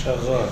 شغال.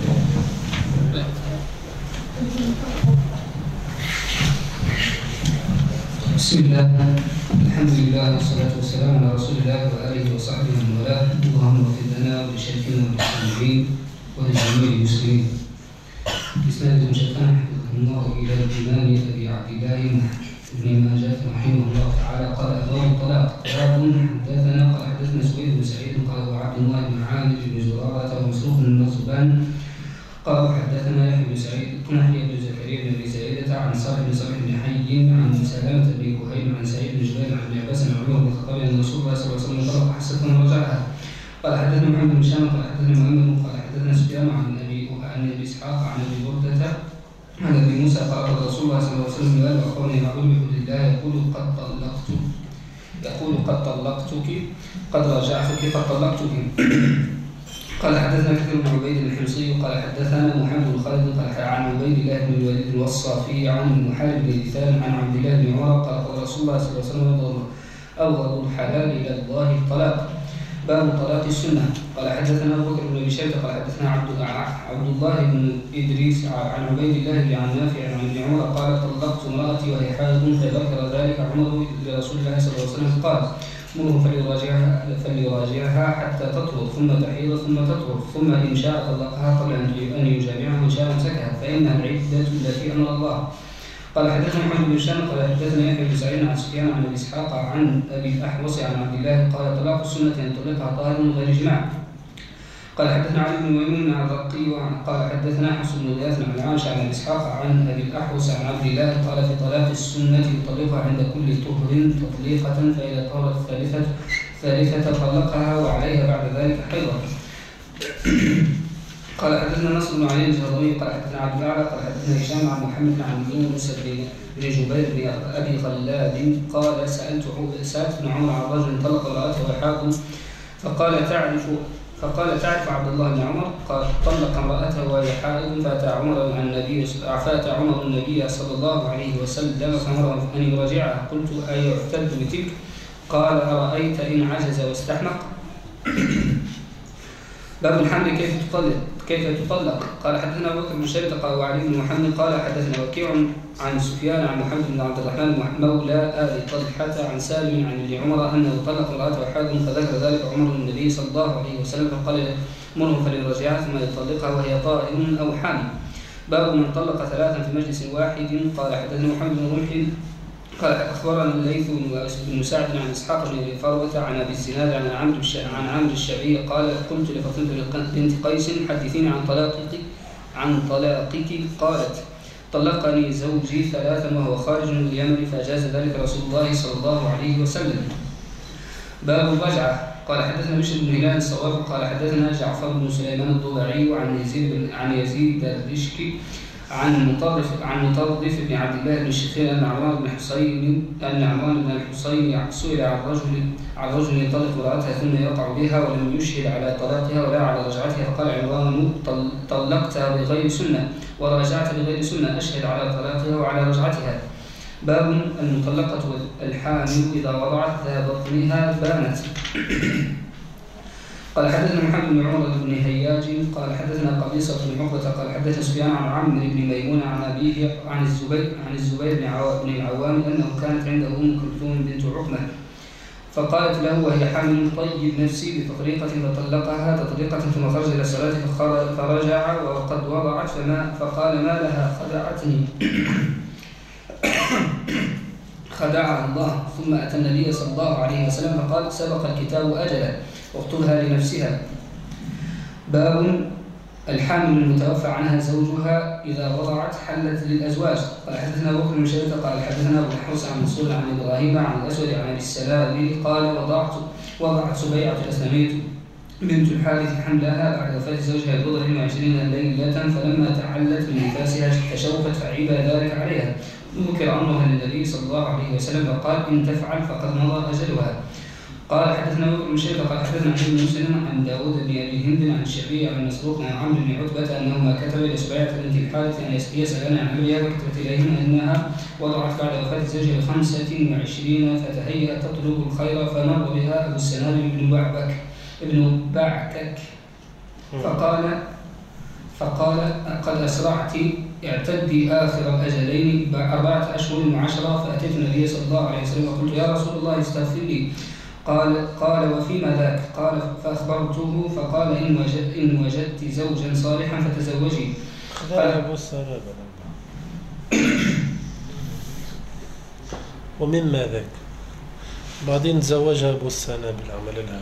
بسم الله، الحمد لله والصلاة والسلام على رسول الله وآله وصحبه ومن والاه. اللهم اغفر لنا ولشيخنا وللمسلمين ولجميع المسلمين. بإسناد شيخنا حفظه الله إلى الإمام أبي عبد الله بن ماجه رحمه الله تعالى قال: أبواب الطلاق. حدثنا قال حدثنا سويد بن سعيد قال وعبد الله بن عامر بن زرارة ومسروق بن نصبان قال حدثنا يحيى بن سعيد يحيى بن زكريا بن ابي زائدة عن صالح بن حي عن سلامة بن كهيل عن سعيد بن جبير عن ابن عباس عن عمر بن الخطاب ان رسول الله صلى الله عليه وسلم طلق حسنة ورجعها. قال حدثنا محمد بن شام قال حدثنا محمد قال حدثنا سفيان عن ابي اسحاق عن ابي بردة عن ابي موسى قال رسول الله صلى الله عليه وسلم: لا يؤخرني يعود بحدود الله يقول قد طلقتك قد راجعتك قد طلقتك. قال حدثنا كثير بن عبيد الحمصي قال حدثنا محمد بن خالد قال عن عبيد الله بن الوليد الوصافي عن محارب بن دثان عن عبد الله بن عمر قال رسول الله صلى الله عليه وسلم: أبغض الحلال إلى الله الطلاق. باب طلاق السنة. قال حدثنا أبو بكر بن أبي شيبة قال حدثنا عبد الله بن إدريس عن عبيد الله بن نافع عن ابن عمر قال: طلقت امرأتي وهي حائض فذكر ذلك عمر لرسول الله صلى الله عليه وسلم قال: مره فليراجعها حتى تطهر ثم تحيض ثم تطهر ثم إن شاء طلقها قبل أن يجامعها وإن شاء امسكها فإنها العدة التي أمر الله. قال حدثنا محمد بن هشام قال حدثنا يحيى بن سعيد عن سفيان عن ابي اسحاق عن ابي الاحوص عن عبد الله قال: طلاق السنة ان طلقها طاهر من غير جماع. قال حدثنا علي بن ميمون عن الرقي قال حدثنا حفص بن غياث عن العامش عن ابي اسحاق عن ابي الاحوص عن عبد الله قال: في طلاق السنة يطلقها عند كل طهر تطليقة فإذا طهرت الثالثة طلقها وعليها بعد ذلك حيضة. قال حدثنا نصر بن علي الجهضمي قال حدثنا عبد الاعلى قال حدثنا هشام عن محمد عن يونس بن جبير بن ابي خلاد قال: سالت ابن عمر عن رجل طلق امراته وهي حائض فقال: تعرف عبد الله بن عمر؟ قال: طلق امراته وهي حائض فاتى عمر النبي صلى الله عليه وسلم فامره ان يراجعها. قلت: ايعتد بتلك؟ قال: ارايت ان عجز واستحمق. باب الحمل كيف تطلق. قال حدثنا ابو بكر بن شيبة قال وعلي بن محمد قال حدثنا وكيع عن سفيان عن محمد بن عبد الرحمن مولى آل طلحة عن سالم عن ابن عمر انه طلق امرأته حائض فذكر ذلك عمر النبي صلى الله عليه وسلم فقال: مره فليراجعها ثم يطلقها وهي طائر او حامل. باب من طلق ثلاثا في مجلس واحد. قال حدثنا محمد بن رمح قال اخبرنا الليث بن سعد عن اسحاق بن ابي فروه عن ابي الزناد عن عمرو الشعبي قال: قلت لفاطمه بنت قيس: حدثيني عن طلاقك. قالت: طلقني زوجي ثلاثا وهو خارج من اليمن فاجاز ذلك رسول الله صلى الله عليه وسلم. باب الرجعه. قال حدثنا بشر بن هلال الصواب قال حدثنا جعفر بن سليمان الضبعي عن يزيد الرشكي عن مطرف بن عبد الله بن الشخير أن عمران بن الحصين سئل عن رجل يطلق امرأتها ثم يقع بها ولم يشهد على طلاقها ولا على رجعتها فقال عمران: طلقتها بغير سنة وراجعت بغير سنة أشهد على طلاقها وعلى رجعتها. باب المطلقة الحامل إذا وضعت ذا بطنها بانت. قال حدثنا محمد بن عمر بن هياج قال حدثنا قبيصة بن عقبة قال حدثنا سفيان عن عمرو بن ميمون عن أبيه عن الزبير بن العوام أنه كانت عنده أم كلثوم بنت عقبة فقالت له وهي حامل: طيب نفسي بتطريقة فطلقها تطريقة ثم خرج إلى الصلاة فرجع وقد وضعت فقال: ما لها؟ خدعتني خدعها الله. ثم أتى النبي صلى الله عليه وسلم فقال: سبق الكتاب أجله واكتبها لنفسها. باب الحامل المتوفى عنها زوجها إذا وضعت حلت للأزواج. قال حدثنا أبو بكر بن شيبة قال حدثنا أبو الحوص عن منصور عن إبراهيم عن الأسود عن أبي السلامي قال: وضعت سبيعة الأسلمية بنت الحارث حملها بعد وفاة زوجها بضع 20 ليلة فلما تعلت من نفاسها تشوفت فعيب ذلك عليها. ذكر أمرها للنبي صلى الله عليه وسلم فقال: إن تفعل فقد مضى أجلها. قال حدثنا ابو بكر بن شيبة قال حدثنا ابن مسلم عن داود بن ابي هند عن الشعبي عن مسروق عن عمرو بن عتبة انهما كتب الى سبيعة بنت الحارث ان يسالن عن ابيها فكتبت اليهم انها وضعت بعد وفاة زوجها 25 فتهيأت تطلب الخير فمر بها ابو السنابل بن بعكك فقال: فقال قد أسرعت اعتدي آخر الأجلين 4 أشهر و10. فأتيت النبي صلى الله عليه وسلم وقلت يا رسول الله استغفر لي. قال وفيما ذاك؟ قال فأخبرته فقال إن وجدت زوجا صالحا فتزوجي. ومما ذاك بعدين تزوجها أبو السنة بالعمل لها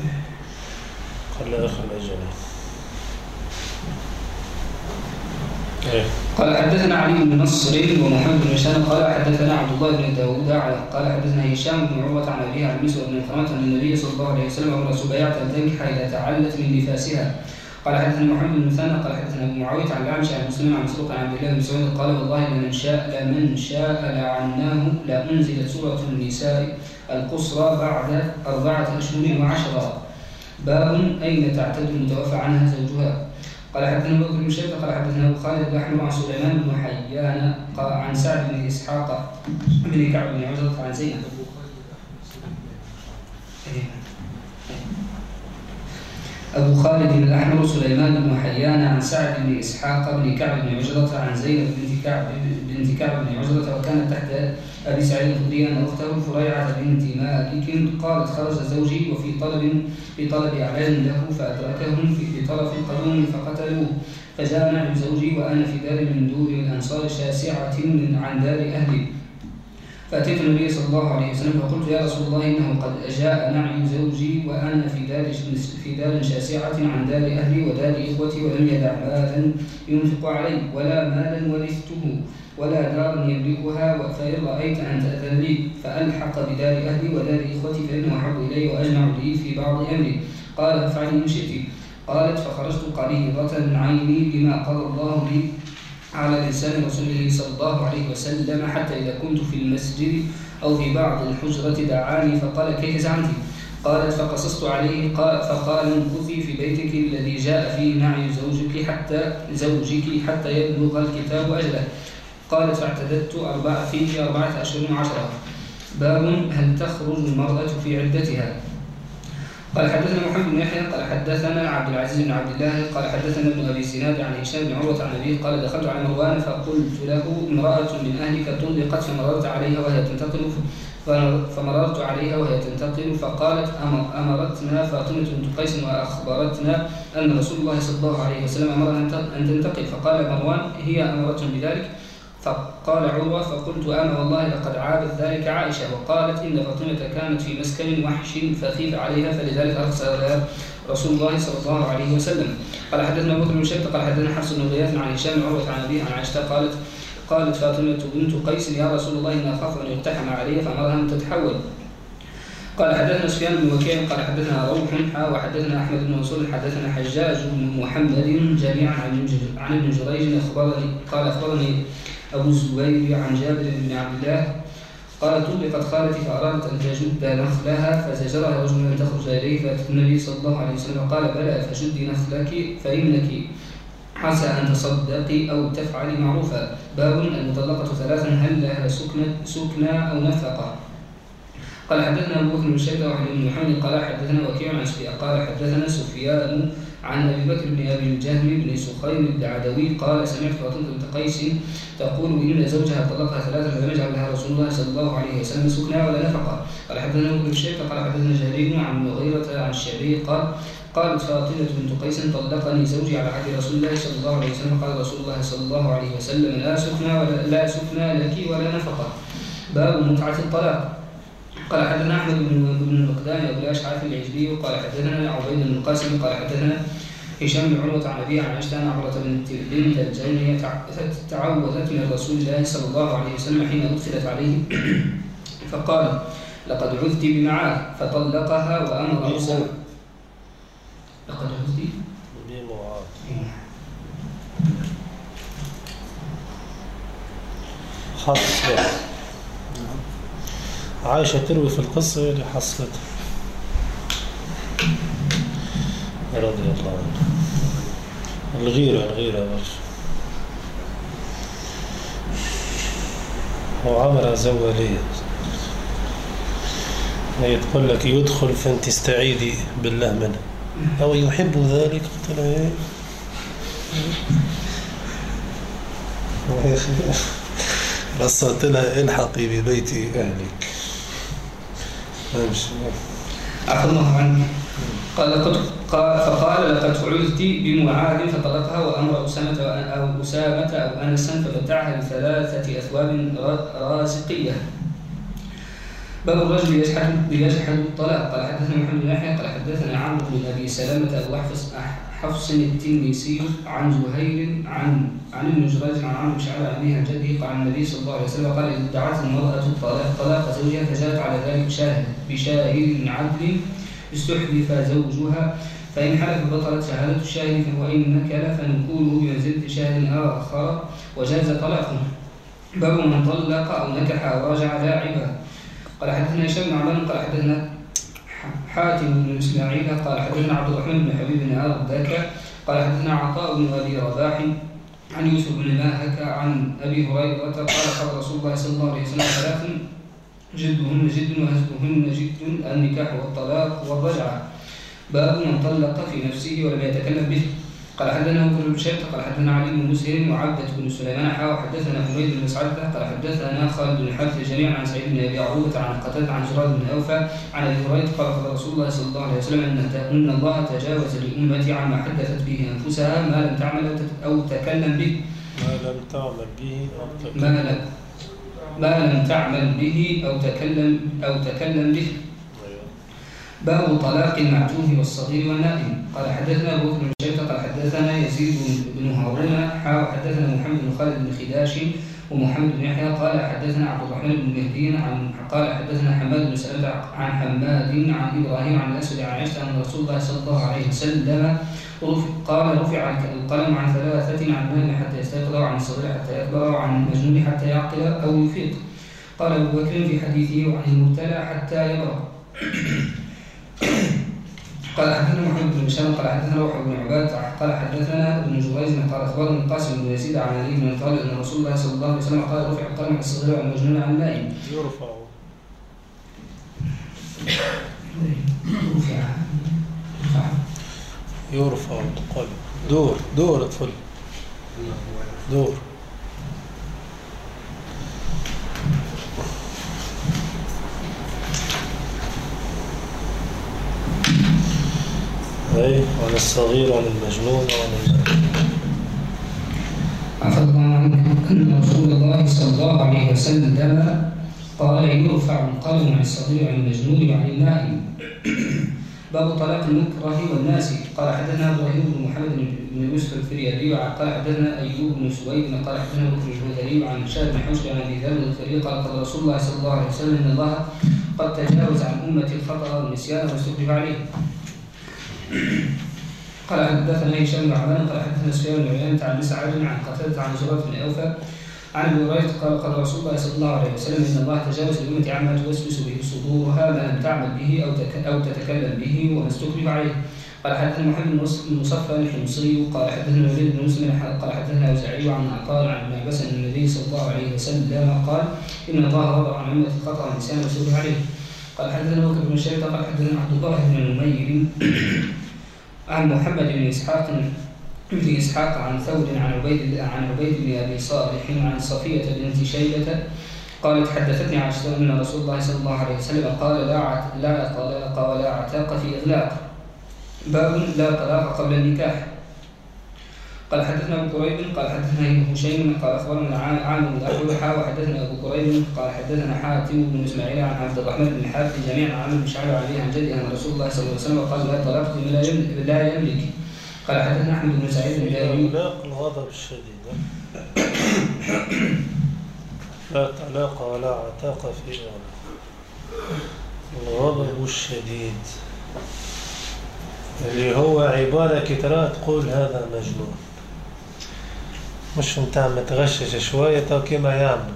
قال آخر الأجلين. قال حدثنا علي بن نصر ومحمد بن هشام قال حدثنا عبد الله بن داود قال حدثنا هشام بن عروة عن أبيه عن مسور بن خرمة أن النبي صلى الله عليه وسلم أمر سبيعة أن تنكح إذا تعلت من نفاسها. قال حدثنا محمد بن مثنى قال حدثنا أبو معاوية عن الأعمش عن مسلم عن مسروق عن عبد الله بن مسعود قال والله لمن شاء لعناه لأنزلت سورة النساء القصرى بعد 4 أشهر و10. باب أين تعتد المتوفى عنها زوجها. قال حدثنا ابو بكر بن شيبه قال حدثنا ابو خالد الاحمر عن سليمان بن حيان قال عن سعد بن اسحاق بن كعب بن عزرة عن زينب. أبو خالد الأحمر سليمان بن حيان عن سعد بن إسحاق بن كعب بن عجرة عن زينب بنت كعب بن عجرة وكانت تحت أبي سعيد الخدري أن أخته فريعة بنت مالك قالت خرج زوجي وفي طلب علاج له فأدركهم بطرف قدوم فقتلوه فجاء نعي زوجي وأنا في دار من دور الأنصار شاسعة عن دار أهلي فأتيت النبي صلى الله عليه وسلم فقلت يا رسول الله إنه قد جاء نعي زوجي وأنا في دار شاسعة عن دار أهلي ودار إخوتي ولم يدع مالا ينفق علي ولا مالا ورثته ولا دار يملكها فإن رأيت أن تأذن لي فألحق بدار أهلي ودار إخوتي فإنه أحب إلي وأجمع لي في بعض أمري. قال افعلي إن شئت. قالت فخرجت قريضة عيني بما قضى الله لي على لسان رسوله صلى الله عليه وسلم حتى إذا كنت في المسجد أو في بعض الحجرة دعاني فقال كيف زعمت؟ قالت فقصصت عليه فقال امكثي في بيتك الذي جاء فيه نعي زوجك حتى يبلغ الكتاب أجله. قالت فاعتددت 4 أشهر و10. باب هل تخرج المرأة في عدتها. قال حدثنا محمد بن يحيى قال حدثنا عبد العزيز بن عبد الله قال حدثنا ابن أبي زناد عن هشام بن عروة عن أبيه قال دخلت على مروان فقلت له امرأة من أهلك طلقت فمررت عليها وهي تنتقل فقالت أمرتنا فاطمة بنت قيس وأخبرتنا أن رسول الله صلى الله عليه وسلم أمرها أن تنتقل. فقال مروان هي أمرت بذلك. فقال عروة فقلت أما والله لقد عابت ذلك عائشة وقالت إن فاطمة كانت في مسكن وحش فخيف عليها فلذلك أرسل لها رسول الله صلى الله عليه وسلم. قال حدثنا أبو بكر بن شيبة قال حدثنا حفص بن غياث عن هشام بن عروة عن أبيه عن عائشة قالت فاطمة بنت قيس يا رسول الله إن أخاف أن يقتحم علي فأمرها أن تتحول. قال حدثنا سفيان بن وكيع قال حدثنا روح وحدثنا أحمد بن منصور حدثنا حجاج بن محمد جميعا عن ابن جريج أخبرني أبو الزبير عن جابر بن عبد الله قال طلقت خالتي فأرادت أن تجد نخلها فزجرها رجل أن تخرج إليه فأتت النبي صلى الله عليه وسلم قال بلى فشدي نخلك فإنك عسى أن تصدقي أو تفعلي معروفا. باب المطلقة 3 هل لها سكنى أو نفقة. قال حدثنا أبو بكر بن شيبة وأحمد بن محمد قال حدثنا وكيع عن سفيان قال حدثنا سفيان عن أبي بكر بن أبي الجهم بن سخير الدعدوي قال سمعت فاطمة بنت قيس تقول إن زوجها طلقها 3 فلم يجعل لها رسول الله صلى الله عليه وسلم سكنى ولا نفقة. قال حدثنا أبو بكر بن شيبة قال حدثنا جرير عن مغيرة عن الشعبي قالت فاطمة بنت قيس طلقني زوجي على عهد رسول الله صلى الله عليه وسلم قال رسول الله صلى الله عليه وسلم لا سكنى لك ولا نفقة. باب متعة الطلاق. قال حدثنا أحمد بن المقدام أبو الأشعث العجلي قال حدثنا عبيد بن القاسم قال حدثنا هشام بن عروة عن أبيه عن عائشة أن عمرة بنت الجينية تعوذت من رسول الله صلى الله عليه وسلم حين أدخلت عليه فقال لقد عذت بمعاذ فطلقها وأمر أرسل لقد عذت بمعاذ. حصلت عائشة تروي في القصة اللي حصلتها رضي الله عنها. الغيرة هو عمرها زوالية هي تقول لك يدخل فانت استعيدي بالله منه أو يحب ذلك. قلت له رصت لها الحقي ببيت أهلك. امشي. عفى الله عنه. فقال لقد فعلت بمعاذ فطلقها وأمر أسامة أو أنسا فبتعها ب3 أثواب رازقية. باب الرجل يجحد الطلاق. قال حدثنا محمد بن يحيى قال حدثنا عمرو بن أبي سلمة أبو حفص التنيسي عن زهير عن ابن جريج عن عمرو بن شعيب عن أبيه عن جده قال عن النبي صلى الله عليه وسلم قال إذا ادعت المرأة طلاق زوجها فجاءت على ذلك بشاهد عدل استحلف زوجها فإن حلف بطلت شهادة الشاهد وإن نكل فنكوله بمنزلة شاهد آخر وجاز طلاقه. باب من طلق أو نكح أو راجع لاعبا. قال حدثنا هشام بن عبان قال حدثنا حاتم بن اسماعيل قال حدثنا عبد الرحمن بن حبيب بن ذاك قال حدثنا عطاء بن ابي رباح عن يوسف بن ماهك عن ابي هريره قال رسول الله صلى الله عليه وسلم 3 جدهن جد وهزهن جد النكاح والطلاق والرجعه. باب من طلق في نفسه ولم يتكلم به. قال حدثنا ابو بن شيبه قال حدثنا علي بن مسهر وعبده بن سليمان حدثنا حميد بن مسعده قال حدثنا خالد بن الحارث جميعا عن سعيد بن ابي عروبه عن قتاده عن زرار بن اوفى عن ابي هريره قال رسول الله صلى الله عليه وسلم ان الله تجاوز لامتي عما حدثت به انفسها ما لم تعمل او تكلم به. ما لم تعمل به او تكلم به. باب طلاق المعتوه والصغير والنائم. قال حدثنا ابو بكر بن شيبه قال حدثنا يزيد بن هارون حدثنا محمد بن خالد بن خداش ومحمد بن يحيى قال حدثنا عبد الرحمن بن مهدي قال حدثنا حماد بن سلمة عن حماد عن ابراهيم عن الاسود عن عائشه ان رسول الله صلى الله عليه وسلم قال رفع القلم عن 3 عن النائم حتى يستيقظ وعن الصغير حتى يكبر وعن المجنون حتى يعقل او يفيق. قال ابو بكر في حديثه وعن المبتلى حتى يبرأ. قال حدثنا محمد بن هشام قال حدثنا روح بن عباد قال حدثنا ابن جريج قال اخبرنا القاسم بن يزيد عن علي بن طالب ان رسول الله صلى الله عليه وسلم قال رفع القلم عن الصغير والمجنون عن النائم. يرفع القلم. دور اطفل دور. عن الصغير وعن المجنون وعن عفى الله عنك أن رسول الله صلى الله عليه وسلم قال يرفع القلم عن الصغير وعن المجنون وعن النائم. باب طلاق المكره والناس. قال حدثنا ابراهيم بن محمد بن يوسف الفريابي قال حدثنا ايوب بن سويد قال حدثنا بكر الجوهري عن شاب بن حوشب عن ابي ذر الغفاري قال رسول الله صلى الله عليه وسلم ان الله قد تجاوز عن امتي الخطا والنسيان واستكبر عليه. قال حدثنا هشام بن عبان قال حدثنا سفيان بن عيينة عن مسعد عن قتادة عن زرار بن اوفى عن ابي هريره قال رسول الله صلى الله عليه وسلم ان الله تجاوز لامتي عما توسوس به صدورها ما لم تعمل به او تتكلم به وما استكبر عليه. قال حدثنا محمد بن مصفى الحمصي قال حدثنا وليد بن مسلم قال حدثنا اوزاعي عن عطاء عن ابن عباس ان النبي صلى الله عليه وسلم قال ان الله وضع عن امتي الخطا والنسيان واستكبر عليه. قال حدثنا بكر بن شيبة قال حدثنا عبد الله بن نمير عن محمد بن إسحاق عن ثور عن عبيد بن أبي صالح عن صفية بنت شيبة قالت حدثتني عائشة أن رسول الله صلى الله عليه وسلم قال لا طلاق ولا عتاق في إغلاق. باب لا طلاق قبل النكاح. قال حدثنا أبو كريب قال حدثنا هشيم قال أخبرنا عامر بن أحوح وحدثنا أبو كريب قال حدثنا حاتم بن إسماعيل عن عبد الرحمن بن الحارث جميعا عن عمرو بن شعيب عن جده أن رسول الله صلى الله عليه وسلم قال لا طلاق لا يملك. قال حدثنا أحمد بن سعيد بن داوود الغضب الشديد. لا طلاق ولا عتاق في الغضب الشديد اللي هو عبارة كترة تقول هذا مجنون، مش انت متغشش شوية تو كما يعمل.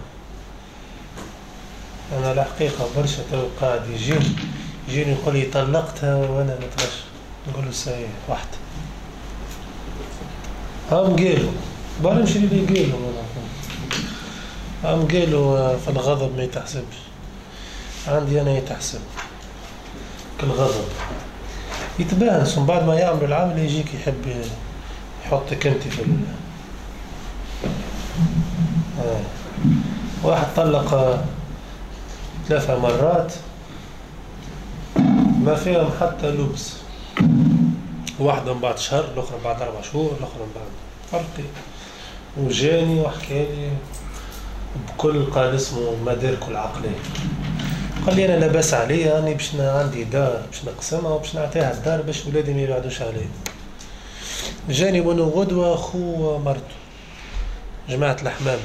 انا الحقيقة برشا تو قاعد يجيني يقول لي طلقتها وانا متغش، نقول له صحيح واحدة هم قيلوا برمشي اللي قيلوا هم قيلوا في الغضب ما يتحسبش، عندي انا يتحسب كالغضب يتبان بعد ما يعمل العمل يجيك يحب حطك انت في واحد طلق 3 مرات ما فيهم حتى لبس، واحدة من بعد شهر، الأخرى بعد 4 شهور، الأخرى من بعد فرقي. وجاني وحكالي بكل قال اسمه مداركه العقلية، قال لي أنا لاباس عليا، أنا باش عندي دار باش نقسمها وباش نعطيها الدار باش ولادي ما يبعدوش علي. جاني بنو غدوة أخوه مرته جماعة الحمامة،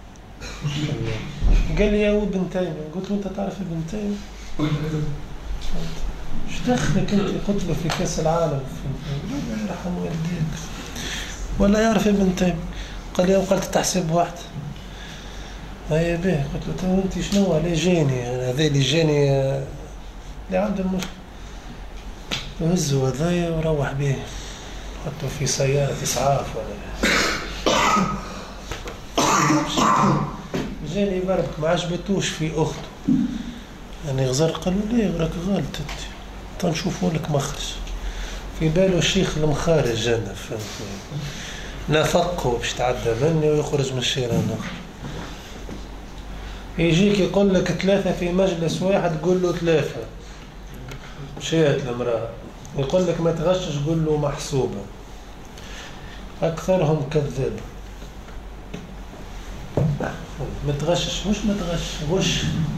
قال لي يا هو بنتين. قلت له أنت تعرف البنتين؟ ايش دخلك انت؟ قلت له في كاس العالم الله يرحم والديك ولا يعرف البنتين. قال لي وقلت تحسب واحد هيا به. قلت له تو انت شنو عليه جاني هذا اللي جاني اللي عنده المشكلة، وهزوا هذايا وروح به حطوا في سيارة إسعاف ولا جاني برك ما عجبتوش في أخته يعني غزر. قالوا ليه راك غلط انت تنشوفوا لك مخرج. في باله الشيخ المخارج جانا نافقه باش تعدى مني ويخرج من الشيران الاخر. يجيك يقول لك 3 في مجلس واحد قول له 3. مشيت المرأة يقول لك ما تغشش قول له محسوبة. أكثرهم كذاب. ما تغشش مش ما تغش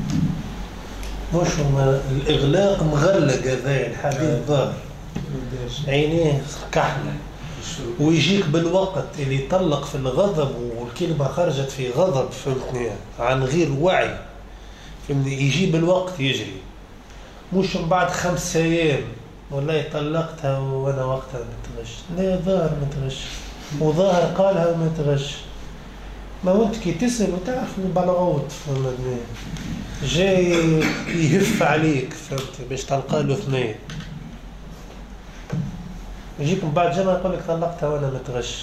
وش الإغلاق مغلق هذا الحديد ظاهر عينيه كحلة ويجيك بالوقت اللي يطلق في الغضب والكلمة خرجت في غضب فهمتني عن غير وعي فهمتني. يجيب الوقت يجري مش من بعد 5 أيام والله طلقتها وانا وقتها متغش. لا ظاهر متغش وظاهر قالها متغش. ما وانت كي تسأل وتعرف البلغوط فهمتني جاي يهف عليك فهمت باش تلقى له 2. يجيك من بعد جمعة يقول لك طلقتها وانا متغش.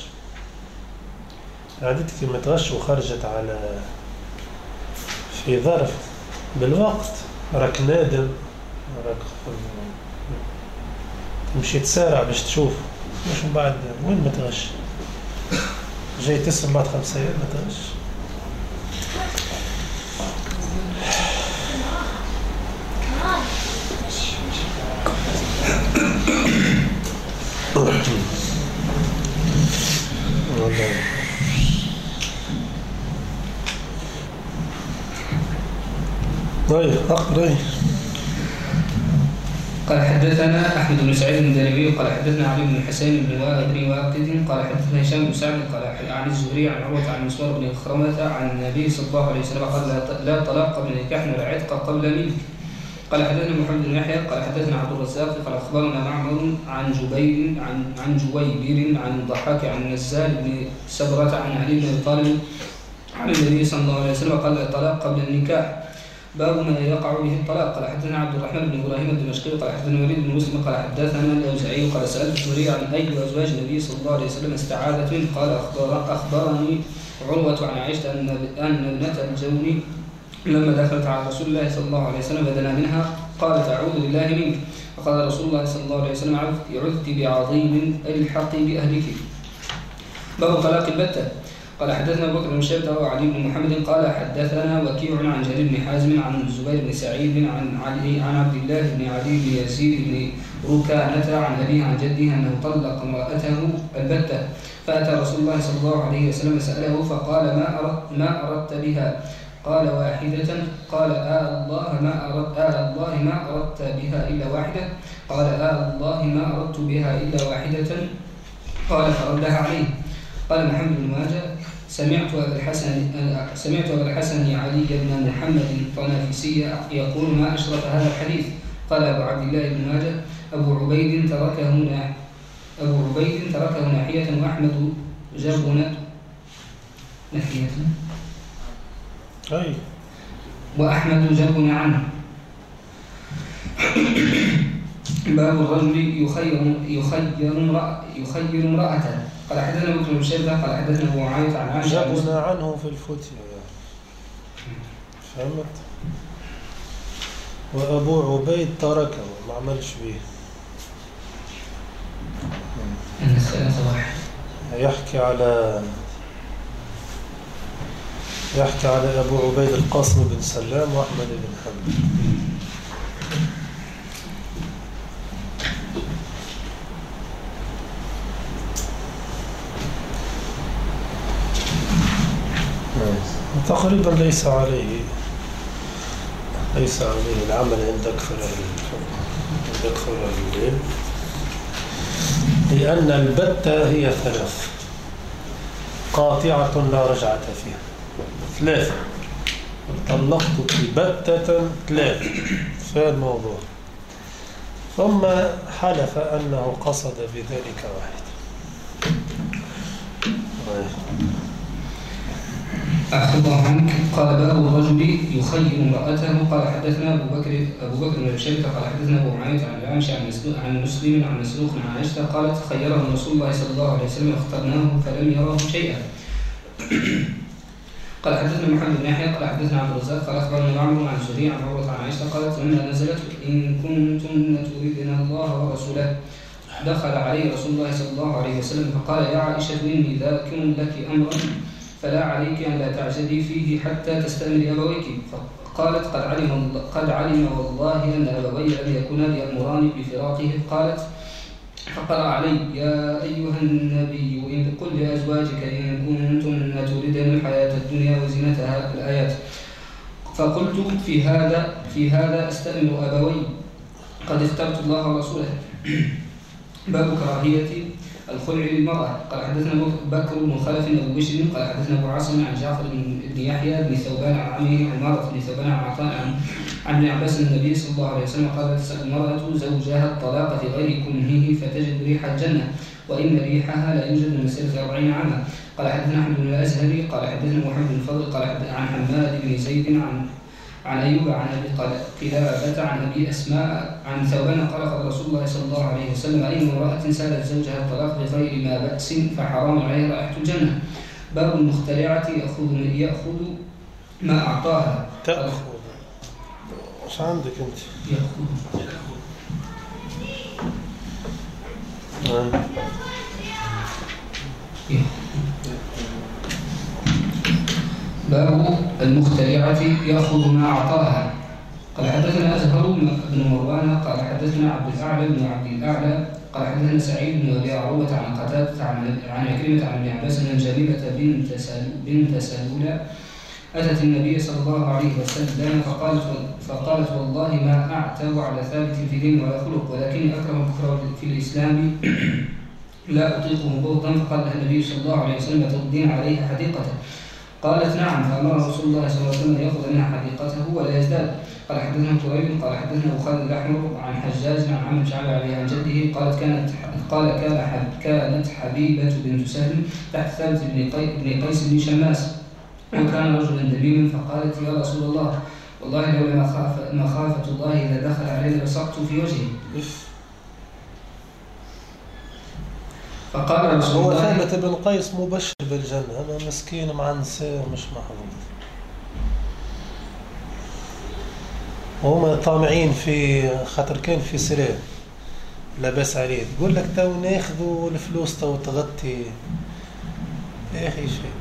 عادتك متغش وخرجت على في ظرف بالوقت راك نادم راك تمشي تسارع باش تشوف مش من بعد وين متغش جاي تسمع بعد 5 أيام متغش. طيب أقرأ. قال حدثنا أحمد بن سعيد الدارمي قال حدثنا علي بن الحسين بن واقد قال حدثنا هشام بن سعد قال عن الزهري عن عروة عن مسور بن خرمة عن النبي صلى الله عليه وسلم قال لا طلاق قبل نكاح ولا عتق قبل ملك. قال حدثنا محمد بن يحيى قال حدثنا عبد الرزاق قال أخبرنا معمر عن جبير عن الضحاك عن نزال بن سبرة عن علي بن أبي طالب عن النبي صلى الله عليه وسلم قال الطلاق قبل النكاح باب ما يقع به الطلاق. قال حدثنا عبد الرحمن بن ابراهيم الدمشقي قال حدثنا وليد بن مسلم قال حدثنا الاوزاعي قال سالت الزهري عن اي ازواج النبي صلى الله عليه وسلم استعاذت منه قال اخبرني عروه عن عائشه ان ابنه الجون لما دخلت على رسول الله صلى الله عليه وسلم بدنا منها قالت اعوذ بالله منك فقال رسول الله صلى الله عليه وسلم عذت بعظيم الحقي باهلك. باب طلاق البتة. قال حدثنا ابو بكر بن شيبة وعلي بن محمد قال حدثنا وكيع عن جرير بن حازم عن الزبير بن سعيد عن عبد الله بن علي بن يزيد بن ركانة عن أبيه عن جده أنه طلق امرأته البتة فأتى رسول الله صلى الله عليه وسلم سأله فقال ما أردت بها؟ قال واحدة. قال الله ما أردت بها إلا واحدة؟ قال الله ما أردت بها إلا واحدة. قال فردها عليه. قال محمد بن ماجه سمعت أبا الحسن علي بن محمد الطنافسي يقول ما أشرف هذا الحديث. قال أبو عبد الله بن ماجه أبو عبيد تركه ناحية وأحمد جرب ناحية وأحمد جرب عنه. باب الرجل يخير امرأته. قال حدثنا بكر بن شيبة قال حدثنا أبو معاوية عن عائشة جابنا عنه في الفتية فهمت. وأبو عبيد تركه ما عملش به الثلاثة واحد يحكي على أبو عبيد القاسم بن سلام وأحمد بن حنبل. تقريبا ليس عليه العمل عند أكثر أهل العلم، لأن البتة هي ثلاث: قاطعة لا رجعة فيها، ثلاثة، طلقتك بتة، ثلاثة، في الموضوع. ثم حلف أنه قصد بذلك واحد. أحسن الله عنك. قال باب الرجل يخير امرأته. قال حدثنا أبو بكر بن أبي شيبة قال حدثنا أبو معاوية عن الأعمش عن مسلم عن مسروق عن عائشة قالت خيره رسول الله صلى الله عليه وسلم اخترناه فلم يره شيئا. قال حدثنا محمد بن يحيى قال حدثنا عبد الرزاق قال أخبرنا معمر عن سوري عن عروة عن عائشة قالت لما نزلت إن كنتن تريدن الله ورسوله دخل عليه رسول الله صلى الله عليه وسلم فقال يا عائشة إني ذاكر لك أمرا فلا عليك أن لا تعجلي فيه حتى تستأمري أبويك. فقالت قد علم والله أن أبوي لم يكونا ليأمراني بفراقه. قالت فقرأ علي يا أيها النبي إن قل لأزواجك إن كنتن تريدن الحياة الدنيا وزينتها الآيات. فقلت في هذا أستأمر أبوي قد اخترت الله ورسوله. باب كراهية الخلع للمرأة. قال حدثنا بكر بن خلف أبو بشر قال حدثنا أبو عاصم عن جعفر بن يحيى بن ثوبان عن عمه عمارة بن ثوبان عن عطاء عن ابن عباس النبي صلى الله عليه وسلم قال تسأل المرأة زوجها الطلاق في غير كنهه فتجد ريح الجنة وإن ريحها لا يوجد من مسيرة 40 عاما. قال حدثنا أحمد بن الأزهري قال حدثنا محمد بن الفضل قال عن حماد بن زيد عن أيوب عن أبي قلابة عن أبي أسماء عن ثوبان قال رسول الله صلى الله عليه وسلم أي امرأة سالت زوجها الطلاق بغير ما بأس فحرام عليها رائحة الجنة. باب المخترعة يأخذ ما أعطاها. تأخذ مش عندك أنت باب المخترعة يأخذ ما أعطاها. قال حدثنا أزهر بن مروان قال حدثنا عبد الأعلى بن عبد الأعلى قال حدثنا سعيد بن أبي عروبة عن قتادة عن عكرمة عن ابن عباس أن جميلة بنت سلولة أتت النبي صلى الله عليه وسلم فقالت والله ما أعتب على ثابت في دين ولا خلق ولكني أكره الكفر في الإسلام لا أطيقه بغضا. فقال لها النبي صلى الله عليه وسلم تردين عليه حديقته. قالت نعم. فأمر رسول الله صلى الله عليه وسلم يأخذ منها حديقته ولا يزداد. قال حدثنا كريب قال حدثنا أبو خالد الأحمر عن حجاج عن عمرو بن شعبة عن جده كانت حبيبة بنت سهل تحت ثابت بن قيس بن شماس وكان رجلا دميما. فقالت يا رسول الله والله لولا مخافة الله إذا دخل علينا بصقت في وجهه. فقال رسول الله هو ثابت بن قيس مبشر بالجنة، أنا مسكين مع نساء مش محظوظ، وهم طامعين في خاطر كان في سلام لا بأس عليه. تقول لك تو ناخذوا الفلوس تو تغطي يا أخي شيء.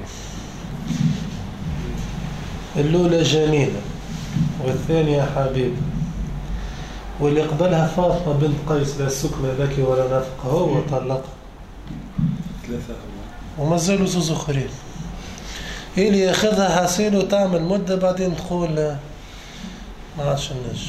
الأولى جميلة والثانية حبيبة واللي قبلها فاطمة بنت قيس لا سكن لك ولا نفقة، هو طلقها ثلاثة وما زالوا زوز اخرين. هي اللي ياخذها حسين وتعمل مدة بعدين تقول ما عادش النجم.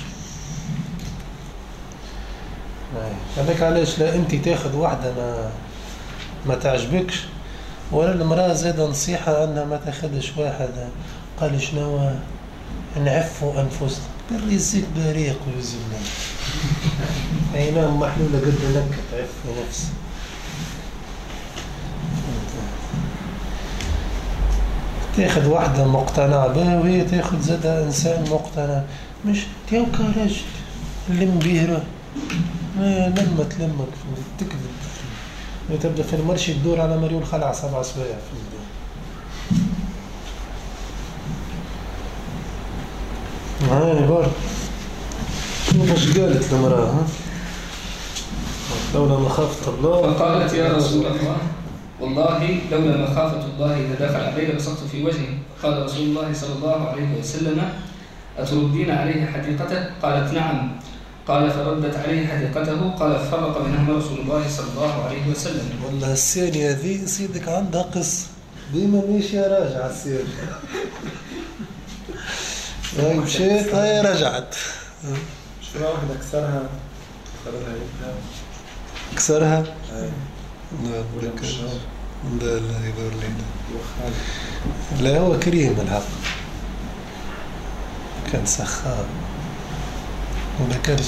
هذاك علاش لا انت تاخذ واحدة ما تعجبكش ولا المرأة زادة نصيحة انها ما تاخذش واحد قال شنو نعفوا انفسنا بالرزق بريق ويزلنا عينام محلولة قد لك تعفي نفسك. تاخذ واحدة مقتنع بها وهي تاخذ زادة إنسان مقتنع، مش تيوكا رجل لم بيهره لما تلمك تكذب تبدأ في المرشي تدور على مريول خلع 7 سوايع في الدنيا. معاني بار شوف ايش قالت المرأة لولا مخافة الله. فقالت يا رسول الله والله لولا مخافة الله إذا دخل علي لبصقت في وجهه. قال رسول الله صلى الله عليه وسلم أتردين عليه حديقته؟ قالت نعم. قال فردت عليه حديقته. قال فرق بينهما رسول الله صلى الله عليه وسلم. والله الثانية ذي سيدك عندها قصة ديما ماشي راجعة الثانية. هاي مشيت هاي رجعت. شو واحدة كسرها كسرها؟ اي لا يقول لي لا هو كريم الحق، كان سخاء وما كانش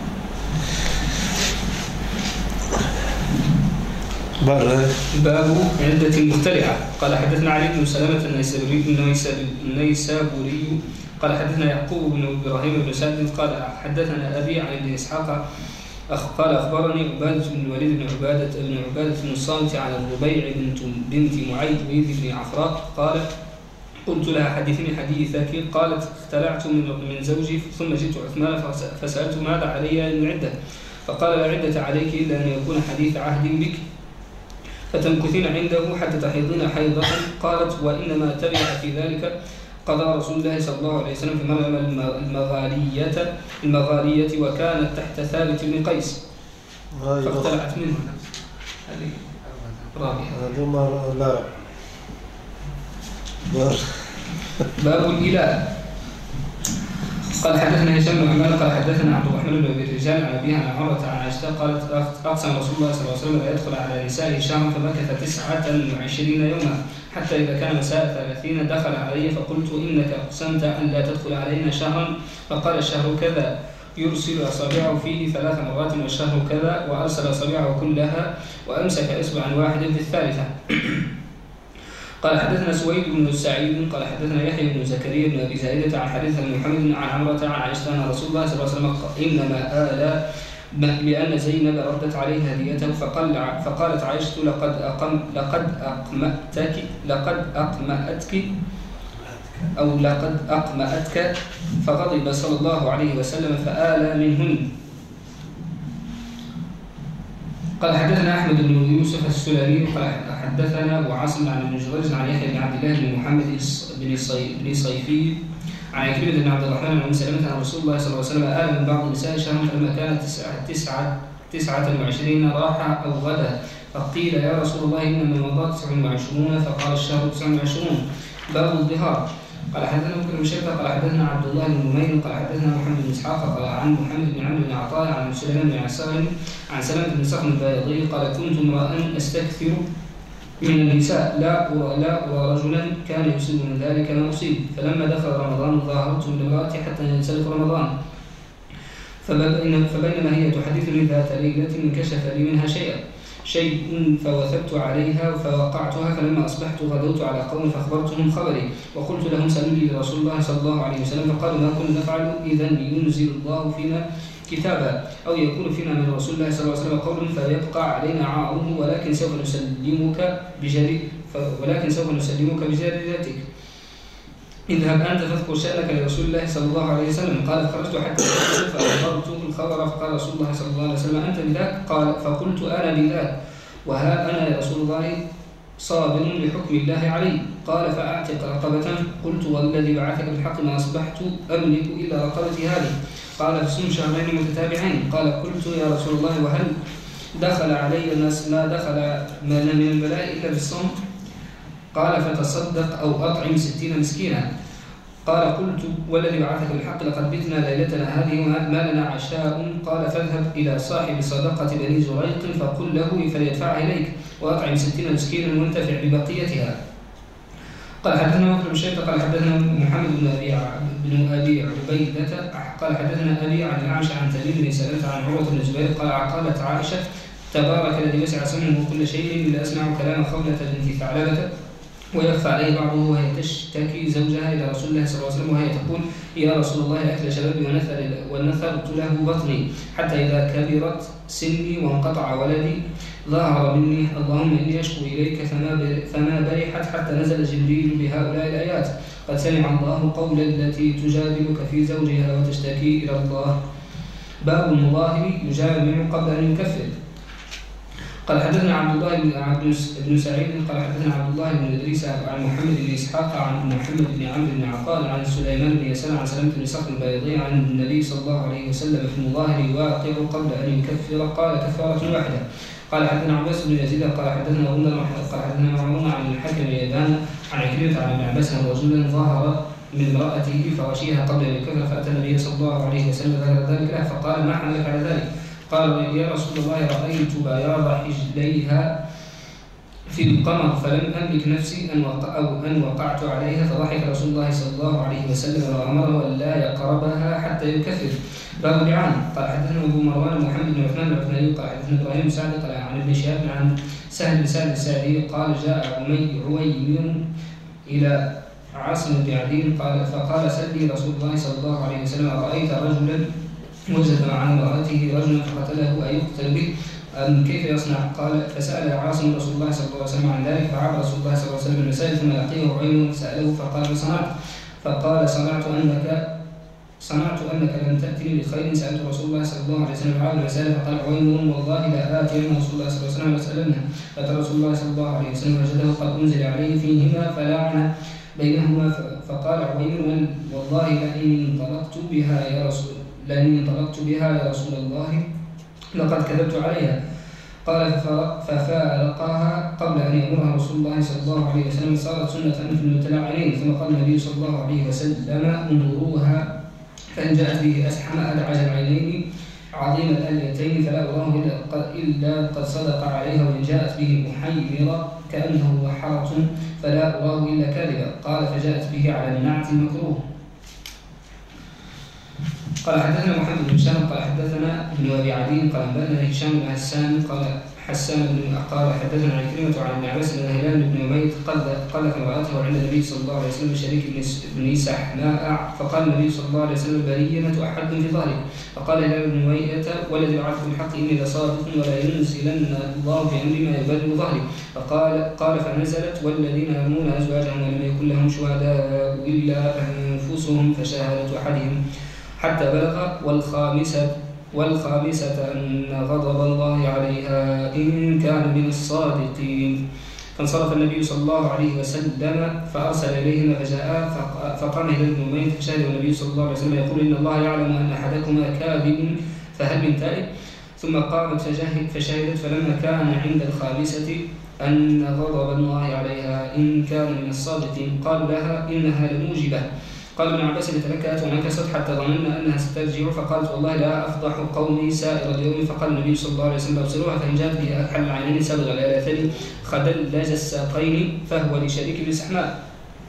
برا. باب عدة مختلعة. قال حدثنا علي بن سلمة النيسابوري قال حدثنا يعقوب بن إبراهيم بن سعد قال حدثنا أبي عن ابن إسحاق قال أخبرني عبادة بن الوليد بن عبادة بن الصامت عن الربيع بنت معيذ بن عفراء قال قلت لها حدثني حديثك. قالت اختلعت من زوجي ثم جئت عثمان فسألت ماذا علي العدة؟ فقال لا عدة عليك إلا أن يكون حديث عهد بك فتمكثين عنده حتى تحيضين حيضة. قالت وإنما تبع في ذلك قضى رسول الله صلى الله عليه وسلم في مريم المغارية وكانت تحت ثابت بن قيس فاختلعت منه. هذه رابعة. لا باب الإله. قال حدثنا هشام بن عمار قال حدثنا عبد الرحمن بن الرجال عن أبيها عن عمرة عن عائشة قالت أقسم رسول الله صلى الله عليه وسلم لا يدخل على نسائه شهرا فمكث 29 يوما حتى إذا كان مساء 30 دخل علي فقلت إنك أقسمت أن لا تدخل علينا شهرا. فقال الشهر كذا يرسل أصابعه فيه 3 مرات والشهر كذا وأرسل أصابعه كلها وأمسك إصبعا واحدا في الثالثة. قال حدثنا سويد بن سعيد قال حدثنا يحيى بن زكريا بن أبي زائدة عن حديث محمد عن عمرة عن عائشة أن رسول الله صلى الله عليه وسلم إنما آل بأن زينب ردت عليه هديته فقالت عائشة لقد أقمأتك فغضب صلى الله عليه وسلم فآل منهن. قال حدثنا أحمد بن يوسف السلمي قال حدثنا أبو عاصم عن ابن جريج عن يحيى بن عبد الله بن محمد بن صيفي عن عكرمة بن عبد الرحمن عن سلمة عن رسول الله صلى الله عليه وسلم آل من بعض النساء شهرا فلما كانت 29 راح أو غدا فقيل يا رسول الله إنما مضى 29 فقال الشهر 29. باب الظهار. قال حدثنا بكر بن شيبة قال حدثنا عبد الله بن نمير قال حدثنا محمد بن إسحاق قال عن محمد بن عمرو بن عطاء عن سليمان بن عسان عن سلمة بن صخر البيضي قال كنت امرأ أستكثر من النساء لا أرى رجلا كان يصيب من ذلك ما أصيب فلما دخل رمضان ظاهرت من امرأتي حتى ينسلخ رمضان فبينما هي تحدثني ذات ليلة انكشف لي منها شيء فوثبت عليها فوقعتها فلما أصبحت غدوت على قوم فأخبرتهم خبري وقلت لهم سألوا لي رسول الله صلى الله عليه وسلم فقالوا ما كنا نفعل إذا ينزل الله فينا كتابا أو يكون فينا من رسول الله صلى الله عليه وسلم قول فيبقى علينا عاره ولكن سوف نسلمك بجريدتك اذهب أنت فاذكر شأنك لرسول الله صلى الله عليه وسلم. قال خرجت حتى فأخبرته الخبر فقال رسول الله صلى الله عليه وسلم أنت بذاك؟ قال فقلت أنا بذاك وها أنا يا رسول الله صابر لحكم الله علي. قال فأعتق رقبة. قلت والذي بعثك بالحق ما أصبحت أملك إلا رقبتي هذه. قال فصم شهرين متتابعين. قال قلت يا رسول الله وهل دخل علي الناس ما دخل من البلاء إلا بالصوم؟ قال فتصدق أو أطعم 60 مسكينا. قال قلت والذي بعثك بالحق لقد بتنا ليلتنا هذه ما لنا عشاء. قال فاذهب إلى صاحب صدقة بني زريق فقل له فليدفعها إليك وأطعم 60 مسكينا وانتفع ببقيتها. قال حدثنا بكر بن شيبة قال حدثنا محمد بن أبي عبيدة قال حدثنا أبي عن الأعمش عن تميم بن سلمة عن عروة بن الزبير قالت عائشة تبارك الذي وسع سمعه كل شيء إلا أسمع كلام خولة بنت ثعلبة ويخفى عليه بعضه وهي تشتكي زوجها إلى رسول الله صلى الله عليه وسلم وهي تقول يا رسول الله أكل شبابي ونثرت له بطني حتى إذا كبرت سني وانقطع ولدي ظهر مني اللهم إني أشكو إليك فما برحت حتى نزل جبريل بهؤلاء الآيات قد سمع الله قول التي تجادلك في زوجها وتشتكي إلى الله. باب المظاهر يجامع قبل أن يكفر. قال حدثنا عبد الله بن سعيد قال حدثنا عبد الله بن إدريس عن محمد بن إسحاق عن محمد بن عمرو بن عقال عن سليمان بن يسار عن سلمة بن صخر البيضي عن النبي صلى الله عليه وسلم في المظاهر واقع قبل أن يكفر قال كفارة واحدة. قال حدثنا عباس بن يزيد قال حدثنا غندر قال حدثنا معمر عن الحكم بن يبان عن عكرمة عن ابن عباس أن رجلا ظهر من امرأته في فراشها قبل أن يكفر فأتى النبي صلى الله عليه وسلم ذكر ذلك له فقال ما حملك على ذلك؟ قال يا رسول الله رأيت بياض حجليها في القمر فلم أملك نفسي أن وقعت عليها فضحك رسول الله صلى الله عليه وسلم وأمره أن لا يقربها حتى يكفر. باب لعان. قال حدثنا أبو مروان محمد بن عثمان العثماني قال حدثنا إبراهيم بن سعد قال عن ابن شهاب عن سهل بن سعد الساعدي قال جاء عويمر إلى عاصم بن عدي فقال سلي رسول الله صلى الله عليه وسلم أرأيت رجلا وجد مع امرأته رجلا فقتله أيقتل به أم كيف يصنع؟ قال فسأل عاصم رسول الله صلى الله عليه وسلم عن ذلك فعاب رسول الله صلى الله عليه وسلم المسائل ثم لقيه عويمر فسأله فقال ما صنعت؟ فقال صنعت أنك لم تأتني بخير سألت رسول الله صلى الله عليه وسلم عن المسائل فقال عويمر والله لا آتين رسول الله صلى الله عليه وسلم وسألنها فأتى رسول الله صلى الله عليه وسلم وجده قد أنزل عليه فيهما فلعن بينهما فقال عويمر والله لئن انطلقت بها يا رسول الله لقد كذبت عليها. قال ففارقها قبل أن يأمرها رسول الله صلى الله عليه وسلم صارت سنة في المتلاعنين. ثم قال النبي صلى الله عليه وسلم انظروها فإن جاءت به أسحم أدعج العينين عظيم الأليتين فلا أراه إلا قد صدق عليها وإن جاءت به محيرة كأنه وحرة فلا أراه إلا كاذبا. قال فجاءت به على النعت المكروه. قال حدثنا محمد بن هشام قال حدثنا ابن أبي عدي قال أنبأنا هشام بن حسان قال حدثنا عكرمة عن ابن عباس بن هلال بن أمية قذف امرأته عند النبي صلى الله عليه وسلم شريك بن سحناء فقال النبي صلى الله عليه وسلم برينة أحد في ظهره فقال هلال بن أمية ولد يعرف بالحق إني لصادق ولا ينزلن الله بأمر ما يبرر ظهري. قال فنزلت والذين يرمون أزواجهم ولم يكن لهم شهداء إلا أنفسهم فشهادة أحدهم حتى بلغ والخامسة أن غضب الله عليها إن كان من الصادقين. فانصرف النبي صلى الله عليه وسلم فأرسل إليهما فجاء فقام هلال بن أمية فشهد النبي صلى الله عليه وسلم يقول إن الله يعلم أن أحدكما كاذب فهل من تائب؟ ثم قامت فشهدت فلما كان عند الخامسة أن غضب الله عليها إن كان من الصادقين قالوا لها إنها لموجبة. قال ابن عباس فتلكأت ونكست حتى ظننا أنها سترجع فقالت والله لا أفضح قومي سائر اليوم. فقال النبي صلى الله عليه وسلم ابصروها فإن جاءت به أكحل العينين سبغ الآلتين خدلج الساقين فهو لشريك بن سحناء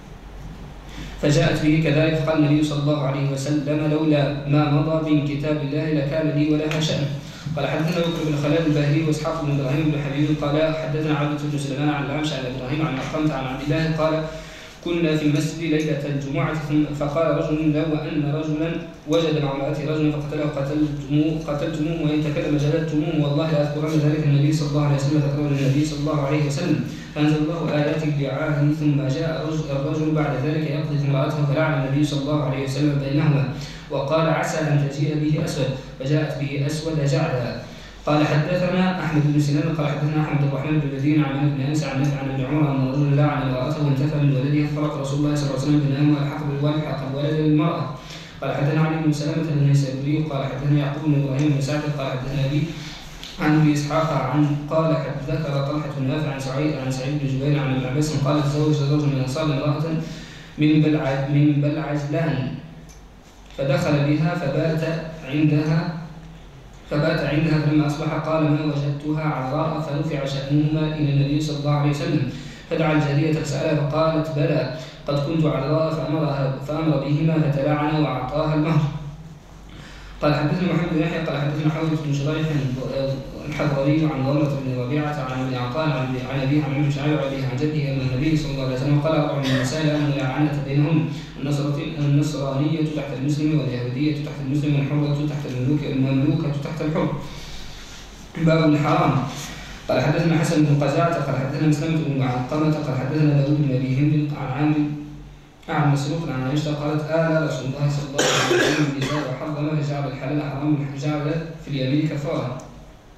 فجاءت به كذلك. فقال النبي صلى الله عليه وسلم لولا ما مضى من كتاب الله لكان لي ولها شأن. قال حدثنا بكر بن خلاد الباهلي واسحاق بن ابراهيم بن حبيب قال حدثنا عبدة بن سليمان عن الأعمش عن ابراهيم عن مقامة عن عبد الله قال كنا في المسجد ليلة الجمعة فقال رجل لو أن رجلا وجد مع امرأته رجلا فقتله قتلتموه وإن تكلم جلدتموه والله لا أذكرن ذلك النبي صلى الله عليه وسلم فقال النبي صلى الله عليه وسلم فأنزل الله آيات اللعان. ثم جاء الرجل بعد ذلك يقذف امرأته فلعن النبي صلى الله عليه وسلم بينهما وقال عسى أن تجيء به أسود فجاءت به أسود جعلها. قال حدثنا أحمد بن سنان قال حدثنا أحمد الرحمن بن بدين عن مالك بن أنس عن نافع عن ابن عمر أن الرجل لعن امرأته وانتفى من ولدها فرق رسول الله صلى الله عليه وسلم بنام والحق بالوالد حق الولد للمرأة. قال حدثنا علي بن سلامة النيسابوري قال حدثنا يعقوب بن إبراهيم بن سعد قال حدثنا أبي عن ابي اسحاق قال ذكر طلحة بن نافع عن سعيد بن جبير عن ابن عباس قال تزوج رجل من الأنصار امرأة من بلعجلان فدخل بها فبات عندها فلما أصبح قال ما وجدتها عذراء فرفع شأنهما إلى النبي صلى الله عليه وسلم فدعا الجارية فسألها فقالت بلى قد كنت عذراء فأمر بهما فتلاعن وأعطاها المهر. قال حدثنا محمد بن يحيى قال حدثنا حوله بن شريح الحضري عن ضمرة بن ربيعة عن ابن عطاء عن أبيه عن ابن شعيب عن جده أن النبي صلى الله عليه وسلم قال أربع من المسائل أن لا بينهم النصرانية تحت المسلم واليهودية تحت المسلم والحرة تحت المملوكة تحت الحر. باب الحرام. قال حدثنا حسن بن قزعة قال حدثنا مسلمة بن علقمة قال حدثنا داود بن أبي هند عن مسروق عن عائشة قالت رسول الله صلى الله عليه وسلم النساء وحرم فجعل الحلال حرام جعل في اليمين كفارة.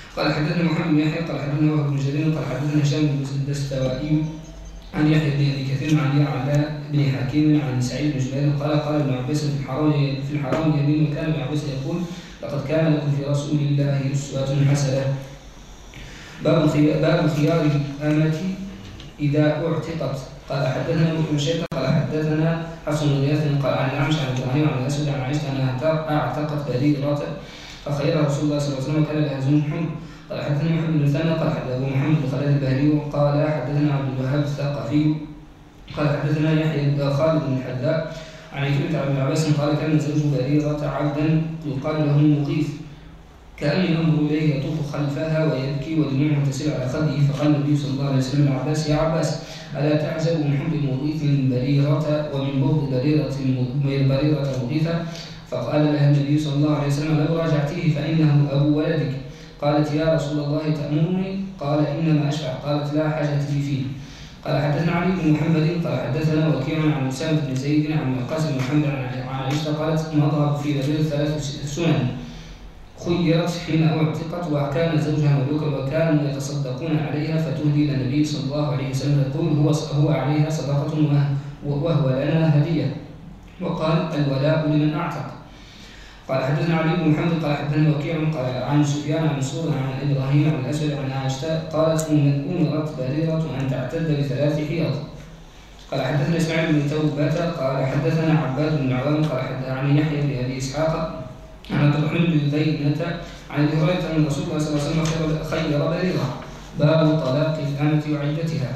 قال حدثنا محمد بن يحيى قال حدثنا وهب بن جرير قال حدثنا هشام بن الدستوائي عن يحيى بن ابي كثير عن يعلى بن حكيم عن سعيد بن جبير قال ابن عباس في الحرام يمين وكان ابن عباس يقول لقد كان لكم في رسول الله أسوة حسنة. باب خيار الأمة إذا اعتقت. قال حدثنا ابن شيبة قال حدثنا حفص بن غياث قال عن الأعمش عن إبراهيم عن الأسود عن عائشة أنها اعتقت بريرة فخيرها رسول الله صلى الله عليه وسلم وكان لها زوج حمر. قال حدثنا محمد بن ثاني قال حدثنا محمد بن خالد البهلي قال حدثنا عبد الوهاب الثقفي قال حدثنا يحيى خالد بن الحذاء عن عكرمة عن ابن عباس قال كان زوج بريرة عبدا يقال له مغيث كان ينظر إليه يطوف خلفها ويبكي ودموعه تسيل على خده فقال النبي صلى الله عليه وسلم لعباس يا عباس ألا تعجب من حب مغيث بريرة ومن بغض بريرة مغيثة؟ فقال لها النبي صلى الله عليه وسلم لو راجعتيه فإنه أبو ولدك. قالت يا رسول الله تأمرني؟ قال إنما أشفع. قالت لا حاجة لي فيه. قال حدثنا علي بن محمد قال حدثنا وكيع عن أسامة بن زيد عن القاسم بن محمد عن عائشة قالت مضى في بريرة 3 سنن خيرت حين اعتقت وكان زوجها مملوكا وكانوا يتصدقون عليها فتهدي الى النبي صلى الله عليه وسلم يقول هو عليها صدقة وهو لنا هدية. وقال الولاء لمن اعتق. قال حدثنا علي بن محمد قال حدثنا وكيع قال عن سفيان عن منصور عن ابراهيم عن الاسود عن عائشة قالت امرت بريرة ان تعتد ب3 حيض. قال حدثنا اسماعيل بن توبة قال حدثنا عباد بن عوام قال حدثنا عن يحيى بن ابي اسحاق عن عبد الرحمن بن زينة عن ابي هريرة ان رسول الله صلى الله عليه وسلم خير بريرة. باب طلاق الأمة وعدتها.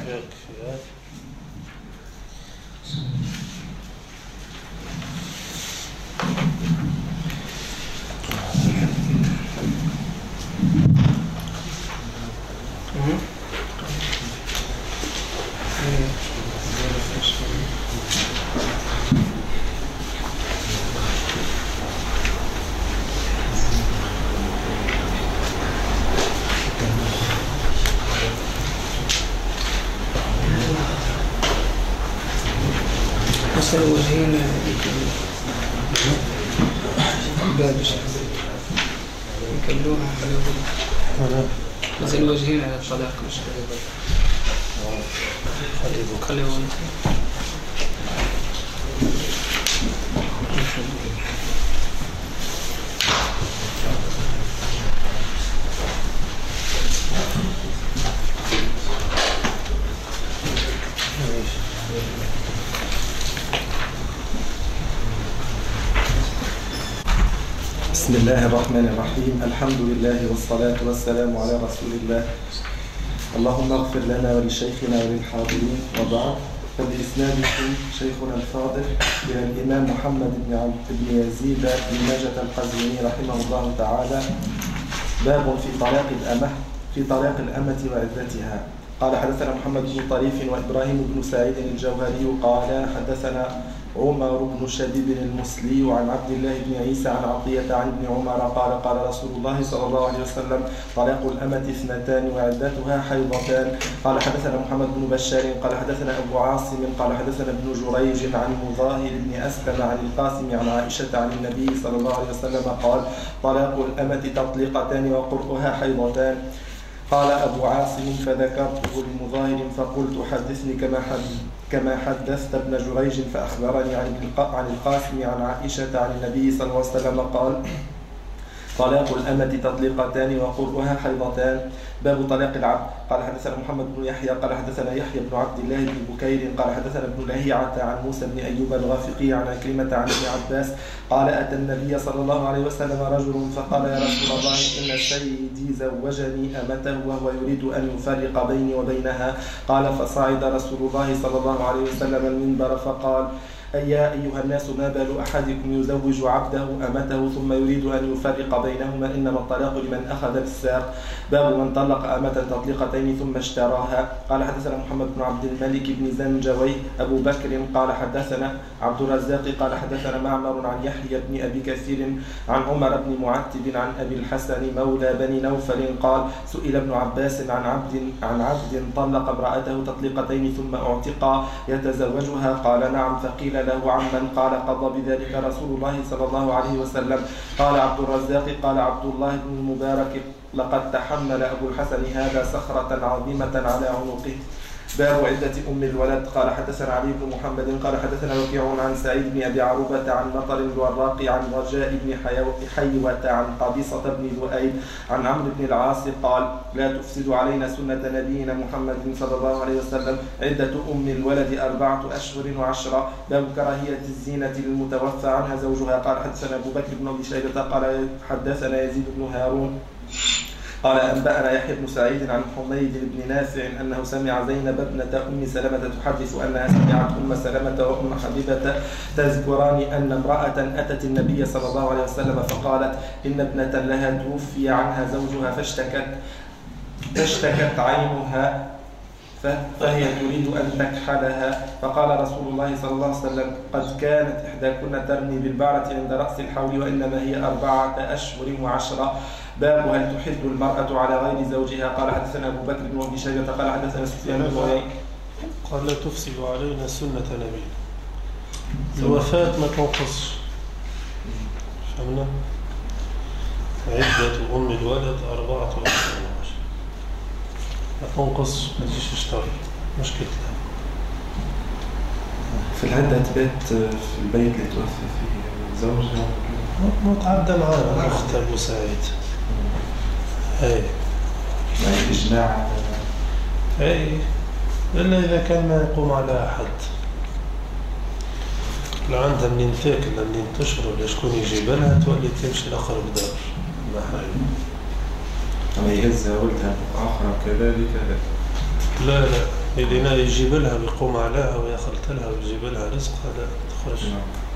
الوجهين باب يكملوها مثل الوجهين على الطلاق مش خليهم بسم الله الرحمن الرحيم. الحمد لله والصلاة والسلام على رسول الله. اللهم اغفر لنا ولشيخنا وللحاضرين وبعد. فبإسنادكم شيخنا الفاضل إلى الإمام محمد بن يزيد بن نجة القزويني رحمه الله تعالى. باب في طلاق الأمة وعدتها. قال حدثنا محمد بن طريف وإبراهيم بن سعيد الجوهري قال حدثنا عمر بن شبيب المسلي وعن عبد الله بن عيسى عن عطية عن ابن عمر قال قال رسول الله صلى الله عليه وسلم طلاق الأمة 2 وعدتها حيضتان. قال حدثنا محمد بن بشار قال حدثنا أبو عاصم قال حدثنا ابن جريج عن مظاهر بن أسلم عن القاسم عن عائشة عن النبي صلى الله عليه وسلم قال طلاق الأمة تطليقتان وقرؤها حيضتان. قال أبو عاصم فذكرته لمظاهر فقلت حدثني كما حدثت ابن جريج فأخبرني عن القاسم عن عائشة عن النبي صلى الله عليه وسلم قال طلاق الأمة تطليقتان وقرؤها حيضتان. باب طلاق العبد. قال حدثنا محمد بن يحيى قال حدثنا يحيى بن عبد الله بن بكير قال حدثنا ابن لهيعة عن موسى بن أيوب الغافقي عن عكرمة عن ابن عباس قال أتى النبي صلى الله عليه وسلم رجل فقال يا رسول الله إن سيدي زوجني أمته وهو يريد أن يفرق بيني وبينها. قال فصعد رسول الله صلى الله عليه وسلم المنبر فقال يا أيها الناس ما بال أحدكم يزوج عبده أمته ثم يريد أن يفرق بينهما إنما الطلاق لمن أخذ بالساق. باب من طلق أمة تطليقتين ثم اشتراها. قال حدثنا محمد بن عبد الملك بن زنجوي أبو بكر قال حدثنا عبد الرزاق قال حدثنا معمر عن يحيى بن أبي كثير عن عمر بن معتب عن أبي الحسن مولى بني نوفل قال سئل ابن عباس عن عبد طلق امرأته تطليقتين ثم اعتقى يتزوجها قال نعم. فقيل له عمن قال قضى بذلك رسول الله صلى الله عليه وسلم. قال عبد الرزاق قال عبد الله بن المبارك لقد تحمل أبو الحسن هذا صخرة عظيمة على عنقه. باب عدة أم الولد. قال حدثنا علي بن محمد قال حدثنا وكيع عن سعيد بن أبي عروبة عن مطر الوراق عن رجاء بن حيوة عن قبيصة بن ذؤيب عن عمرو بن العاص قال لا تفسد علينا سنة نبينا محمد صلى الله عليه وسلم. عدة أم الولد 4 أشهر و10. باب كراهية الزينة للمتوفى عنها زوجها. قال حدثنا أبو بكر بن أبي شيبة قال حدثنا يزيد بن هارون قال أنبأنا يحيى بن سعيد عن حميد بن نافع أنه سمع زينب ابنة أم سلمة تحدث أنها سمعت أم سلمة وأم حبيبة تذكران أن امرأة أتت النبي صلى الله عليه وسلم فقالت إن ابنة لها توفي عنها زوجها فاشتكت عينها فهي تريد أن تكحلها. فقال رسول الله صلى الله عليه وسلم قد كانت إحداكن ترمي بالبعرة عند رأس الحول وإنما هي 4 أشهر و10. باب هل تحد المرأة على غير زوجها. قال حدثنا أبو بكر بن أبي شيبة قال حدثنا سفيان بن عيينة قال لا تفسد علينا سنة نبي. الوفاة ما تنقصش. فهمنا؟ عدة أم الولد 4 أشهر ما تنقص ما تجيش تشتغل مشكلتها. في العدة تبات في البيت اللي توفى فيه زوجها متعدى معانا أخت أبو سعيد. أي ما إجماع. أي إلا إذا كان ما يقوم على أحد. لو عندها منين تاكل منين تشرب ولا شكون يجيب لها تولي تمشي لأقرب دار ما حاجة. أما يهزها ولدها آخر كذلك. لا اللي يجيب لها ويقوم عليها ويخلط لها ويجيب لها رزق هذا تخرج.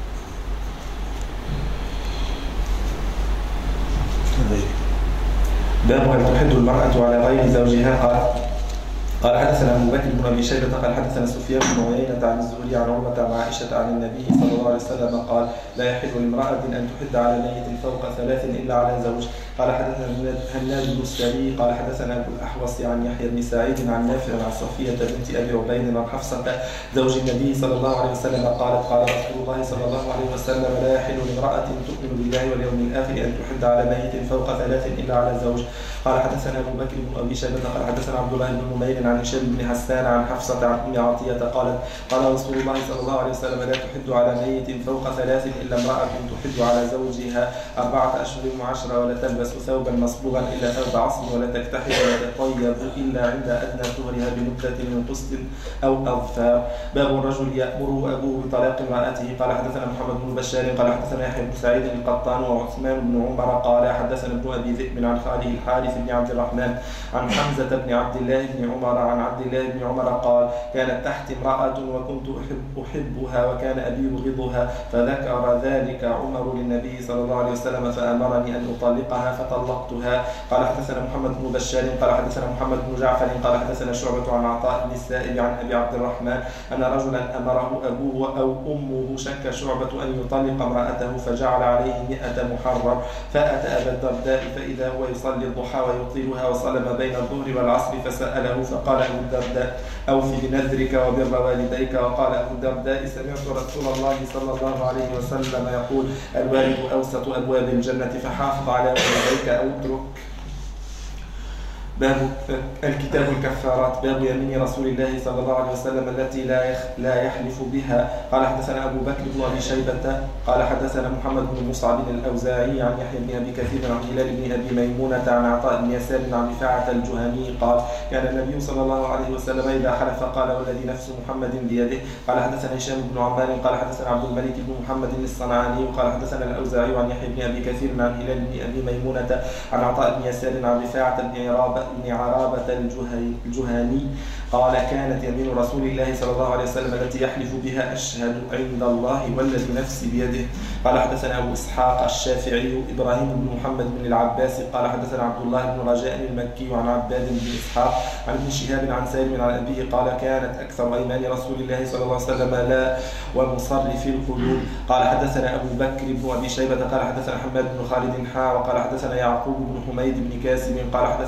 باب هل تحد المرأة على غير زوجها. قال حدثنا أبو بكر بن أبي شيبة قال حدثنا سفيان بن عيينة عن الزهري عن عروة عن عائشة عن النبي صلى الله عليه وسلم قال لا يحل لامرأة أن تحد على ميت فوق 3 إلا على زوج. قال حدثنا هناد بن السري قال حدثنا أبو الأحوص عن يحيى بن سعيد عن نافع عن صفية بنت أبي عبيد عن حفصة زوج النبي صلى الله عليه وسلم قالت قال رسول الله صلى الله عليه وسلم لا يحل لامرأة تؤمن بالله واليوم الآخر أن تحد على ميت فوق 3 إلا على زوج. قال حدثنا أبو بكر بن أبي شيبة قال حدثنا عبد الله بن نمير عن هشام بن حسان عن حفصة عن أم عطية قالت قال رسول الله صلى الله عليه وسلم لا تحد على ميت فوق 3 إلا امرأة تحد على زوجها 4 أشهر و10 ولا تلبس ثوبا مصبوغا إلا ثوب عصر ولا تكتحل ولا تطيب إلا عند أدنى طهرها بنكتة من قسط أو أظفار. باب الرجل يأمر أبوه بطلاق امرأته. قال حدثنا محمد بن بشار قال حدثنا يحيى بن سعيد القطان وعثمان بن عمر قال حدثنا ابن أبي ذئب عن خاله الحارث بن عبد الرحمن عن حمزة بن عبد الله بن عمر عن عبد الله بن عمر قال كانت تحت امرأة وكنت أحبها وكان أبي يبغضها فذكر ذلك عمر للنبي صلى الله عليه وسلم فأمرني أن أطلقها فطلقتها. قال حدثنا محمد بن بشار قال حدثنا محمد بن جعفر قال حدثنا شعبة عن عطاء بن السائب عن أبي عبد الرحمن أن رجلا أمره أبوه أو أمه شك شعبة أن يطلق امرأته فجعل عليه 100 محرر فأتى أبا الدرداء فإذا هو يصلي الضحى ويطيلها وصلى ما بين الظهر والعصر فسأله فقال أبو الدرداء أوفي بنذرك وبر والديك. وقال أبو الدرداء سمعت رسول الله صلى الله عليه وسلم يقول الوالد أوسط أبواب الجنة فحافظ على والديك أو اترك. باب الكتاب الكفارات. باب يمين رسول الله صلى الله عليه وسلم التي لا يحلف بها. قال حدثنا أبو بكر بن أبي شيبة قال حدثنا محمد بن مصعب الأوزاعي عن يحيى بن أبي كثير عن هلال بن أبي ميمونة عن عطاء بن يسار عن رفاعة الجهني قال كان النبي صلى الله عليه وسلم إذا حلف قال والذي نفس محمد بيده. قال حدثنا هشام بن عمار قال حدثنا عبد الملك بن محمد الصنعاني قال حدثنا الأوزاعي عن يحيى بن أبي كثير عن هلال بن أبي ميمونة عن عطاء بن يسار عن رفاعة بن عرابة الجهني قال كانت يمين رسول الله صلى الله عليه وسلم التي يحلف بها أشهد عند الله والذي نفسي بيده. قال حدثنا أبو إسحاق الشافعي إبراهيم بن محمد بن العباس قال حدثنا عبد الله بن رجاء المكي عن عباد بن إسحاق عن ابن شهاب عن سالم عن أبيه قال كانت أكثر أيمان رسول الله صلى الله عليه وسلم لا ومصرف القلوب. قال حدثنا أبو بكر بن أبي شيبة قال حدثنا حماد بن خالد وقال حدثنا يعقوب بن حميد بن كاسب قال حدثنا معن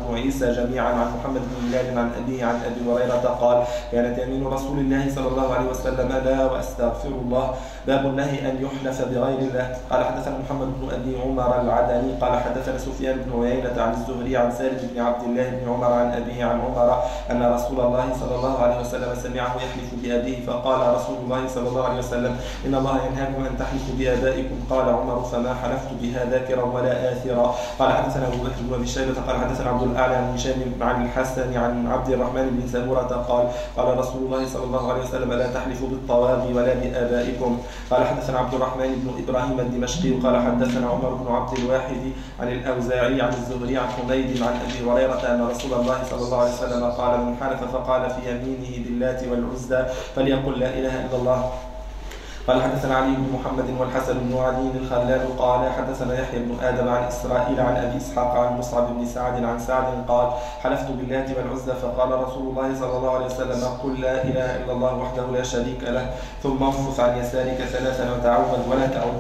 بن عيسى جميعا عن محمد بن بلال عن أبيه عن أبي هريرة قال كانت يمين رسول الله صلى الله عليه وسلم لا وأستغفر الله. باب النهي أن يحلف بغير الله. قال حدثنا محمد بن أبي عمر العدني قال حدثنا سفيان بن عيينة عن الزهري عن سالم بن عبد الله بن عمر عن أبيه عن عمر أن رسول الله صلى الله عليه وسلم سمعه يحلف بأبيه فقال رسول الله صلى الله عليه وسلم إن الله ينهاكم أن تحلفوا بآبائكم. قال عمر فما حلفت بها ذاكرا ولا آثرا. قال حدثنا أبو بكر بن أبي شيبة قال حدثنا عبد الأعلى عن هشام عن الحسن عن عبد الرحمن بن سمرة قال رسول الله صلى الله عليه وسلم لا تحلفوا بالطواغي ولا بآبائكم. قال حدثنا عبد الرحمن بن إبراهيم الدمشقي قال حدثنا عمر بن عبد الواحد عن الأوزاعي عن الزهري عن حميد عن أبي هريرة أن رسول الله صلى الله عليه وسلم قال من حلف فقال في يمينه باللات والعزى فليقل لا إله إلا الله. قال حدثنا علي بن محمد والحسن بن علي الخلال قال حدثنا يحيى بن آدم عن إسرائيل عن أبي إسحاق عن مصعب بن سعد عن سعد قال حلفت باللات والعزى فقال رسول الله صلى الله عليه وسلم قل لا إله إلا الله وحده لا شريك له ثم انفث عن يسارك ثلاثا وتعوذ ولا تعوذ.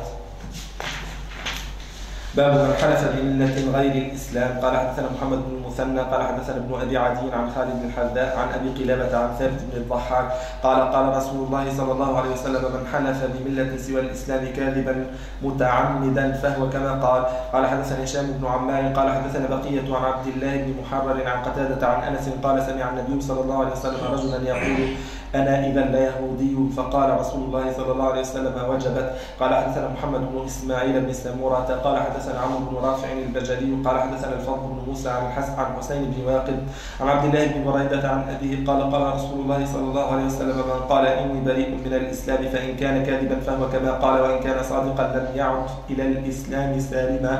باب من حلف بملة غير الإسلام. قال حدثنا محمد بن المثنى قال حدثنا ابن أبي عدي عن خالد بن الحذاء عن أبي قلابة عن ثابت بن الضحاك قال رسول الله صلى الله عليه وسلم من حلف بملة سوى الإسلام كاذبا متعمدا فهو كما قال. قال حدثنا هشام بن عمار قال حدثنا بقية عن عبد الله بن محرر عن قتادة عن أنس قال سمع النبي صلى الله عليه وسلم رجلا يقول أنا إذا ليهودي فقال رسول الله صلى الله عليه وسلم وجبت. قال حدثنا محمد بن إسماعيل بن سمورة قال حدثنا عمرو بن رافع البجلي قال حدثنا الفضل بن موسى عن حسين بن واقد عن عبد الله بن بريدة عن أبيه قال رسول الله صلى الله عليه وسلم من قال إني بريء من الإسلام فإن كان كاذبا فهو كما قال وإن كان صادقا لم يعد إلى الإسلام سالما.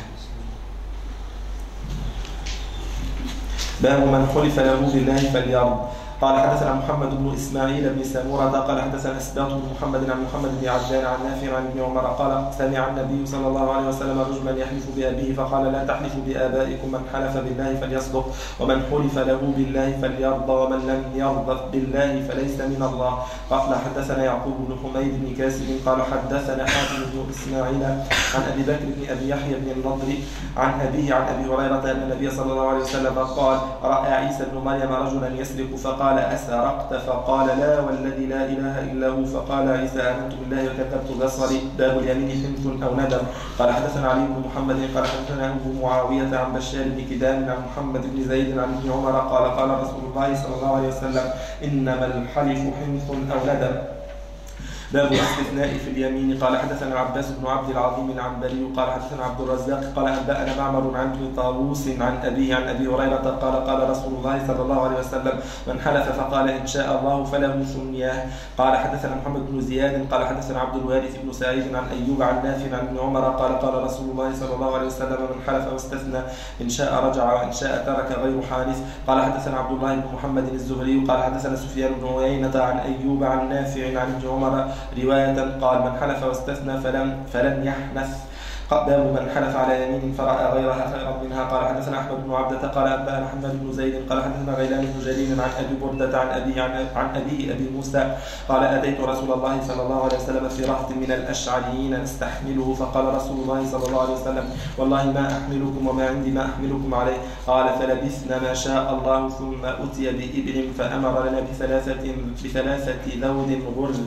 باب من حلف له بالله فليرض. قال حدثنا محمد بن إسماعيل بن سمورة قال حدثنا أسباط بن محمد عن محمد بن عجلان عن نافع عن ابن عمر قال سمع النبي صلى الله عليه وسلم رجلا يحلف بأبيه فقال لا تحلفوا بآبائكم من حلف بالله فليصدق ومن حلف له بالله فليرضى ومن لم يرضى بالله فليس من الله. قال حدثنا يعقوب بن حميد بن كاسب قال حدثنا حاتم بن إسماعيل عن أبي بكر بن أبي يحيى بن النضر عن أبيه عن أبي هريرة أن النبي صلى الله عليه وسلم قال رأى عيسى بن مريم رجلا يسرق فقال أسرقت فقال لا والذي لا إله إلا هو فقال عيسى آمنت بالله وكذبت بصري. باب اليمين حنث أو ندم. قال حدثنا علي بن محمد قال حدثنا أبو معاوية عن بشار بن كدام عن محمد بن زيد عن ابن عمر قال رسول الله صلى الله عليه وسلم إنما الحلف حنث أو ندم. باب الاستثناء في اليمين. قال حدثنا عباس بن عبد العظيم العنبري قال حدثنا عبد الرزاق قال أنبأنا معمر عن ابن طاووس عن أبيه عن أبي هريرة قال رسول الله صلى الله عليه وسلم من حلف فقال إن شاء الله فله ثنياه. قال حدثنا محمد بن زياد قال حدثنا عبد الوارث بن سعيد عن أيوب عن نافع عن ابن عمر قال رسول الله صلى الله عليه وسلم من حلف واستثنى إن شاء رجع وإن شاء ترك غير حانث. قال حدثنا عبد الله بن محمد الزهري قال حدثنا سفيان بن عيينة عن أيوب عن نافع عن ابن عمر رواية قال من حلف واستثنى فلن يحنث. باب من حلف على يمين فرأى غيرها خيرا منها. قال حدثنا أحمد بن عبدة قال أنبأنا محمد بن زيد قال حدثنا غيلان بن جرير عن أبي بردة عن أبيه أبي موسى قال أتيت رسول الله صلى الله عليه وسلم في رهط من الأشعريين نستحمله فقال رسول الله صلى الله عليه وسلم والله ما أحملكم وما عندي ما أحملكم عليه. قال فلبثنا ما شاء الله ثم أتي بإبل فأمر لنا بثلاثة ذود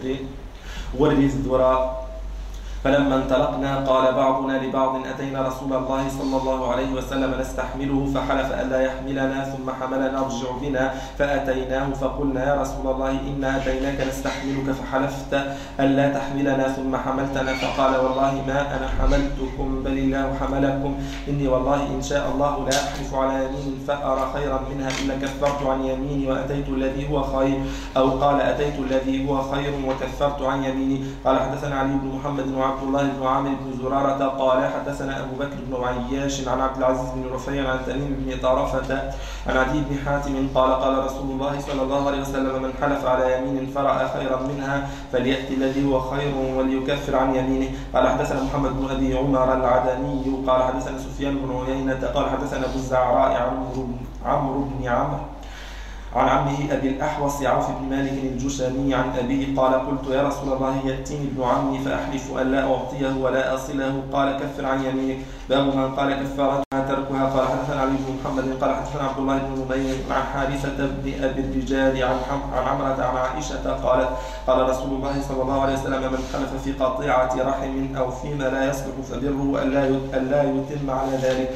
غر الذراء. فلما انطلقنا قال بعضنا لبعض أتينا رسول الله صلى الله عليه وسلم نستحمله فحلف ألا يحملنا ثم حملنا نرجع بنا فأتيناه فقلنا يا رسول الله إنا أتيناك نستحملك فحلفت ألا تحملنا ثم حملتنا فقال والله ما أنا حملتكم بل الله حملكم إني والله إن شاء الله لا أحلف على يمين فأرى خيرا منها إلا كفرت عن يميني وأتيت الذي هو خير أو قال أتيت الذي هو خير وكفرت عن يميني. قال حدثنا علي بن محمد عبد الله بن عامر بن زرارة قال حدثنا أبو بكر بن عياش عن عبد العزيز بن رفيع عن تميم بن طرفة عن عدي بن حاتم قال رسول الله صلى الله عليه وسلم من حلف على يمين فرأى خيرا منها فليأتي الذي هو خير وليكفر عن يمينه. قال حدثنا محمد بن أبي عمر العدني قال حدثنا سفيان بن عيينة قال حدثنا أبو الزعراء عمرو بن عمرو عن عمه أبي الأحوص عوف بن مالك الجشمي عن أبيه قال قلت يا رسول الله يأتيني ابن عمي فأحلف أن لا أعطيه ولا أصله قال كفر عن يمينك. باب من قال كفارتها تركها. قال حدثنا علي بن محمد قال حدثنا عبد الله بن نمير عن حارثة بن أبي الرجال عن عمرة عن عائشة قالت قال رسول الله صلى الله عليه وسلم من خلف في قطيعة رحم أو فيما لا يصلح فبره ألا يتم على ذلك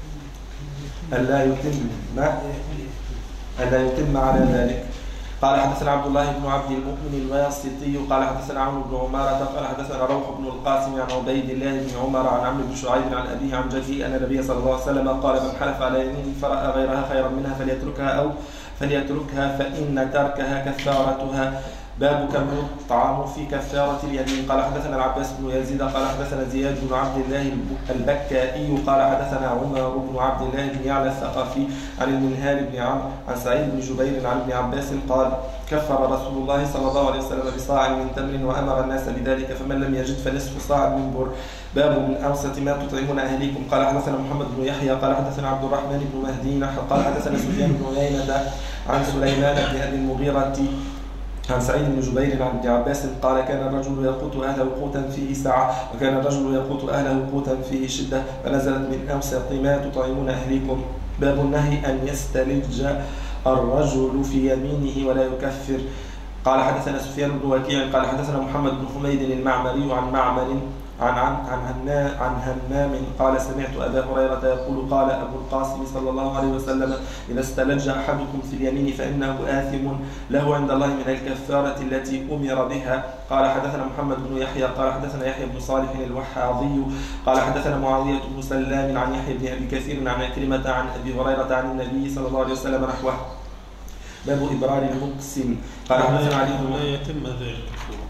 ألا يتم على ذلك. قال حدثنا عبد الله بن عبد المؤمن الواسطي قال حدثنا عمرو بن عمارة قال حدثنا روح بن القاسم عن عبيد الله بن عمر عن عمرو بن شعيب عن أبيه عن جده أن النبي صلى الله عليه وسلم قال من حلف على يمين فرأى غيرها خيرا منها فليتركها فإن تركها كفارتها. باب كم يطعم في كفارة اليمين. قال حدثنا العباس بن يزيد قال حدثنا زياد بن عبد الله البكائي قال حدثنا عمر بن عبد الله بن يعلى الثقفي عن المنهال بن عمرو عن سعيد بن جبير عن ابن عباس قال كفر رسول الله صلى الله عليه وسلم بصاع من تمر وأمر الناس بذلك فمن لم يجد فنصف صاع من بر. باب من أوسط ما تطعمون أهليكم. قال حدثنا محمد بن يحيى قال حدثنا عبد الرحمن بن مهدي قال حدثنا سفيان بن عيينة عن سليمان بن أبي المغيرة عن سعيد بن جبير عن ابن عباس قال كان الرجل يقوت أهله قوتا فيه سعة وكان الرجل يقوت أهله قوتا فيه شدة فنزلت من أوسط ما تطعمون أهليكم. باب النهي أن يستلج الرجل في يمينه ولا يكفر. قال حدثنا سفيان بن وكيع قال حدثنا محمد بن حميد المعمري عن معمر عن همام قال سمعت أبا هريرة يقول قال أبو القاسم صلى الله عليه وسلم إذا استلج أحدكم في اليمين فإنه آثم له عند الله من الكفارة التي أمر بها. قال حدثنا محمد بن يحيى قال حدثنا يحيى بن صالح الوحاضي قال حدثنا معاوية بن سلام عن يحيى بن أبي كثير عن عكرمة عن أبي هريرة عن النبي صلى الله عليه وسلم نحوه. باب إبرار المقسم. قال حدثنا علي بن لا يتم ذلك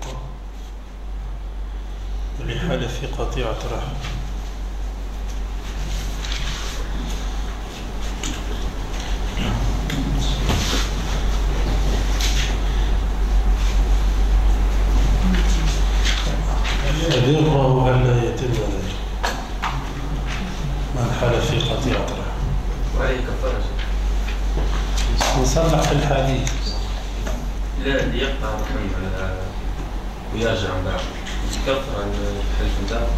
لحال في قطيعة رحم. فبره ألا يتم ذلك من حال في قطيعة رحم. وعليه كفارة نصلح في الحديث لا يقطع رحم ويرجع من بعد كفر عن الحلف بتاعه.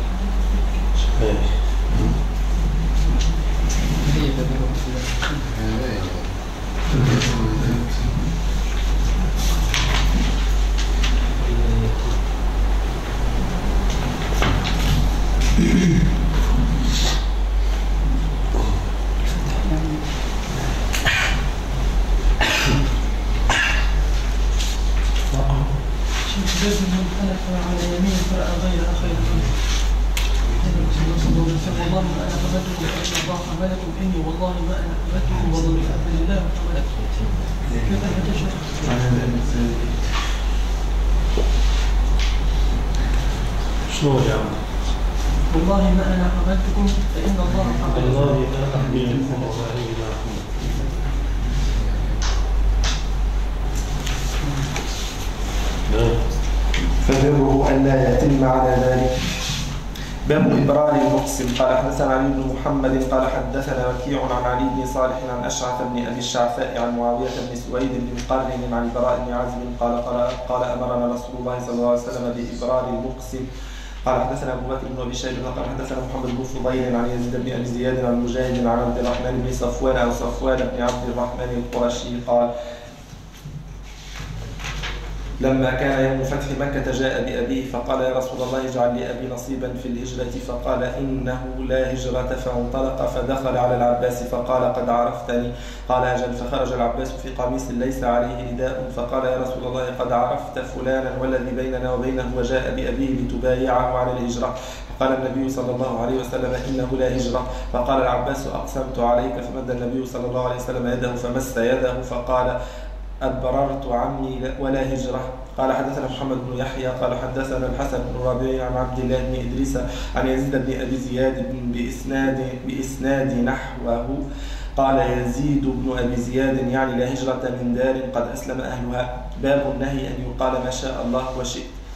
من حلف على يمين فرأى غيرها خيرا منه والله ما أنا حملتكم فإن الله حملكم إني والله ما أنا حملتكم والله فلله حملكم كيف تشعر؟ شنو يا عم؟ والله ما أنا حملتكم فإن الله حملكم. والله ما أحملكم والله ما أحملكم. فبره ألا يتم على ذلك. باب إبرار المقسم. قال حدثنا علي بن محمد قال حدثنا وكيع عن علي بن صالح عن أشعث بن أبي الشعفاء عن معاوية بن سويد بن مقرن عن البراء بن عازب قال أمرنا رسول الله صلى الله عليه وسلم بإبرار المقسم. قال حدثنا أبو بكر بن أبي شيبة قال حدثنا محمد بن فضيل عن يزيد بن أبي زياد عن مجاهد عن عبد الرحمن بن صفوان أو صفوان بن عبد الرحمن القرشي قال لما كان يوم فتح مكة جاء بأبيه فقال يا رسول الله اجعل لي أبي نصيبا في الهجرة فقال إنه لا هجرة فانطلق فدخل على العباس فقال قد عرفتني قال أجل فخرج العباس في قميص ليس عليه رداء فقال يا رسول الله قد عرفت فلانا والذي بيننا وبينه وجاء بأبيه لتبايعه على الهجرة فقال النبي صلى الله عليه وسلم إنه لا هجرة فقال العباس أقسمت عليك فمد النبي صلى الله عليه وسلم يده فمس يده فقال أبررت عمي ولا هجرة. قال حدثنا محمد بن يحيى قال حدثنا الحسن بن ربيع عن عبد الله بن إدريس عن يزيد بن أبي زياد بإسناد نحوه قال يزيد بن أبي زياد يعني لا هجرة من دار قد أسلم أهلها. باب النهي أن يقال ما شاء الله وشئت.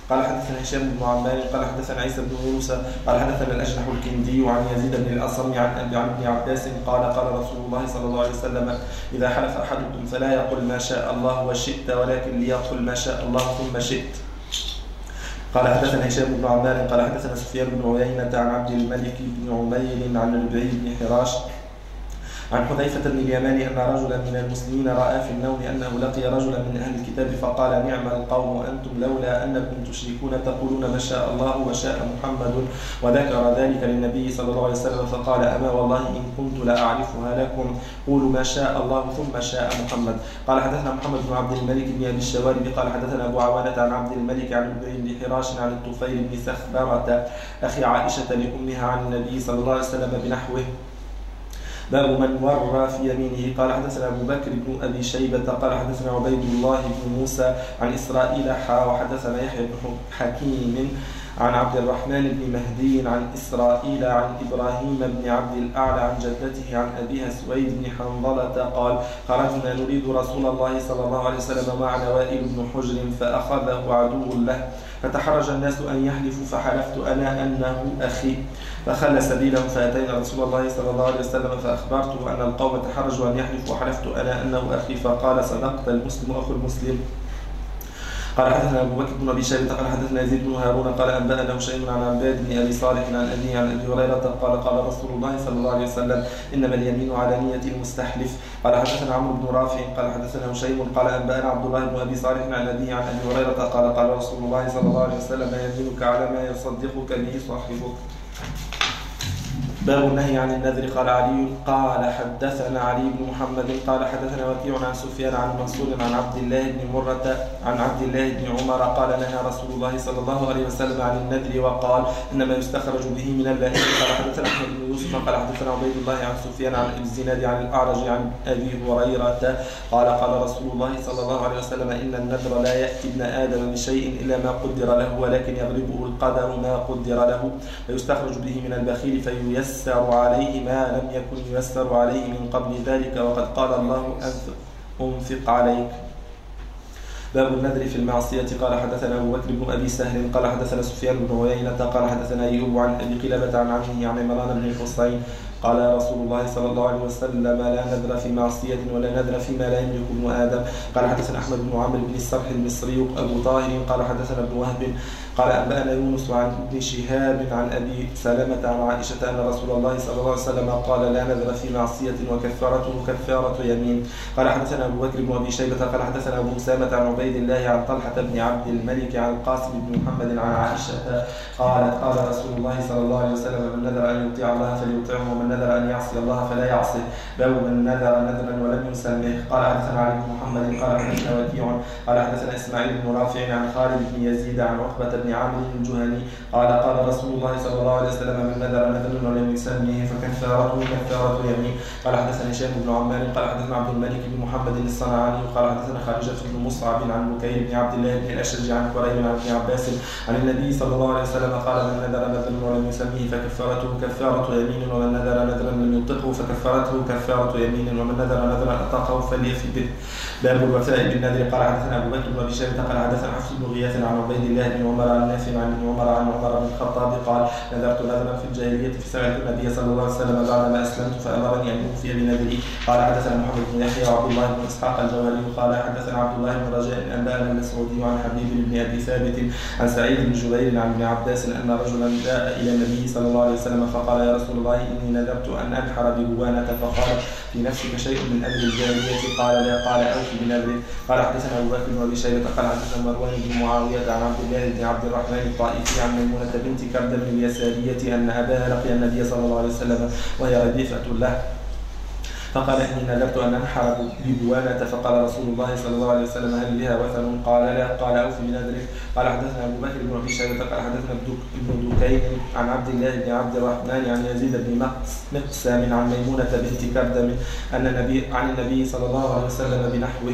قال حدثنا هشام بن عمار قال حدثنا عيسى بن موسى قال حدثنا الأجنح الكندي عن يزيد بن الأصم عن ابن عباس قال قال رسول الله صلى الله عليه وسلم إذا حلف أحدكم فلا يقل ما شاء الله وشئت ولكن ليقل ما شاء الله ثم شئت. قال حدثنا هشام بن عمار قال حدثنا سفيان بن عيينة عن عبد الملك بن عمير عن ربيع بن حراش عن حذيفة بن اليمان أن رجلا من المسلمين رأى في النوم أنه لقي رجلا من أهل الكتاب فقال نعم القوم أنتم لولا أنكم تشركون تقولون ما شاء الله وشاء محمد، وذكر ذلك للنبي صلى الله عليه وسلم فقال أما والله إن كنت لأعرفها لكم قولوا ما شاء الله ثم شاء محمد. قال حدثنا محمد بن عبد الملك بن أبي الشوارب قال حدثنا أبو عوانة عن عبد الملك عن ربيع بن حراش عن الطفيل بن سخبرة أخي عائشة لأمها عن النبي صلى الله عليه وسلم بنحوه. باب من ور في يمينه. قال حدثنا أبو بكر بن أبي شيبة قال حدثنا عبيد الله بن موسى عن إسرائيل وحدثنا يحيى بن حكيم عن عبد الرحمن بن مهدي عن إسرائيل عن إبراهيم بن عبد الأعلى عن جدته عن أبيها سويد بن حنظلة قال خرجنا نريد رسول الله صلى الله عليه وسلم معنا وائل بن حجر فأخذه عدو له فتحرج الناس أن يحلفوا فحلفت أنا أنه أخي فخلى سبيلهم فأتينا رسول الله صلى الله عليه وسلم فأخبرته أن القوم تحرجوا أن يحلفوا وحلفت أنا أنه أخي فقال صدقت المسلم أخو المسلم. قال حدثنا أبو بكر بن أبي شيبة قال حدثنا يزيد بن هارون قال أنبأنا هشيم عن عباد بن أبي صالح عن أبيه عن أبي هريرة قال قال رسول الله صلى الله عليه وسلم إنما اليمين على نية المستحلف. قال حدثنا عمرو بن رافع قال حدثنا هشيم قال أنبأنا عبد الله بن أبي صالح عن أبيه عن أبي هريرة قال قال رسول الله صلى الله عليه وسلم يمينك على ما يصدقك به صاحبك. باب النهي عن النذر. قال علي قال حدثنا علي بن محمد قال حدثنا وكيع عن سفيان عن منصور عن عبد الله بن مرة عن عبد الله بن عمر قال نهى رسول الله صلى الله عليه وسلم عن النذر وقال إنما يستخرج به من اللائم. قال حدثنا أحمد بن يوسف قال حدثنا عبيد الله عن سفيان عن الزناد عن الأعرج عن أبي هريرة قال قال رسول الله صلى الله عليه وسلم إن النذر لا يأتي ابن آدم بشيء إلا ما قدر له ولكن يغلبه القدر ما قدر له فيستخرج به من البخيل فييسر عليه ما لم يكن ييسر عليه من قبل ذلك وقد قال الله أنفق عليك. باب النذر في المعصية. قال حدثنا أبو بكر بن أبي سهل قال حدثنا سفيان بن عيينة قال حدثنا أيوب عن أبي قلابة عن عمه عن عمران بن الحصين قال رسول الله صلى الله عليه وسلم لا نذر في معصية ولا نذر فيما لا يملك ابن آدم. قال حدثنا أحمد بن عمرو بن السرح المصري أبو طاهر قال حدثنا ابن وهب قال أنبأنا يونس عن ابن شهاب عن أبي سلمة عن عائشة أن رسول الله صلى الله عليه وسلم قال لا نذر في معصية وكفارته كفارة يمين. قال حدثنا أبو بكر بن أبي شيبة قال حدثنا أبو أسامة عن عبيد الله عن طلحة بن عبد الملك عن القاسم بن محمد عن عائشة قالت قال رسول الله صلى الله عليه وسلم من نذر أن يطيع الله فليطيعه ومن نذر أن يعصي الله فلا يعصي. باب من نذر نذرا ولم يسمه. قال حدثنا علي بن محمد قال حدثنا وكيع قال حدثنا إسماعيل بن رافع عن خالد بن يزيد عن عقبة بن عامر الجهني قال قال رسول الله صلى الله عليه وسلم من نذر نذرا ولم يسمه فكفارته كفارة يمين. قال حدثنا هشام بن عمار قال حدثنا عبد الملك بن محمد الصنعاني قال حدثنا خارجة بن مصعب عن بكير بن عبد الله بن الأشج عن كريم عن ابن عباس عن النبي صلى الله عليه وسلم قال من نذر نذرا ولم يسمه فكفارته كفارة يمين ومن نذر نذرا لم يطقه فكفارته كفارة يمين ومن نذر نذرا أطاقه فليفي به. باب الوفاء بالنذر. قال حدثنا أبو بكر بن أبي شيبة قال حدثنا حفص بن غياث عن عبيد الله بن عمر عن نافع عن ابن عمر عن عمر بن الخطاب قال نذرت نذرا في الجاهلية فسألت النبي صلى الله عليه وسلم بعدما أسلمت فأمرني أن أوفي بنذري. قال حدثنا محمد بن يحيى وعبد الله بن إسحاق الجوهري قال حدثنا عبد الله بن رجاء أنبأنا المسعودي عن حبيب بن أبي ثابت عن سعيد بن جبير عن ابن عباس أن رجلا جاء إلى النبي صلى الله عليه وسلم فقال يا رسول الله إني نذرت أن أنحر ببوانة فقال في نفسك شيء من أمر الجاهلية؟ قال لا. قال أوفي بنذرك. قال حدثنا أبو بكر بن أبي شيبة قال حدثنا مروان بن معاوية عن عبد الله بن عبد الرحمن الطائفي عن ميمونة بنت كردم اليسارية أن أباها لقي النبي صلى الله عليه وسلم وهي رديفة له فقال إني نذرت أن أنحر ببوانة فقال رسول الله صلى الله عليه وسلم هل بها وثن؟ قال لا. قال أوفي بنذرك. قال حدثنا أبو بكر بن أبي شيبة قال حدثنا ابن دكين عن عبد الله بن عبد الرحمن عن يزيد بن مقسام عن ميمونة بنت كردم عن النبي صلى الله عليه وسلم بنحوه.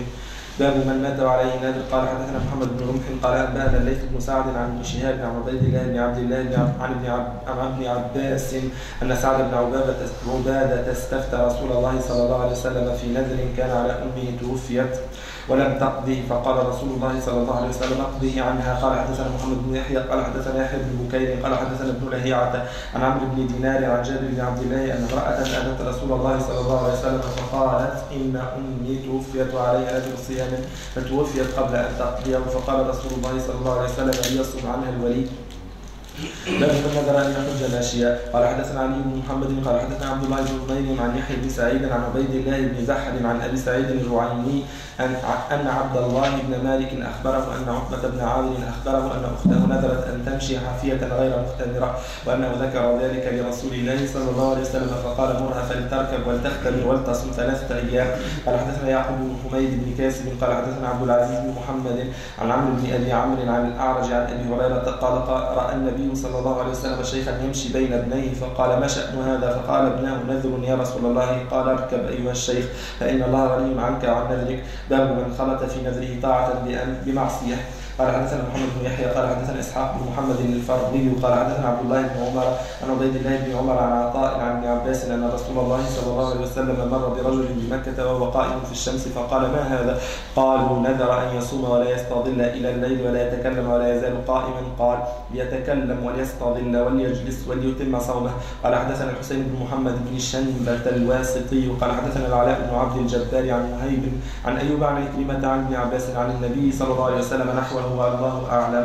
باب من مات وعليه نادر. قال حدثنا محمد بن رمح قال أنبأنا الليث بن سعد عن ابن شهاب عن عبيد الله بن عبد الله عن ابن عباس أن سعد بن عبادة استفتى رسول الله صلى الله عليه وسلم في نذر كان على أمه توفيت ولم تقضه، فقال رسول الله صلى الله عليه وسلم اقضه عنها. قال حدثنا محمد بن يحيى قال حدثنا يحيى بن بكير قال حدثنا ابن لهيعة عن عمرو بن دينار عن جابر بن عبد الله أن امرأة أتت رسول الله صلى الله عليه وسلم فقالت إن أمي توفيت وعليها نذر صيام فتوفيت قبل أن تقضيه، فقال رسول الله صلى الله عليه وسلم ليصوم عنها الولي. باب من نذر ان يحج ماشيا. قال حدثنا علي بن محمد قال حدثنا عبد الله بن نمير عن يحيى بن سعيد عن عبيد الله بن زحل عن ابي سعيد الرعيني ان عبد الله بن مالك اخبره ان عقبه بن عامر اخبره ان اخته نذرت ان تمشي حافيه غير مختمره، وانه ذكر ذلك لرسول الله صلى الله عليه وسلم فقال مرها فلتركب ولتختمر ولتصم 3 أيام. قال حدثنا يعقوب بن حميد بن كاسب قال حدثنا عبد العزيز بن محمد عن عمرو بن ابي عمرو عن الاعرج عن ابي هريره قال راى النبي صلى الله عليه وسلم شيخا يمشي بين ابنيه فقال ما شأن هذا؟ فقال ابناه نذر يا رسول الله. قال اركب أيها الشيخ فإن الله غني عنك وعن نذرك. باب من خلط في نذره طاعة بمعصية. قال حدثنا محمد بن يحيى قال حدثنا اسحاق بن محمد الفرضي قال حدثنا عبد الله بن عمر عن عبيد الله بن عمر عن عطاء عن ابن عباس ان رسول الله صلى الله عليه وسلم مر برجل بمكة وهو قائم في الشمس فقال ما هذا؟ قالوا نذر ان يصوم ولا يستظل الى الليل ولا يتكلم ولا يزال قائما. قال ليتكلم وليستظل وليجلس وليتم صومه. قال حدثنا الحسين بن محمد بن شنبة الواسطي قال حدثنا العلاء بن عبد الجبار عن مهيب عن ايوب عن كلمة عن ابن عباس عن النبي صلى الله عليه وسلم نحوه والله أعلم.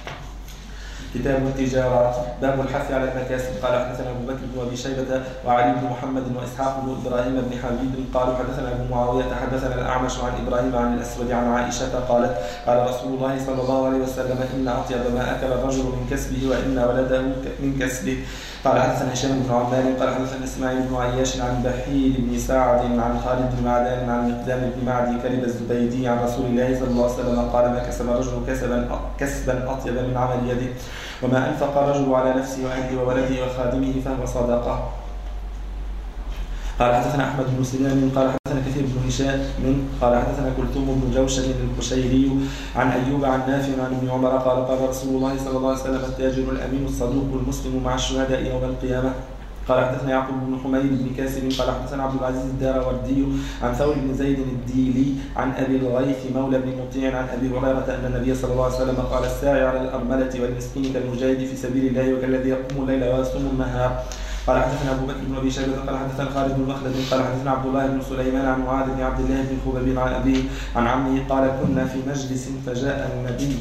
كتاب التجارات. باب الحث على المكاسب. قال حدثنا أبو بكر بن أبي شيبة وعلي بن محمد وإسحاق بن إبراهيم بن حبيب قالوا حدثنا أبو معاوية حدثنا الأعمش عن إبراهيم عن الأسود عن عائشة قالت قال رسول الله صلى الله عليه وسلم إن أطيب ما أكل الرجل من كسبه وإن ولده من كسبه. قال حدثنا هشام بن عمار قال حدثنا إسماعيل بن عياش عن بحير بن سعد عن خالد بن معدان عن مقدام بن معدي كلب الزبيدي عن رسول الله صلى الله عليه وسلم قال ما كسب رجل كسبا أطيب من عمل يده وما أنفق رجل على نفسه وأهله وولده وخادمه فهو صدقة. قال حدثنا أحمد بن سنان قال حدثنا كثير بن هشام قال حدثنا كلثوم بن جوشن القشيري عن أيوب عن نافع عن ابن عمر قال رسول الله صلى الله عليه وسلم التاجر الأمين الصدوق المسلم مع الشهداء يوم القيامة. قال حدثنا يعقوب بن حميد بن كاسب قال حدثنا عبد العزيز الداروردي عن ثور بن زيد الديلي عن ابي الغيث مولى بن مطيع عن ابي هريره ان النبي صلى الله عليه وسلم قال الساعي على الارمله والمسكين كالمجاهد في سبيل الله وكالذي يقوم الليل ويصوم النهار. قال حدثنا ابو بكر بن ابي شيبه قال حدثنا خالد بن مخلد قال حدثنا عبد الله بن سليمان عن معاذ بن عبد الله بن خبيب عن ابيه عن عمه قال كنا في مجلس فجاء النبي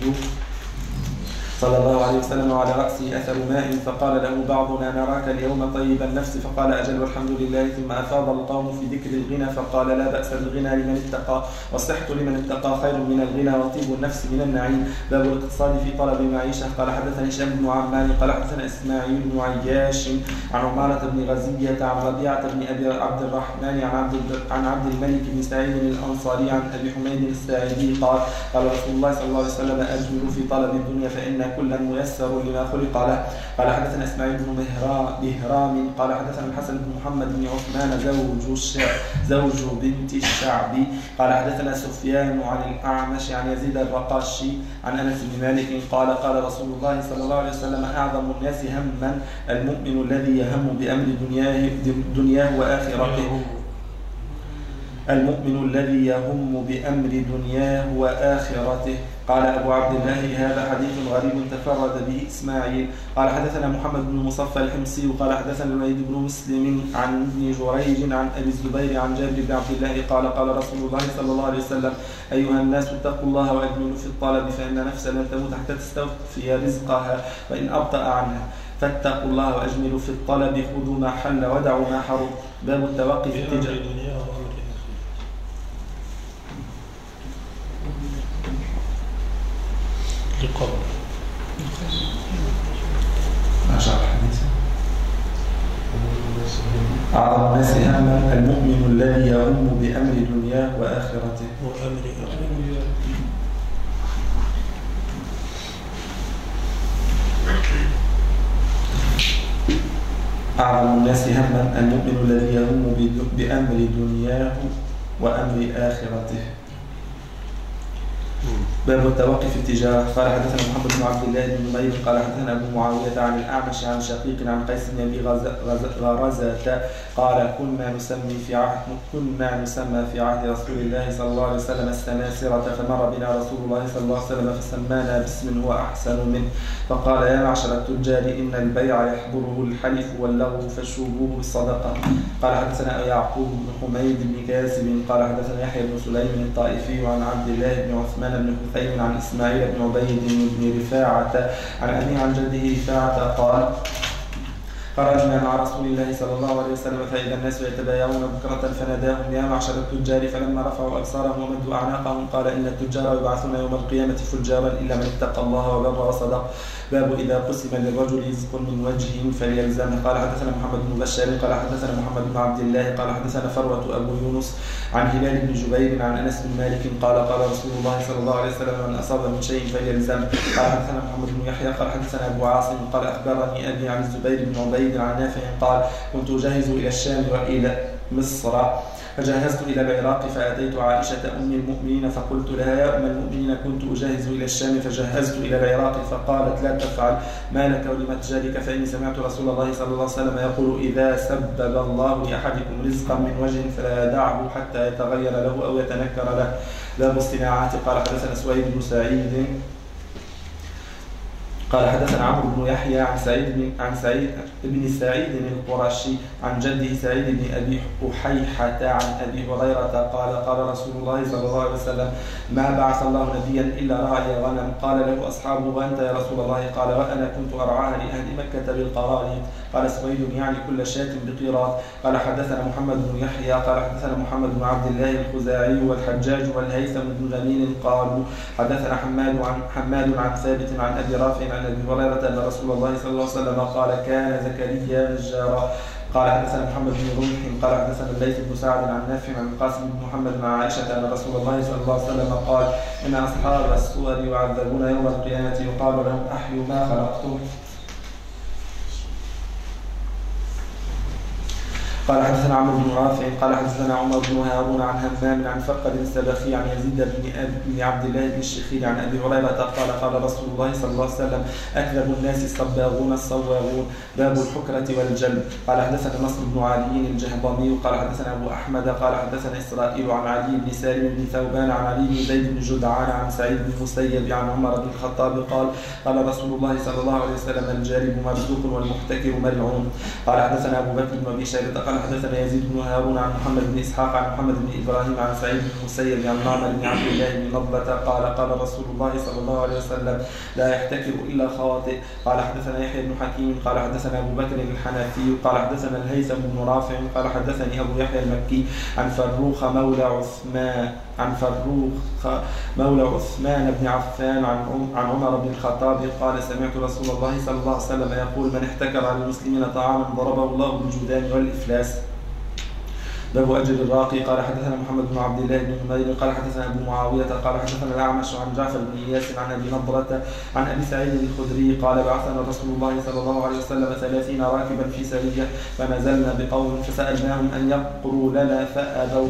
صلى الله عليه وسلم وعلى رأسه أثر ماء فقال له بعضنا نراك اليوم طيب النفس فقال أجل والحمد لله. ثم أفاض القوم في ذكر الغنى فقال لا بأس بالغنى لمن اتقى والصحة لمن اتقى خير من الغنى وطيب النفس من النعيم. باب الاقتصاد في طلب المعيشة. قال حدثنا هشام بن عمار قال حدثنا إسماعيل بن عياش عن عمارة بن غزية عن ربيعة بن أبي عبد الرحمن عن عبد الملك بن سعيد الأنصاري عن أبي حميد الساعدي قال رسول الله صلى الله عليه وسلم أجمل في طلب الدنيا فإن كلا ميسر لما خلق له. قال حدثنا اسماعيل بن بهرام قال حدثنا الحسن بن محمد بن عثمان زوج بنت الشعبي قال حدثنا سفيان عن الأعمش عن يزيد الرقاشي عن أنس بن مالك قال رسول الله صلى الله عليه وسلم أعظم الناس هما المؤمن الذي يهم بأمر دنياه وآخرته. المؤمن الذي يهم بأمر دنياه وآخرته. قال أبو عبد الله هذا حديث غريب تفرد به إسماعيل. قال حدثنا محمد بن مصفى الحمصي قال حدثنا الوليد بن مسلم عن ابن جريج عن أبي الزبير عن جابر بن عبد الله قال رسول الله صلى الله عليه وسلم أيها الناس اتقوا الله وأجملوا في الطلب فإن نفسا لن تموت حتى تستوفي رزقها وإن أبطأ عنها فاتقوا الله وأجملوا في الطلب خذوا ما حل ودعوا ما حرم. باب التوقي في التجارة. القبر ما شاء الله. أعظم الناس هما المؤمن الذي يهم بأمر دنياه وآخرته. أعظم الناس هما المؤمن الذي يهم بأمر دنياه وأمر آخرته. باب التوقي في التجارة. قال حدثنا محمد بن عبد الله بن نمير قال حدثنا أبو معاوية عن الأعمش عن شقيق عن قيس بن أبي غرزة قال كنا نسمى في عهد رسول الله صلى الله عليه وسلم السماسرة، فمر بنا رسول الله صلى الله عليه وسلم فسمانا باسم هو أحسن منه، فقال يا معشر التجار إن البيع يحضره الحلف واللغو فشوبوه بالصدقة. قال حدثنا يعقوب بن حميد بن كاسب قال حدثنا يحيى بن سليم الطائفي عن عبد الله بن عثمان بن حسين عن إسماعيل بن عبيد بن رفاعة عن أبي عن جده رفاعة قال خرجنا مع رسول الله صلى الله عليه وسلم فإذا الناس يتبايعون بكرة فناداهم يا معشر التجار، فلما رفعوا أبصارهم ومدوا أعناقهم قال إن التجار يبعثون يوم القيامة فجارا إلا من اتقى الله وبر وصدق. باب إذا قسم للرجل رزق من وجه فليلزمه. قال حدثنا محمد بن بشار قال حدثنا محمد بن عبد الله قال حدثنا فروة أبو يونس عن هلال بن جبير عن أنس بن مالك قال قال رسول الله صلى الله عليه وسلم من أصاب من شيء فليلزمه. قال حدثنا محمد بن يحيى قال حدثنا أبو عاصم قال أخبرني أبي عن الزبير بن عبيد عن نافع قال كنت أجهز إلى الشام وإلى مصر فجهزت إلى العراق فأتيت عائشة أم المؤمنين فقلت لها يا أم المؤمنين كنت أجهز إلى الشام فجهزت إلى العراق، فقالت لا تفعل ما لك ولم تجارك، فإني سمعت رسول الله صلى الله عليه وسلم يقول إذا سبب الله لأحدكم رزقا من وجه فلا يدعه حتى يتغير له أو يتنكر له. باب الصناعات. قال حدثنا سويد بن سعيد قال حدثنا عمرو بن يحيى عن سعيد بن سعيد القرشي عن جده سعيد بن أبي أحيحة عن أبي هريرة قال قال رسول الله صلى الله عليه وسلم ما بعث الله نبيا إلا راعي غنم. قال له أصحابه وأنت يا رسول الله؟ قال وأنا كنت أرعاها لأهل مكة بالقراريط. قال سويد يعني كل شاة بقيراط. قال حدثنا محمد بن يحيى قال حدثنا محمد بن عبد الله الخزاعي والحجاج والهيثم بن غمين قالوا حدثنا حماد عن ثابت عن أبي رافع عن أبي هريرة أن رسول الله صلى الله عليه وسلم قال كان زكريا نجارا. قال حدثنا محمد بن رمح قال حدثنا الليث بن سعد عن نافع عن القاسم بن محمد عن عائشة أن رسول الله صلى الله عليه وسلم قال إن أصحاب السور يعذبون يوم القيامة يقال لهم أحيوا ما خلقتم. قال حدثنا عمرو بن رافع قال حدثنا عمر بن هارون عن همام عن فرقد السبخي عن يزيد بن عبد الله بن الشخير عن ابي هريره قال قال رسول الله صلى الله عليه وسلم اكذب الناس الصباغون الصواغون. باب الحكرة والجلب. قال حدثنا نصر بن علي الجهضمي قال حدثنا ابو احمد قال حدثنا اسرائيل عن علي بن سالم بن ثوبان عن علي بن زيد بن جدعان عن سعيد بن المسيب عن عمر بن الخطاب قال قال رسول الله صلى الله عليه وسلم الجالب مرزوق والمحتكر ملعون. قال حدثنا ابو بكر بن ابي شيبه قال حدثنا يزيد بن هارون عن محمد بن إسحاق عن محمد بن إبراهيم عن سعيد بن المسيب عن معمر بن عبد الله بن نضلة قال قال رسول الله صلى الله عليه وسلم لا يحتكر إلا خاطئ. قال حدثنا يحيى بن حكيم قال حدثنا أبو بكر الحنفي قال حدثنا الهيثم بن رافع قال حدثني أبو يحيى المكي عن فروخ مولى عثمان بن عفان عن عمر بن الخطاب قال سمعت رسول الله صلى الله عليه وسلم يقول من احتكر على المسلمين طعاما ضربه الله بالجذام والإفلاس. باب أجر الراقي. قال حدثنا محمد بن عبد الله بن نمير قال حدثنا أبو معاوية قال حدثنا الأعمش عن جعفر بن إياس عن أبي نضرة عن أبي سعيد الخدري قال بعثنا رسول الله صلى الله عليه وسلم 30 راكبا في سرية فنزلنا بقوم فسألناهم أن يقروا لنا فأبوا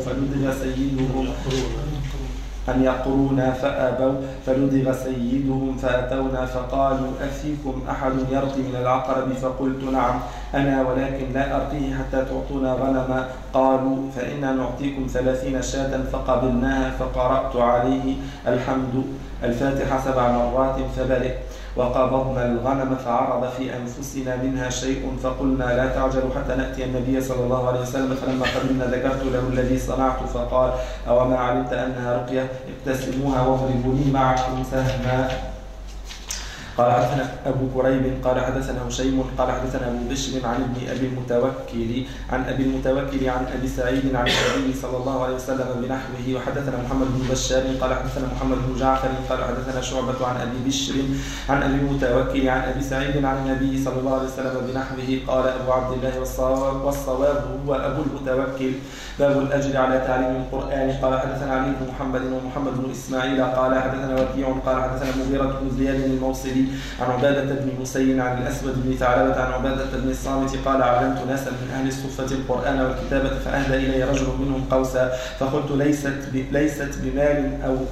فلدغ سيدهم فأتونا فقالوا أفيكم أحد يرقي من العقرب؟ فقلت نعم أنا ولكن لا أرقيه حتى تعطونا غنما. قالوا فإنا نعطيكم 30 شاة فقبلناها فقرأت عليه الفاتحة 7 مرات فبرئ. وقبضنا الغنم فعرض في أنفسنا منها شيء فقلنا لا تعجلوا حتى نأتي النبي صلى الله عليه وسلم. فلما قدمنا ذكرت له الذي صنعت فقال أوما علمت أنها رقية؟ اقتسموها واضربوني معكم سهما. قال حدثنا أبو كريب قال حدثنا هشيم قال حدثنا أبو بشر عن ابن أبي المتوكل عن أبي سعيد عن النبي صلى الله عليه وسلم بنحوه. وحدثنا محمد بن بشار قال حدثنا محمد بن جعفر قال حدثنا شعبة عن أبي بشر عن أبي المتوكل عن أبي سعيد عن النبي صلى الله عليه وسلم بنحوه. قال أبو عبد الله والصواب هو أبو المتوكل. باب الأجر على تعليم القرآن. قال حدثنا علي بن محمد ومحمد بن إسماعيل قال حدثنا وكيع قال حدثنا مغيرة بن زياد الموصلي عن عبادة بن مسين عن الأسود بن ثعلبة عن عبادة بن الصامت قال علمت ناسا من أهل الصفة القرآن والكتابة فأهدى إلي رجل منهم قوسا فقلت ليست بمال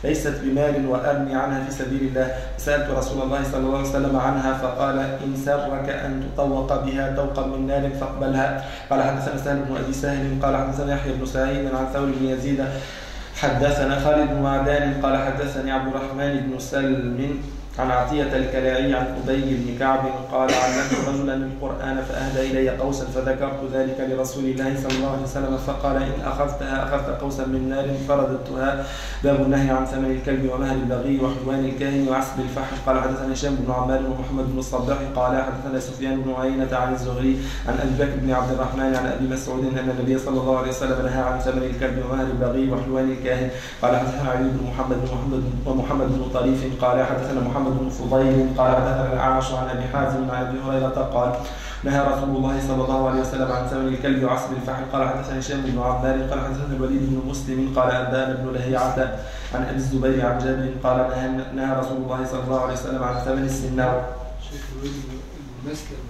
ليست بمال وأرمي عنها في سبيل الله. سألت رسول الله صلى الله عليه وسلم عنها فقال إن سرك أن تطوق بها طوقا من نار فاقبلها. قال حدثنا سهل بن أبي سهل قال حدثنا يحيى بن سعيد عن ثور بن يزيد حدثنا خالد بن معدان قال حدثني عبد الرحمن بن سلم عن عطية الكلاعي عن أبي بن كعب قال علمت رجلا القرآن فأهدى إلي قوسا فذكرت ذلك لرسول الله صلى الله عليه وسلم فقال إن أخذتها أخذت قوسا من نار فرددتها. باب النهي عن ثمن الكلب ومهر البغي وحلوان الكاهن وعسب الفحل. قال حدثنا هشام بن عمار ومحمد بن الصباح قال حدثنا سفيان بن عيينة عن الزهري عن أبي بكر بن عبد الرحمن عن أبي مسعود أن النبي صلى الله عليه وسلم نهى عن ثمن الكلب ومهر البغي وحلوان الكاهن. قال حدثنا علي بن محمد بن طريف قال حدثنا محمد بن فضيل قال حدثنا الأعمش عن أبي حازم عن أبي هريرة قال نهى رسول الله صلى الله عليه وسلم عن ثمن الكلب وعسب الفحل. قال حدثنا هشام بن عمار قال حدثنا الوليد بن مسلم قال أنبأنا بن لهيعة عن أبي الزبير عن جابر قال نهى رسول الله صلى الله عليه وسلم عن ثمن السنار. شيخ الوليد المسلم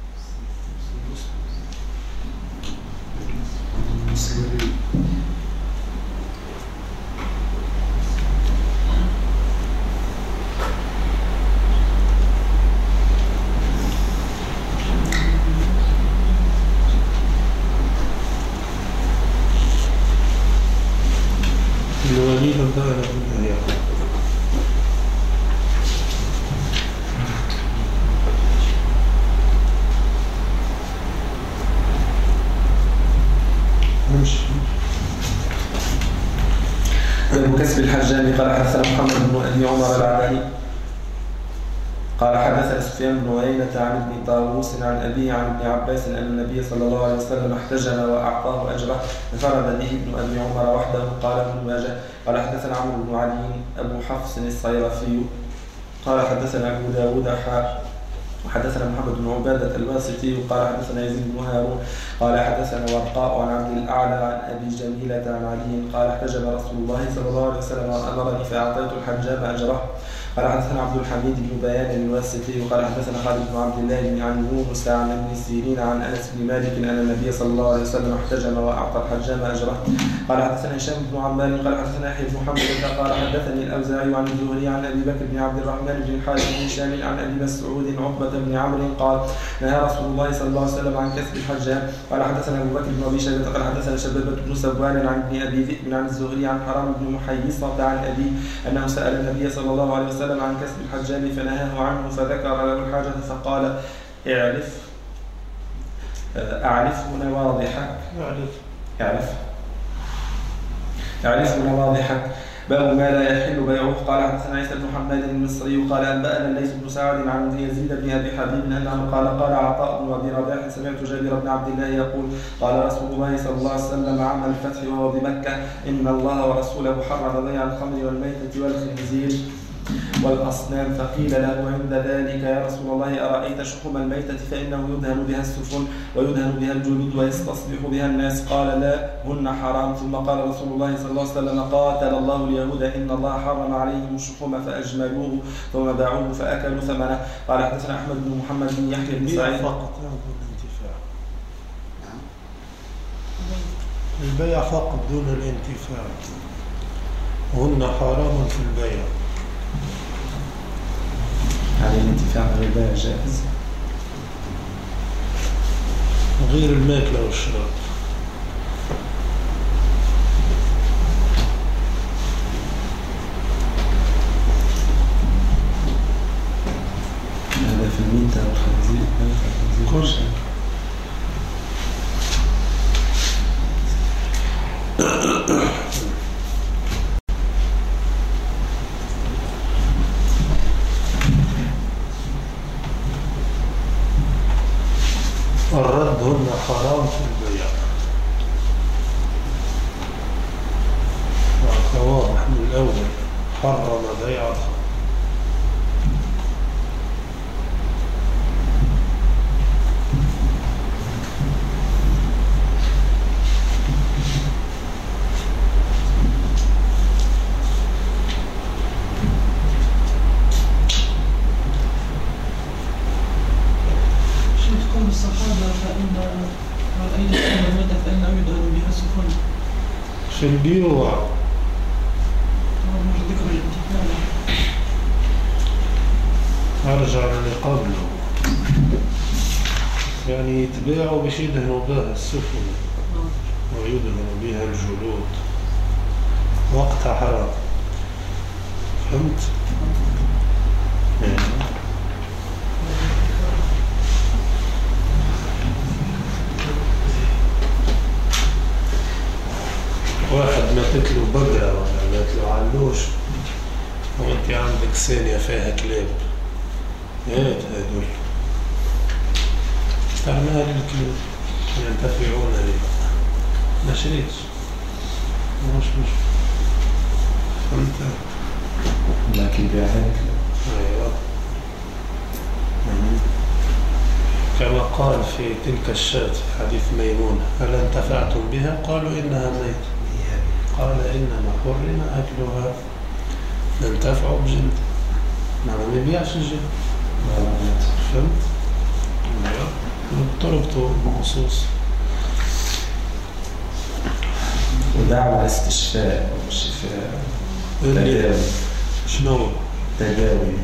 الوليد أنبأنا بن لهيعة. باب كسب الحجام. قال حدثنا محمد بن أبي عمر العدني قال حدثنا سفيان بن عيينة عن ابن طاووس عن أبيه عن ابن عباس أن النبي صلى الله عليه وسلم احتجم وأعطاه أجره ففرد به ابن أبي عمر وحده. قال ابن ماجه قال حدثنا عمرو بن علي أبو حفص الصيرفي قال حدثنا أبو داود وحدثنا محمد بن عبادة الواسطي قال حدثنا يزيد بن هارون قال حدثنا ورقاء عن عبد الأعلى عن أبي جميلة عن علي قال احتجم رسول الله صلى الله عليه وسلم وأمرني فأعطيت الحجام أجره. قال حدثنا عبد الحميد بن بيان الواسطي وقال حدثنا خالد بن عبد الله بن عن يونس عن ابن سيرين عن انس بن مالك ان النبي صلى الله عليه وسلم احتجم واعطى الحجام اجره. قال حدثنا هشام بن عمار قال حدثنا يحيى بن محمد قال حدثني الاوزاعي عن الزهري عن ابي بكر بن عبد الرحمن بن الحارث بن هشام عن ابي مسعود عقبه بن عمرو قال نهى رسول الله صلى الله عليه وسلم عن كسب الحجام. قال حدثنا ابو بكر بن ابي شيبه قال حدثنا شبابه بن سوان عن ابن ابي ذئب عن الزهري عن حرام بن محيصه عن ابي انه سال النبي صلى الله عليه وسلم عن كسب الحجام فنهاه عنه فذكر له الحاجة فقال أعرف نواضحك اعرف نواضحك. باب ما لا يحل بيعه. قال حدثنا عيسى بن محمد المصري قال أنبأنا الليث بن سعد عن يزيد بن أبي حبيب أنه قال عطاء بن أبي رباح سمعت جابر بن عبد الله يقول قال رسول الله صلى الله عليه وسلم عام الفتح وهو بمكة إن الله ورسوله حرم بيع الخمر والميتة والخنزير والأصنام. فقيل له عند ذلك يا رسول الله أرأيت شحوم الميتة فإنه يدهن بها السفن ويدهن بها الجلود ويستصبح بها الناس قال لا هن حرام. ثم قال رسول الله صلى الله عليه وسلم قاتل الله اليهود إن الله حرم عليهم الشحوم فأجملوه ثم باعوه فأكلوا ثمنه. قال حدثنا أحمد بن محمد بن يحيى بن سعيد البيع فقط دون الانتفاع وهن حرام في البيع. يعني الانتفاع غير البيع جائز غير الماكلة والشراب. هذا في الميتة والخنزير كل الرد هن حرام في البيع. واضح من الأول حرم بيع الخمر. الصحابة فإن رأيت أن الميتة فإنه يدهن بها السفن. في البيوع ذكر أرجع للي قبله، يعني يتباعوا باش يدهنوا بها السفن ويدهنوا بها الجلود، وقتها حرام. فهمت؟ واحد ماتت له بقرة ولا مات له علوش وانت عندك ثانية فيها كلاب، هات هدول استعمال الكلاب ينتفعون لي، ما شريتش مش فهمت؟ لكن بيعها الكلاب. ايوه كما قال في تلك الشاة في حديث ميمونة: هل انتفعتم بها؟ قالوا إنها ميتة. قال: إنما حرم أكلها، ننتفع بجلد، ما نبيعش الجلد. فهمت؟ طربته بخصوص ودعوة استشفاء والشفاء تداوي. شنو؟ تداوي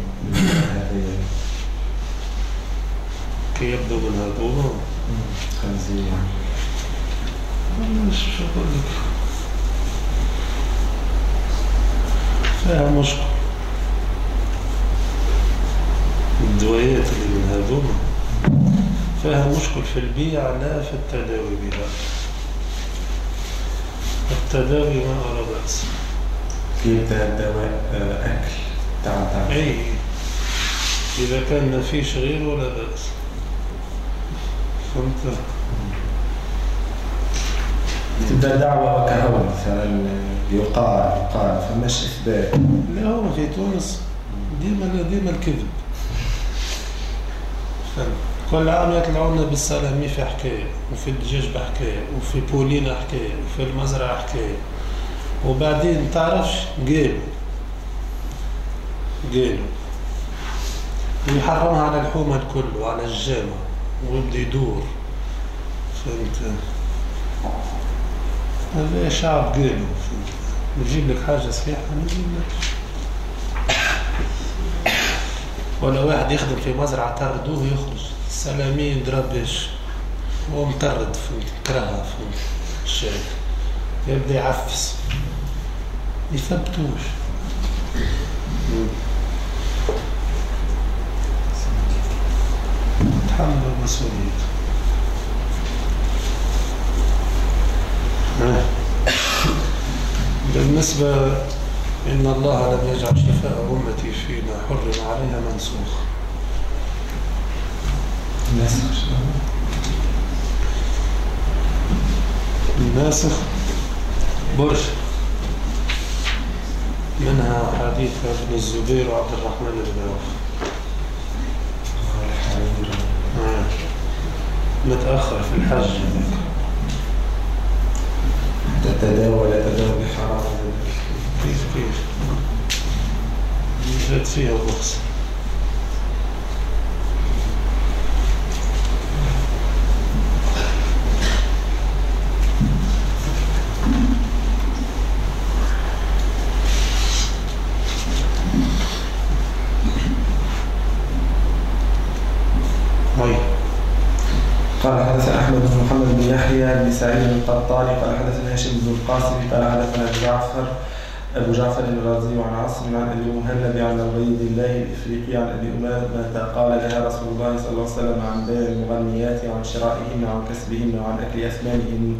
كي يبدو من هذا خنزير. مش أقول لك فيها مشكلة. الدويات اللي من هذوما فيها مشكل في البيع لا في التداوي بها. التداوي ما أرى بأس. كيف الدواء أكل تعال أي إذا كان ما فيش غير ولا بأس. فهمت؟ تبدأ دعوة وكهون مثلا يقال فماش إثبات. لا هو في تونس ديما الكذب. كل عام يطلعونا بالسلامي في حكاية، وفي الدجاج بحكاية، وفي بولينا حكاية، وفي المزرعة حكاية، وبعدين تعرفش قالوا ويحرمها على الحومة الكل وعلى الجامع ويبدأ يدور. فهمت؟ هذا شعب قالوا. نجيب لك حاجة صحيحة نجيب لك. ولا واحد يخدم في مزرعة طردوه يخرج سلامي يضربش هو مطرد، فهمت؟ كرهها في الشارع، يبدأ يعفس يثبتوش. تحمل المسؤولية. بالنسبة إن الله لم يجعل شفاء أمتي فيما حرم عليها منسوخ. الناسخ برش منها حديث ابن الزبير وعبد الرحمن بن عوف. متأخر في الحج. تتداول بحرام. كيف جات فيها الرخصة. قال حدثنا أحمد بن محمد بن يحيى بن سعيد القطاني قال حدثنا هاشم بن القاسم قال حدثنا أبو جعفر الرازي عن عاصم عن أبي مهلب عن عبيد الله الإفريقي عن أبي أمامة قال لها رسول الله صلى الله عليه وسلم عن بيع المغنيات وعن شرائهن وعن كسبهن وعن أكل أثمانهن.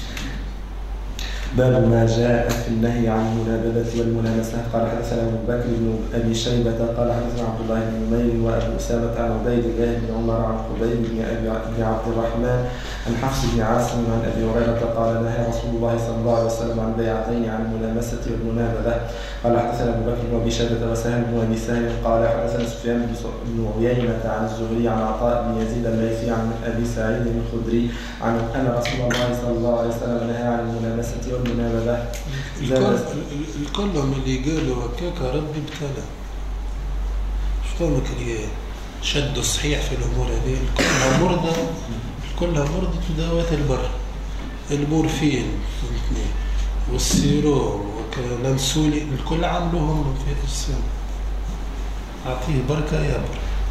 باب ما جاء في النهي عن المنابذة والملامسة. قال حدثنا أبو بكر بن أبي شيبة قال حدثنا عبد الله بن نمير وأبو أسامة عن عبيد الله بن عمر عن قبيل بن عبد الرحمن عن حفص بن عاصم عن أبي هريرة قال نهى رسول الله صلى الله عليه وسلم عن بيعتين عن الملامسة والمنابذة. قال حدثنا أبو بكر بن أبي شيبة وسهل بن أبي سهل قال حدثنا سفيان بن عيينة عن الزهري عن عطاء بن يزيد الليثي عن أبي سعيد الخدري عن أن رسول الله صلى الله عليه وسلم نهى عن الملامسة والمنابذة. الكلهم اللي قالوا هكاك ربي ابتلى. شلونك اللي شدوا صحيح في الأمور هذه؟ كلها مرضى تداوات البر، المورفين فهمتني والسيروم والانسولين الكل عملوهم في السن. أعطيه بركة يا بر.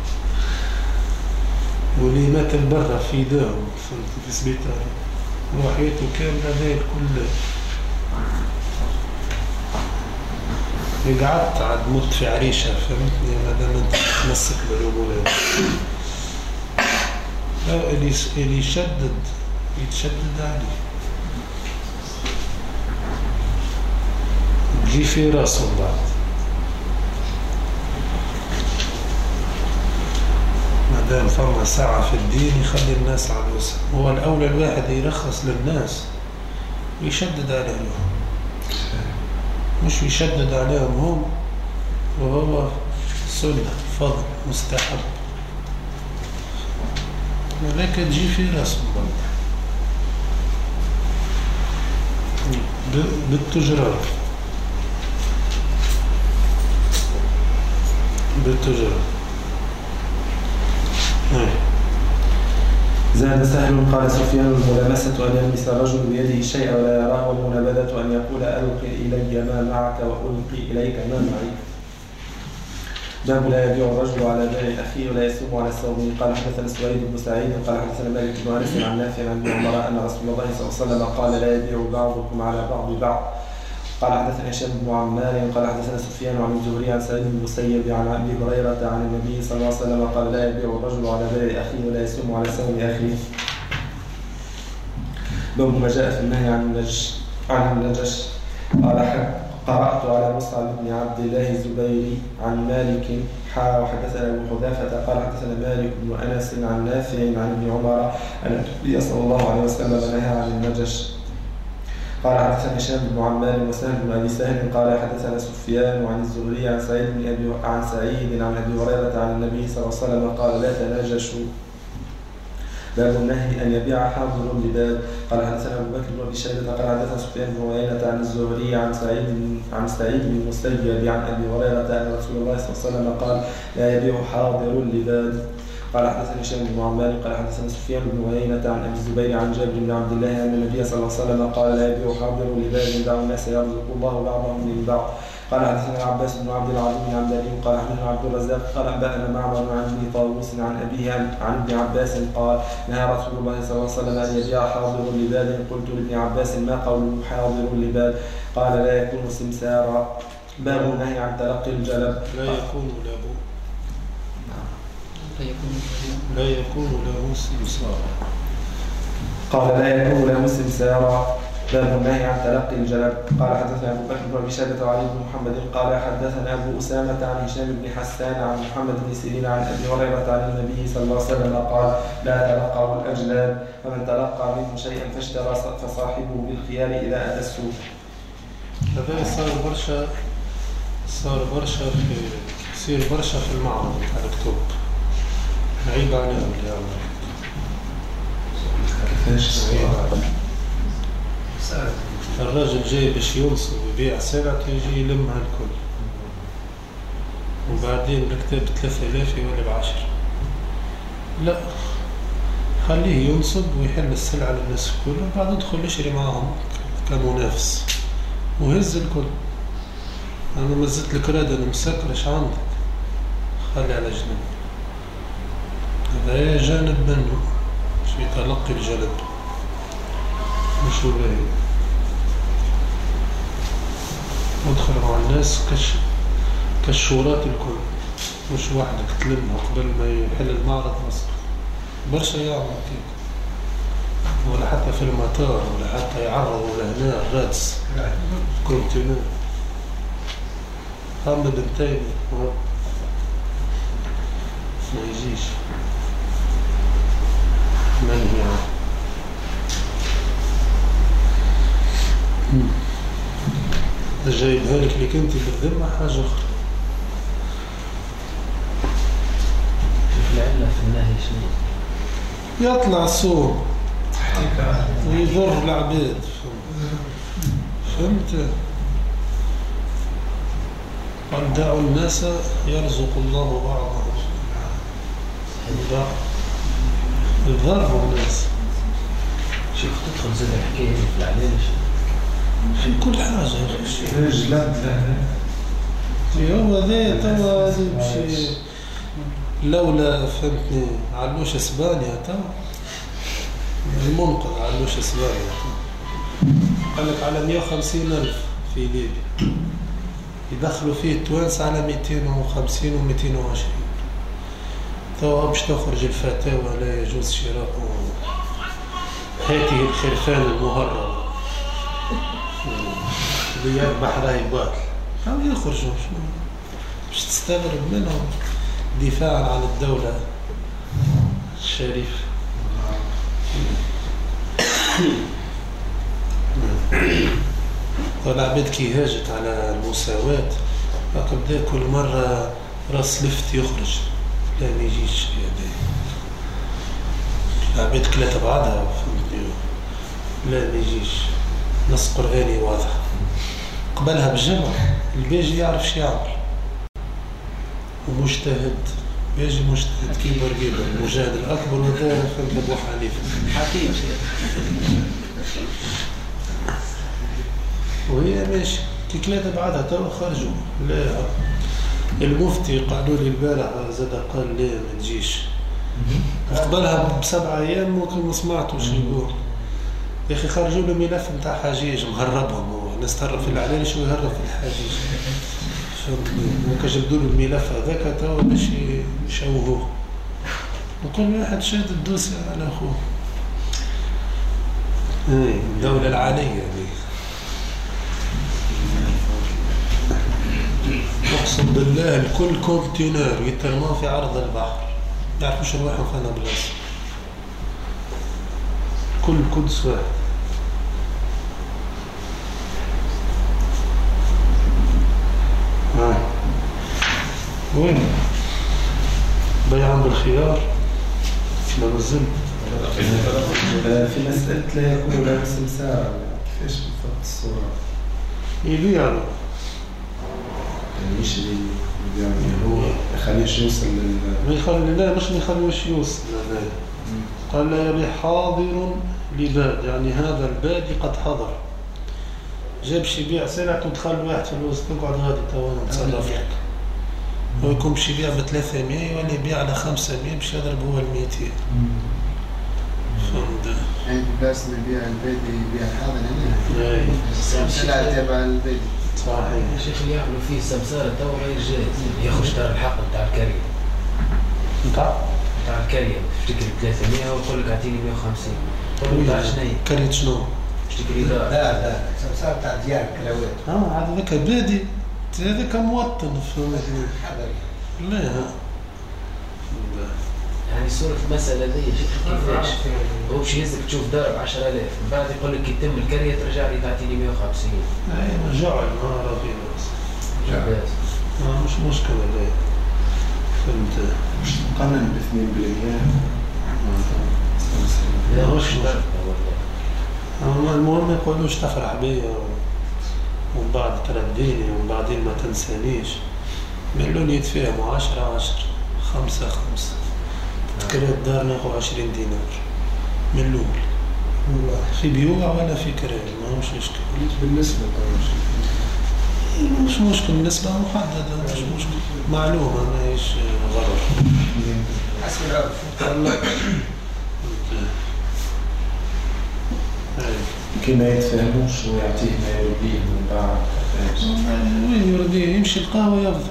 واللي مات برا في ايديهم في السبيطار وحياته كاملة ذي الكل قعدت عاد مت في عريشة فهمتني مادام انت تمسك بالامور لا اللي يتشدد عليه تجي في راسه بعد مادام فما ساعة في الدين يخلي الناس على الوسع هو الأولى الواحد يرخص للناس ويشدد عليهم مش يشدد عليهم هم وهو سنة فضل مستحب ولكن تجي في راسهم بالتجربة زاد سهل قال سفيان الملامسة أن يلمس الرجل بيده الشيء ولا يراه والمنابذة أن يقول ألقي إلي ما معك وألقي إليك ما معي. باب لا يبيع الرجل على بيع أخيه ولا يسوم على سومه. قال حدثنا سويد بن سعيد قال حدثنا مالك بن أنس عن نافع عن ابن عمر أن رسول الله صلى الله عليه وسلم قال لا يبيع بعضكم على بعض. قال حدثنا هشام بن عمار قال حدثنا سفيان عن الزهري عن سعيد بن المسيب عن ابي هريره عن النبي صلى الله عليه وسلم قال لا يبيع الرجل على بيع اخيه ولا يسوم على سوم اخيه. باب ما جاء في النهي عن النجش. قال قرأت على مصعب بن عبد الله الزبيري عن مالك وحدثنا ابو حذافه قال حدثنا مالك بن انس عن نافع عن ابن عمر ان النبي صلى الله عليه وسلم نهى عن النجش. قال حدثنا هشام بن عمار وسهل بن ابي سهل قال حدثنا سفيان عن الزهري عن سعيد عن ابي هريره عن النبي صلى الله عليه وسلم قال لا تناجشوا. باب النهي ان يبيع حاضر لباب. قال حدثنا ابو بكر بن ابي شيبه قال حدثنا سفيان بن عيينه عن الزهري عن سعيد بن المسيب عن ابي هريره ان رسول الله صلى الله عليه وسلم قال لا يبيع حاضر لباب. قال حدثنا هشام بن عمار قال حدثنا سفيان بن عيينة عن ابي الزبير عن جابر بن عبد الله ان النبي صلى الله عليه وسلم قال لا يبيع حاضر لباب دعوا الناس يرزق الله بعضهم من بعض. قال حدثنا عباس بن عبد العظيم عن دليل قال حدثنا عبد الرزاق قال انبانا معمر عن ابن طاووس عن ابيه عن ابن عباس قال نهى رسول الله صلى الله عليه وسلم ان يبيع حاضر لباب. قلت لابن عباس ما قوله حاضر لباب؟ قال لا يكون سمسارا. باب النهي عن تلقي الجلب. لا يكون له سمسارا. قال لا يكون له سمسارا. باب النهي عن تلقي الجلب. قال حدثنا ابو بكر بن ابي شيبه وعلي بن محمد قال حدثنا ابو اسامه عن هشام بن حسان عن محمد بن سيرين عن ابي هريره عن النبي صلى الله عليه وسلم قال لا تلقوا الاجلاب فمن تلقى منه شيئا فاشترى فصاحبه بالخيار اذا اتى السوق. هذا صار برشا في المعرض على الكتب. عيب عليهم اللي يعمل كيفاش الراجل جاي باش ينصب ويبيع سلعته يجي يلمها الكل وبعدين الكتاب 3000 يولي ب10. لا خليه ينصب ويحل السلعة للناس الكل وبعد ادخل اشري معهم كمنافس وهز الكل. انا مزت لك راد انا مسكرش عندك خلي على جنب. هذا جانب منه شو يتلقي الجلب مش باهي. ادخل مع الناس كالشورات الكل مش وحدك تلمها قبل ما يحل المعرض مصر. برشا يعمل كيك ولا حتى في المطار ولا حتى يعرض ولا هنا الرادس كونتينر محمد بنتين ما يجيش منهي عنه. جايبها لك لك انت بالذمة حاجة أخرى. كيف العلة في النهي شنو؟ يطلع الصوم ويضر العباد. فهمت؟ قال دعوا الناس يرزق الله بعضهم. الضرب الناس شوف تدخل زي الحكاية في العليل في كل حاجة هو ذا توا لولا فهمتني علوش اسبانيا تو المنقذ علوش اسبانيا قال لك على 150,000 في ليبيا يدخلوا فيه التوانسة على 250 و 220. تو باش تخرج الفتاوى لا يجوز شراء هاته الخرفان المهرب اللي يربح راهي باطل أو يخرجوا باش تستغرب منهم دفاعا عن الدولة الشريفة. والعباد كي هاجت على المساواة بدا كل مرة راس لفت يخرج لا ما يجيش العباد كلها بعضها لا ما يجيش نص قرآني واضح قبلها بالجمع الباجي يعرف شو يعمل ومجتهد باجي مجتهد كبر المجاهد الأكبر وذا فهمت أبو حنيفة حكيم وهي ماشي كي ثلاثة بعدها توا خرجوا. لا المفتي قالوا لي البارح زاد قال لا ما تجيش قبلها ب7 أيام ممكن ما سمعتوش يقول يا أخي خرجوا له ملف نتاع حجيج مهربهم هو الناس تهرب في العلالي شو يهرب في الحجيج فهمتني ممكن جبدوا له الملف هذاك توا باش يشوهوه وكل واحد شاد الدوسة على أخوه. الدولة العالية هذه أقسم بالله الكل كونتينر يترمى في عرض البحر ما يعرفوش رواحهم فانا بلاصة كل قدس واحد. وين بيع بالخيار لا مازال في مسألة لا يكون له سمسار كيفاش بالضبط الصورة يبيع له يعني مش يعني هو ما يخليش يوصل ما يخلي لا مش ما يخليوش يوصل لا. قال لا يبيع حاضر لباد يعني هذا البادي قد حضر جابش يبيع سلعة وتدخل واحد في الوسط تقعد غادي تو انا نتصرف لك هو يكون باش يبيع ب 300 ولا يبيع على 500 باش يضرب هو ال 200 فهمت يعني بس يبيع البيدي يبيع الحاضر يعني سلعة تبع البيدي صحيح. يا شيخ اللي يعملوا فيه السمسارة تو غير جاهز ياخذ اشترى الحق نتاع الكارية نتاع الكارية تفتكر 300 ويقول لك اعطيني 150 قول له نتاع شنو كارية شنو؟ تشتري دار لا سمسار تاع ديار كلاوات هذا ذاك بادي هذاك مواطن فهمتني لا يعني صورة المسألة ذي كيفاش هو باش يهزك تشوف دار ب 10,000 من بعد يقول لك يتم الكرية ترجع لي تعطيني 150 اي جعل ما راضي بس بس مش مشكلة لا فهمت مش نقنن ب 2% لا مش مش مشكلة. والله المهم ما يقولوش تفرح بيا ومن بعد ترديني ومن بعدين ما تنسانيش قالوا لي يتفاهموا 10-10 5-5 تذكر الدار ناخذ 20 دينار من الأول في بيوع ولا في كراية ما مش مشكلة بالنسبة مش مشكلة بالنسبة محددة مش مشكلة معلومة ما هيش غرر حسب العرف كي ما يتفاهموش ويعطيه ما يرضيه من بعد وين يرضيه يمشي القهوة يفضل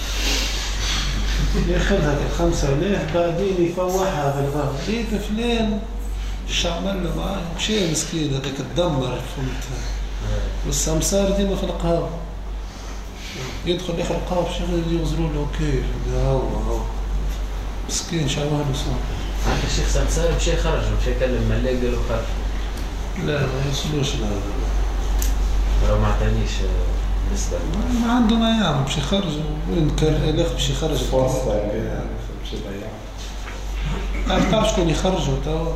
ياخذها 5,000 بعدين يفوحها في الغرب لقيت فلان ايش عمل له معاه مشي مسكين هذاك تدمر فهمت والسمسار ديما في القهوة يدخل ياخذ القهوة باش يوزروا له كيف هو مسكين شعوه له صوت الشيخ سمسار مشي خرج مشي كلم ملاك قال له خرج لا ما يوصلوش لهذا ولو ما عطانيش بالنسبة ما عنده ما يعمل باش يخرج وين كان الاخ باش يخرج فرصة يعني باش يضيع تعرف شكون يخرجوا توا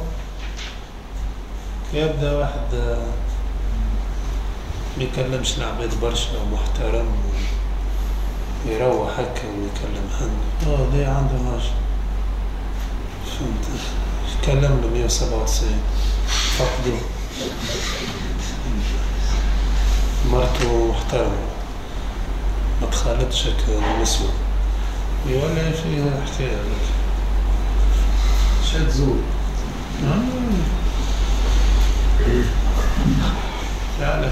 يبدا واحد ما يكلمش العباد برشا محترم يروح هكا ويكلم عنده ده عنده ماشي فهمت يكلم له 197 فقدوا مرته محترمة ما تخالطش هكا النسوة ولا فيها احتيال شد زول على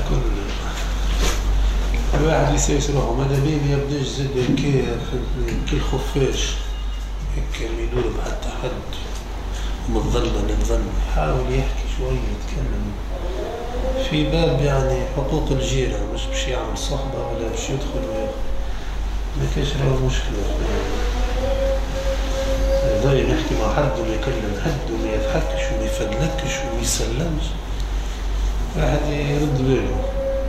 كل واحد يسيسره ماذا بيه يبدأ زد كي الخفاش هيك يدور بحتى حد متظلم يحاول يحكي شوية يتكلم في باب يعني حقوق الجيرة مش باش يعمل صحبة ولا باش يدخل وياخد ما كاش راه مشكلة دايما يحكي مع حد وما يكلم حد وما يضحكش وما يفدلكش وما يسلمش واحد يرد باله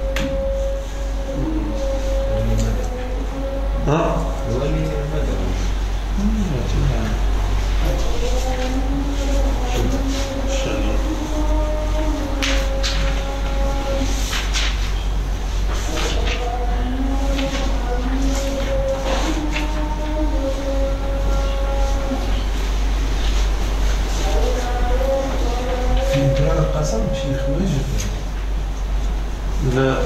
ها؟ القسم شيخ وجد لا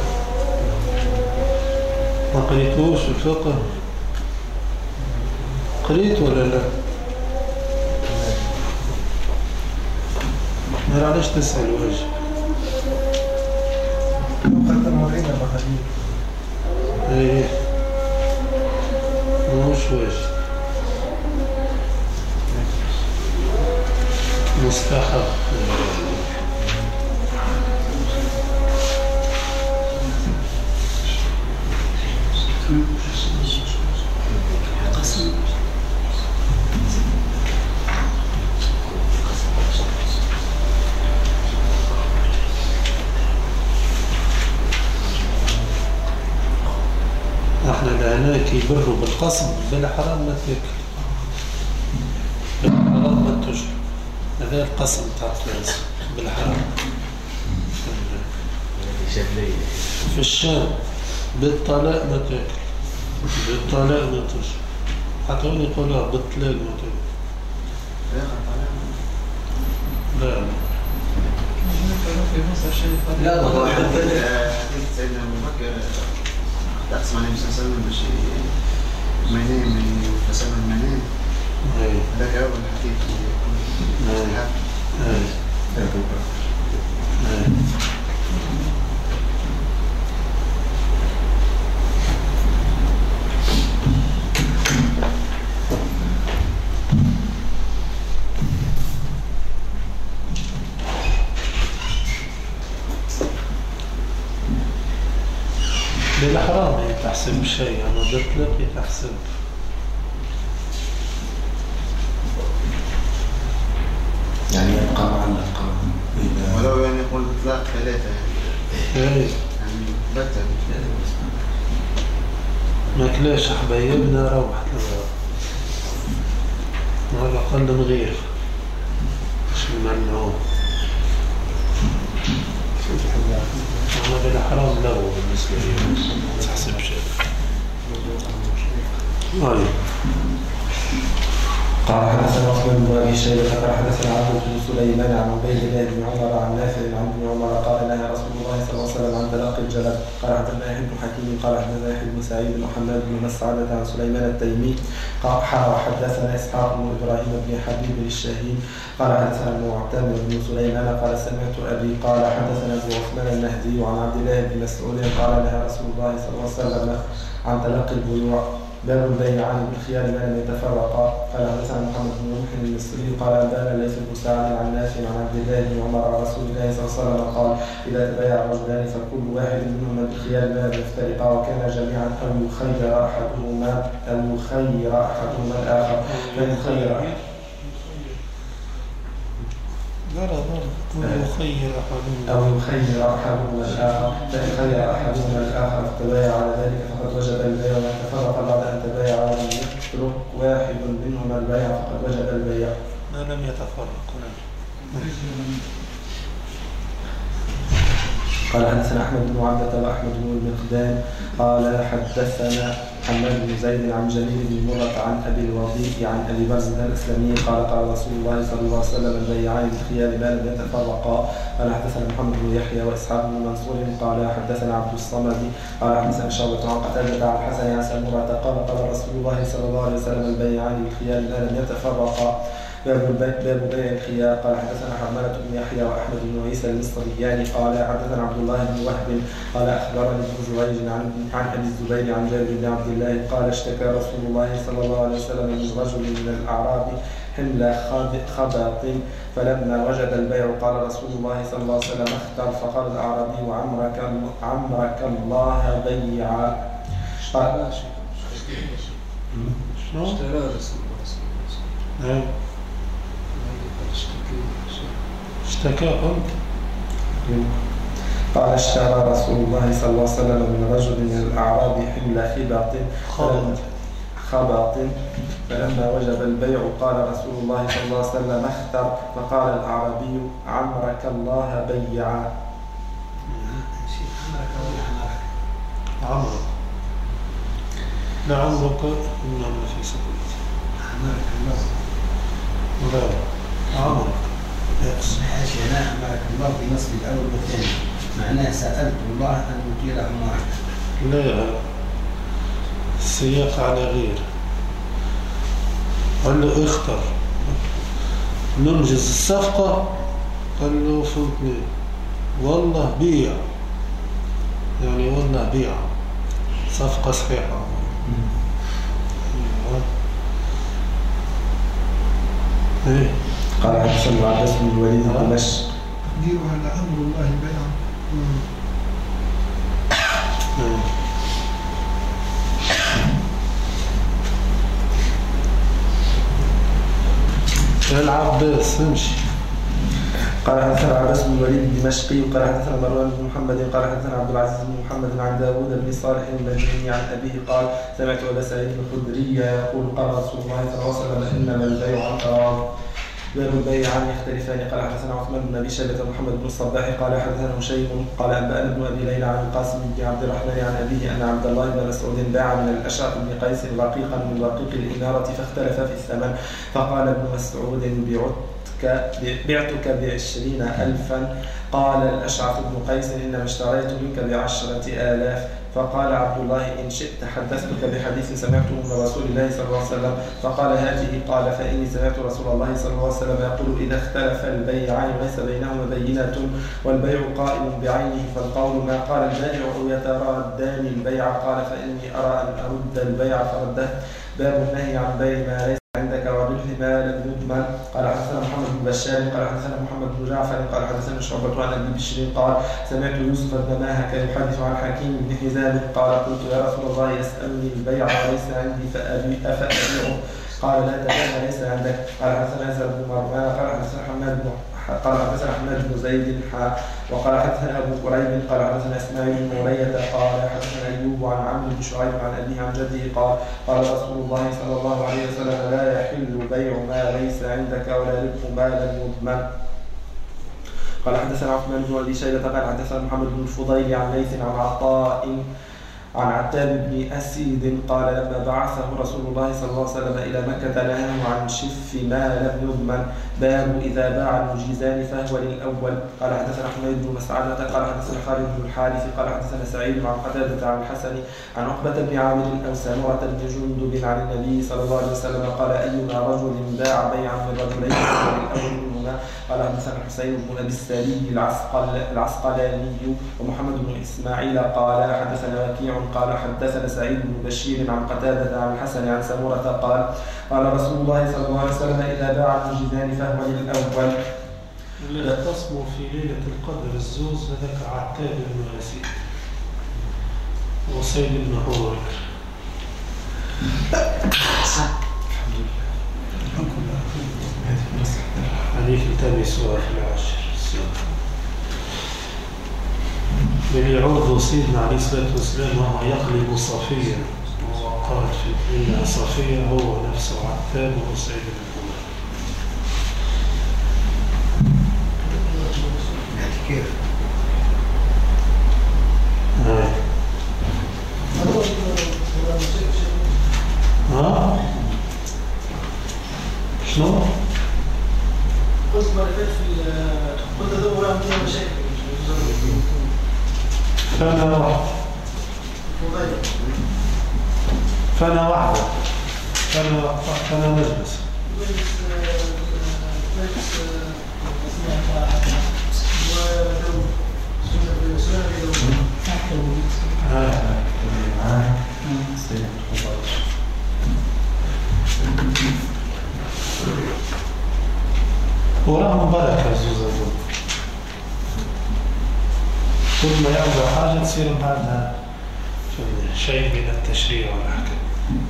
ما قريتوش الفقه قريت ولا لا ما علاش تسأل وجه وقت مرينا بخليل ايه مش وجه مستحب احنا لهناك يبروا بالقسم بلا حرام ما تاكل بلا حرام ما تشرب هذا القسم تاع الناس بلا حرام في الشام بالطلاق ما تاكل بالطلاق ما تشرب حتى وين يقولها بالطلاق ما تاكل لا لا هو حتى سيدنا ابو بكر تقسم عليه النبي صلى الله عليه وسلم باش ما ينام يتسمى المنام هذاك اول حديث ابو بكر بالحرام يتحسب شيء أنا بطلق يتحسب يعني يبقى معلق ولو يعني يقول اطلاق ثلاثة يعني بتة ما كلاش حبايبنا روح هذا قل غير مش الممنوع أنا بالحرام لا بالنسبة لي ما تحسب شيء قال حدثنا عثمان بن ابي شيبه قال حدثنا عبد بن سليمان عن عبيد الله بن عمر عن نافع عن ابن عمر قال نهى رسول الله صلى الله عليه وسلم عن تلقي الجلد. قال حدثنا يحيى بن حكيم قال حدثنا يحيى بن سعيد وحماد بن مسعدة عن سليمان التيمي قال حدثنا اسحاق بن ابراهيم بن حبيب الشاهين قال حدثنا المعتمر بن سليمان قال سمعت ابي قال حدثنا ابو عثمان النهدي عن عبد الله بن مسعود قال نهى رسول الله صلى الله عليه وسلم عن تلقي البيوع باب البيعان بالخيار ما لم يتفرقا. قال حدثنا محمد بن نوح المصري قال انبانا ليس بن سعد عن نافع عن عبد الله بن عمر عن رسول الله صلى الله عليه وسلم قال اذا تبايع رجلان فكل واحد منهما بالخيار ما لم يفترقا وكان جميعا او يخير احدهما الاخر فان خير أو يخير أحدهما الآخر فإن خير أحدهما الآخر فتبايع على ذلك فقد وجب البيع ومن تفرق بعد أن تبايع ولم يترك واحد منهما البيع فقد وجب البيع. ما لم يتفرق. قال حدثنا أحمد بن عبدة وأحمد بن المقدام قال حدثنا حماد بن زيد عن جميل بن مرة عن أبي الوضيء عن أبي برزة الأسلمي قال قال رسول الله صلى الله عليه وسلم البيعان بالخيار ما لم يتفرقا. قال حدثنا محمد بن يحيى وإسحاق بن منصور قال حدثنا عبد الصمد قال حدثنا شعبة عن قتادة عن الحسن عن سمرة قال قال رسول الله صلى الله عليه وسلم البيعان بالخيار ما لم يتفرقا. باب بيع الخيار. قال حدثنا حرملة بن يحيى وأحمد بن عيسى المصريان قال حدثنا عبد الله بن وهب قال أخبرني ابن جريج عن أبي الزبير عن جابر بن عبد الله قال اشتكى رسول الله صلى الله عليه وسلم من رجل من الأعراب حمل خبط فلما وجد البيع قال رسول الله صلى الله عليه وسلم اختر فقال الأعرابي عمرك الله بيعا. اشترى رسول الله صلى الله عليه وسلم. اشتكى قال اشترى رسول الله صلى الله عليه وسلم من رجل من الأعراب حمل خبط فلما وجب البيع قال رسول الله صلى الله عليه وسلم اختر فقال الأعرابي عمرك الله بيعا. عمرك لعمرك إنما في سبيل عمرك الله لا عمرك حاشي أنا عمرك الله بنصب الأول والثاني معناه سألت الله أن يطيل عمرك. لا السياق على غير. قال له اختر ننجز الصفقة قال له فهمتني والله بيع يعني والله بيع صفقة صحيحة. ايه قال حدثنا عباس بن الوليد دمشق تقديره على أمر الله بيعا. العباس امشي. قال حدثنا عباس بن الوليد الدمشقي قال حدثنا مروان بن محمد قال حدثنا عبد العزيز بن محمد عن داوود بن صالح المديني عن أبيه قال سمعت أبا سعيد الخدري يقول قال رسول الله صلى الله عليه وسلم إنما البيع عن قرار. باب البيعان يختلفان. قال حدثنا عثمان بن أبي شيبة محمد بن الصباح قال حدثنا هشيم قال أنبأنا ابن أبي ليلى عن القاسم بن عبد الرحمن عن أبيه أن عبد الله بن مسعود باع من الأشعث بن قيس رقيقا من رقيق الإمارة فاختلف في الثمن فقال ابن مسعود بعتك ب20,000. قال الأشعث بن قيس إنما اشتريت منك ب10,000. فقال عبد الله إن شئت حدثتك بحديث سمعته من رسول الله صلى الله عليه وسلم. فقال هذه. قال فإني سمعت رسول الله صلى الله عليه وسلم يقول إذا اختلف البيعان ليس بينهما بينة والبيع قائم بعينه فالقول ما قال البائع أو يتردان البيع. قال فإني أرى أن أرد البيع فرده. باب النهي عن بيع ما ليس عندك وربح ما لم يضمن. قال حدثنا محمد بن بشار قال حدثنا محمد بن جعفر قال حدثنا شعبة عن أبي بشر قال سمعت يوسف بن ماهك يحدث عن حكيم بن حزام قال قلت يا رسول الله يسألني البيع وليس عندي فأبيعه. قال لا تبيع ليس عندك. قال حدثنا زر بن مروان قال حدثنا حماد بن زيد وقال حدثنا أبو قريب قال حدثنا إسماعيل بن مرية قال حدثنا أيوب عن عمرو بن شعيب عن أبيه عن جده قال رسول الله صلى الله عليه وسلم لا يحل بيع ما ليس عندك ولا ربح ما لم يضمن. قال حدثنا عثمان بن أبي شيبة قال حدثنا محمد بن الفضيل عن ليث عن عطاء عن عتاب بن أسيد قال لما بعثه رسول الله صلى الله عليه وسلم إلى مكة نهاه عن شف ما لم يضمن. باب إذا باع المجيزان فهو للأول. قال حدثنا حميد بن مسعدة قال حدثنا خالد بن الحارث قال حدثنا سعيد عن قتادة عن الحسن عن عقبة بن عامر أو سمرة بن جندب عن النبي صلى الله عليه وسلم قال أيما رجل باع بيعا من رجلين فهو للأول منهما. قال حدثنا الحسين بن أبي السري العسقلاني ومحمد بن إسماعيل قال حدثنا وكيع قال حدثنا سعيد بن بشير عن قتادة عن الحسن عن سمرة قال رسول الله صلى الله عليه وسلم إذا باع المجيزان فهو للأول. اللي اختصموا في ليلة القدر الزوز هذاك عتاب بن أسيد وسيد بن حورك. حديث التمسوها في العشر. يعود سيدنا عليه الصلاة والسلام وهو يقلب صفية وقال إن صفية هو نفسه عتاب وسيد بن حورك. كيف؟ هو ها؟ شنو؟ قلت مرة فاتت قلت هذا هو عندنا مشاكل. فأنا واحد. فأنا واحدة. فأنا مجلس. وراهم بركة زوزة كل ما يعمل حاجة تصير بعدها شيء من التشريع والأحكام.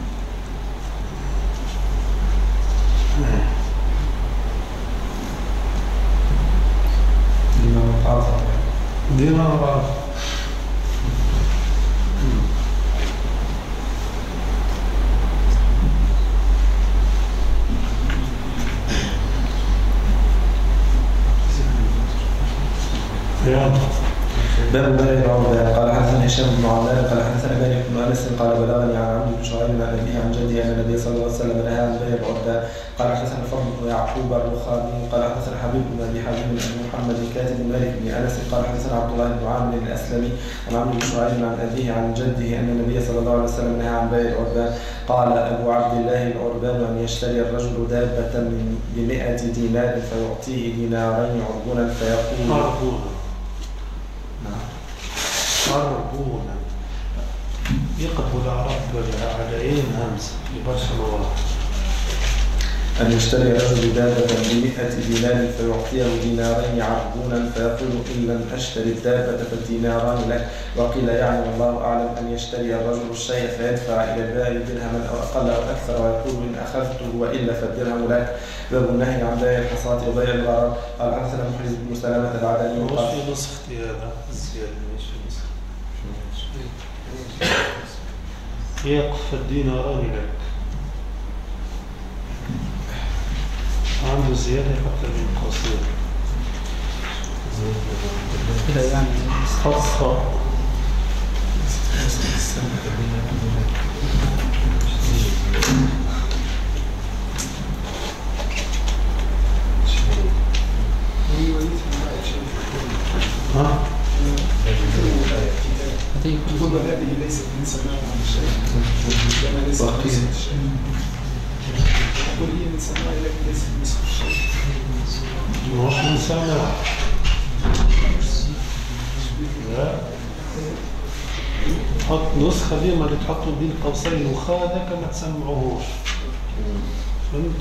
ديما مطعطة باب بني العربان. قال حدثنا هشام بن عمار قال حدثنا مالك بن انس قال بلغني عن عمرو بن شعيب عن ابيه عن جده ان النبي صلى الله عليه وسلم نهى عن بيع العربان. قال حدثنا فضل بن يعقوب الرخامي قال حدثنا حبيب بن ابي حبيب بن محمد كاتب مالك بن انس قال حدثنا عبد الله بن عامر الاسلمي عن عمرو بن شعيب عن ابيه عن جده ان النبي صلى الله عليه وسلم نهى عن بيع العربان. قال ابو عبد الله العربان ان يشتري الرجل دابه ب100 دينار فيعطيه دينارين عربونا فيقول عربونا يقبل العرب على عين همزة لبرشا مواقع. أن يشتري رجل دابة ب100 دينار فيعطيه دينارين عربونا فيقول إن لم أشتري الدابة فالديناران لك. وقيل يعني والله أعلم أن يشتري الرجل الشيء فيدفع إلى البائع درهما أو أقل أو أكثر ويقول إن أخذته وإلا فالدرهم لك. باب النهي عن بيع الحصاة وبيع الغرر. قال حدثنا محرز بن سلامة العدني مش في نسختي هذا الزيادة مش في نسختي يقف الديناران لك عنده زيادة حتى من قصير كده يعني خاصة ها؟ هذه ليست من سماع عن الشيء كما ليست من الشيء تقول هي من سماع لكن ليست نسخ الشيء مش من سماع لا حط نسخة دي ما اللي تحطوا بين قوسين وخاذك ما تسمعوهوش فهمت؟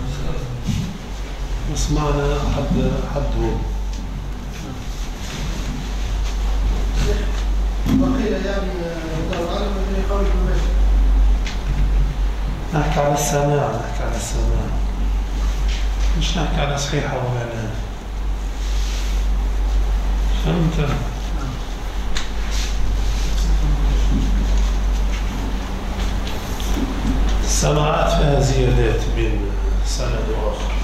بس معنا حد هو وقيل يعني دار العالم من قول المجد. نحكي على السماع مش نحكي على صحيحة ولا لا. فهمت؟ السماعات فيها زيادات بين سند وآخر.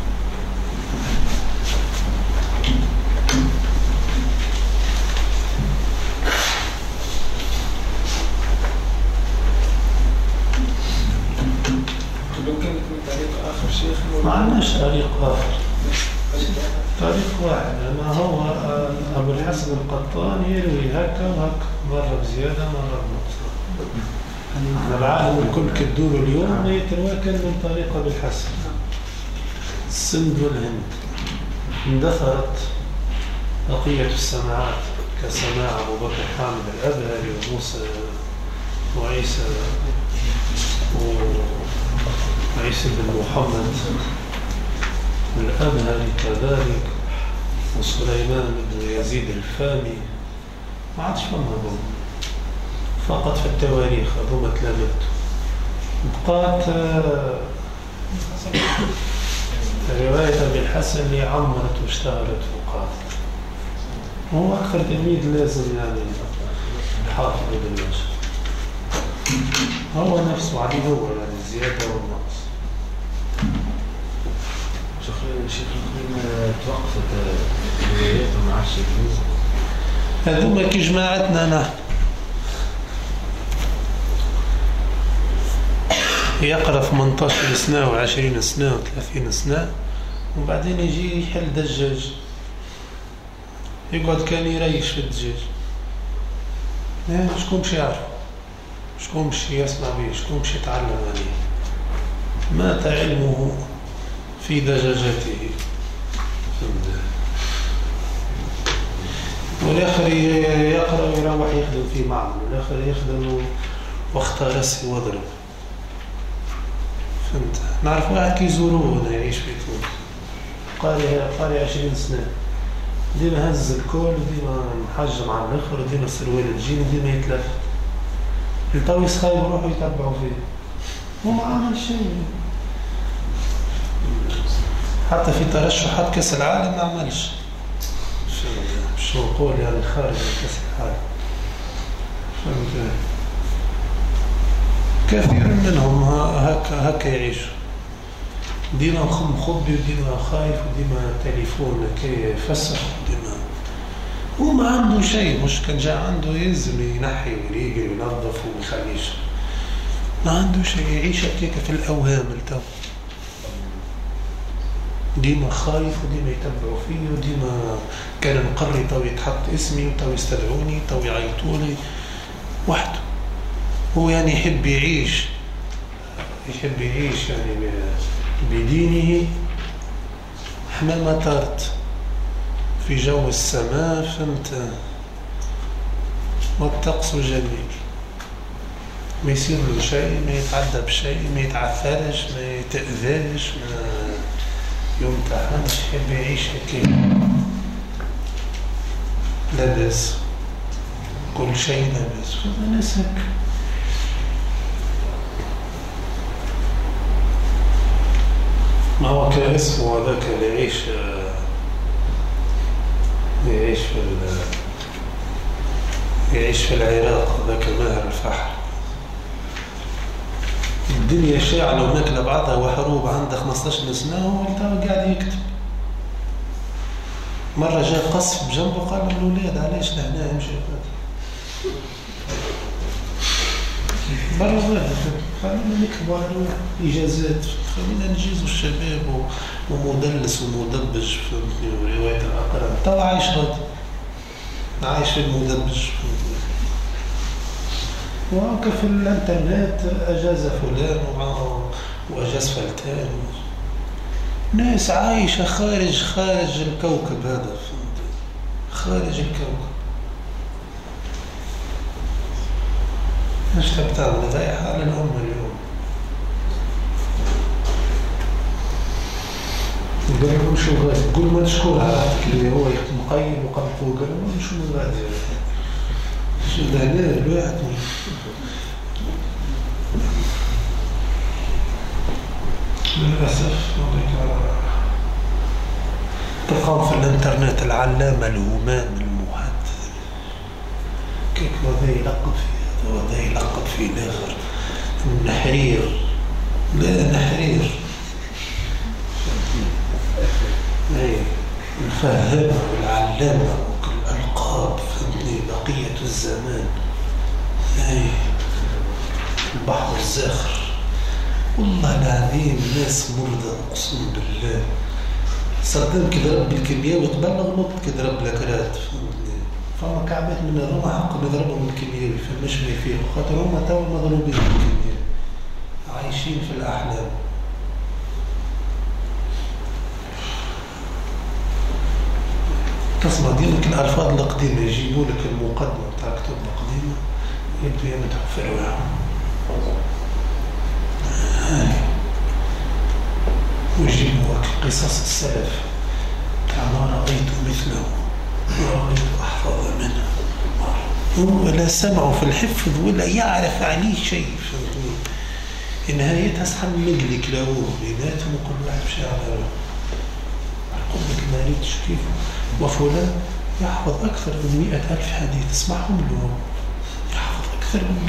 لو كانت من طريق آخر شيخ ما عندناش طريق آخر طريق واحد. أما هو أبو الحسن القطان يروي هكا وهكا مرة بزيادة مرة بنقصان. العالم الكل كدور اليوم يتروى كان من طريق أبو الحسن السند والهند. اندثرت بقية السماعات كسماع أبو بكر حامد الأبهري وموسى وعيسى وعيسى بن محمد الأبهري كذلك وسليمان بن يزيد الفامي. ما عادش فهم هذول فقط في التواريخ هذوما تلامذته. بقات رواية أبي الحسن اللي عمرت واشتهرت وقاتت. هو أكثر تلميذ لازم يعني الحافظ بن نجم هو نفسه عليه هو يعني الزيادة والنقص. شيخ توقفت الروايات وما عادش يجوز. هذوما كي جماعتنا نحن يقرأ 18 سنة و20 سنة و30 سنة وبعدين يجي يحل دجاج، يقعد كان يريش في الدجاج. شكون باش يعرف؟ شكون باش يسمع به؟ شكون باش يتعلم عليه؟ مات علمه في دجاجته. والآخر يقرأ ويروح يخدم في معمل، والآخر يخدم وقت راسي وضرب. فهمت؟ نعرف واحد كيزوروه هنا يعيش في تونس، قاري 20 سنة، ديما هز الكول وديما محجم على الاخر وديما سروال الجين وديما يتلفت. يلتوي يسخايب يروحوا يتبعوا فيه، هو ما عمل شيء. حتى في ترشحات كأس العالم ما عملش. شو نقول يعني خارج كأس العالم. فهمت؟ كثير منهم هكا يعيشوا، ديما مخبي وديما خايف وديما تليفون كي يفسخ وديما هو ما عنده شيء. مش كان جاء عنده يلزم ينحي ويريقل وينظف وما يخليش، ما عنده شيء، يعيش هكاك في الأوهام. التو ديما خايف وديما يتبعوا فيه وديما كان مقري تو يتحط اسمي وتو يستدعوني تو يعيطولي وحده. هو يعني يحب يعيش يعني بدينه حمامة طارت في جو السماء. فهمت؟ والطقس جميل، ما يصير له شيء، ما يتعدى بشيء، ما يتعثرش، ما يتأذاش، ما يمتحنش، يحب يعيش هكذا لاباس، كل شيء لاباس. فالناس هكا. ما هو كاسمه هذاك اللي يعيش في العراق، ذاك ماهر الفحر. الدنيا شاعلة وماكلة بعضها وحروب، عنده 15 سنة وهو قاعد يكتب. مرة جاء قصف بجنبه قال للأولاد علاش لهنا يمشي مرة واحدة خلينا نكتبوا على إجازات، خلينا نجيزوا الشباب ومدلس ومدبج فهمتني ورواية الأقران. توا عايش غادي عايش في المدبج وهكا في الانترنت أجاز فلان وأجاز فلتان. ناس عايشة خارج الكوكب هذا، فهمت؟ خارج الكوكب. ايش تبي تعمل؟ هذا حال الأمة اليوم. قال لهم شو غادي؟ قول ما تشكر على اللي هو مقيم وقلقه، قال لهم شو غادي؟ شو دليل الواحد للأسف. تلقاهم في الانترنت العلامة الهمام المحدث كيف هذا يلقب فيه وهذا يلقب فيه الآخر النحرير. لا نحرير الفهامة والعلامة وكل الألقاب فهمتني بقية الزمان. البحر الزاخر والله العظيم ناس مرضى أقسم بالله. صدام كذرب بالكيمياء وتبلغ نط كذرب لكرات فهمتني. فما كعبات من الروما حق نضربهم بالكيمياء فماش ما يفيقوا خاطر هما توا مضروبين بالكيمياء عايشين في الأحلام. تسمع ديالك الألفاظ القديمة يجيبوا لك المقدمة بتاع كتب القديمة يبدو يمدحوا في رواحهم ويجيبوا قصص السلف بتاع ما رأيت مثله ورأيت أحفظ منه ولا سمعوا في الحفظ ولا يعرف عليه شيء. نهايتها سحن مدلك له بيناتهم وكل واحد بشعر أقول لك ما ريتش كيف. وفلان يحفظ أكثر من 100,000 حديث اسمعهم له يحفظ أكثر من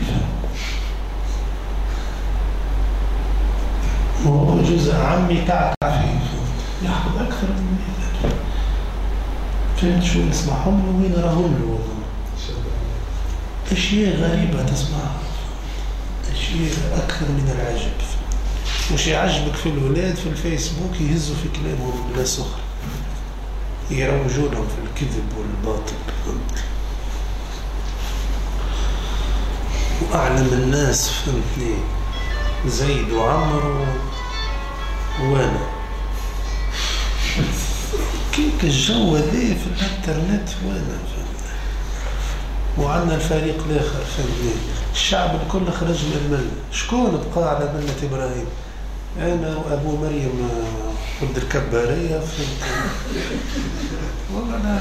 100,000 وهو جزء عمي كعكع فيه يحفظ أكثر من 100,000. فهمت شو نسمعهم له وين راهم له أشياء غريبة تسمعها أشياء شيء أكثر من العجب. وش يعجبك في الولاد في الفيسبوك يهزوا في كلامهم ناس أخرى، يروجوا لهم في الكذب والباطل. وأعلم الناس فهمتني زيد وعمر وأنا. كيف الجو ذي في الانترنت وأنا فهمتني. وعندنا الفريق الآخر فهمتني الشعب الكل خرج من الملة. شكون بقى على ملة إبراهيم؟ أنا وأبو مريم ولد الكبارية فهمتني. والله لا.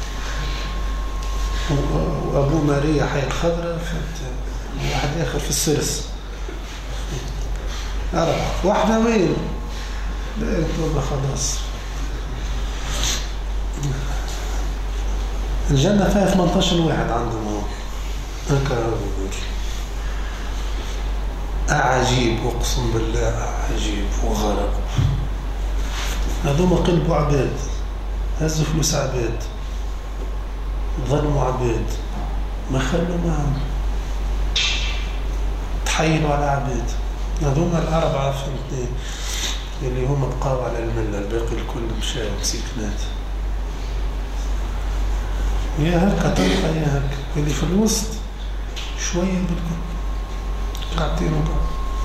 وأبو ماريا حي الخضراء فهمتني. واحد آخر في السرس. أربعة. واحدة وين؟ لا والله خلاص. الجنة فيها 18 واحد عندهم هكا بقول. أعجيب أقسم بالله أعجيب وغرق. هذوما قلبوا عباد، هزوا فلوس عباد، ظلموا عباد، ما خلوا معهم، تحيلوا على عباد. هذوما الأربعة فهمتني اللي هم بقاوا على الملة، الباقي الكل مشاو مسكنات. يا هكا طريقة يا هكا اللي في الوسط شوية بالكل قاعدين بعض.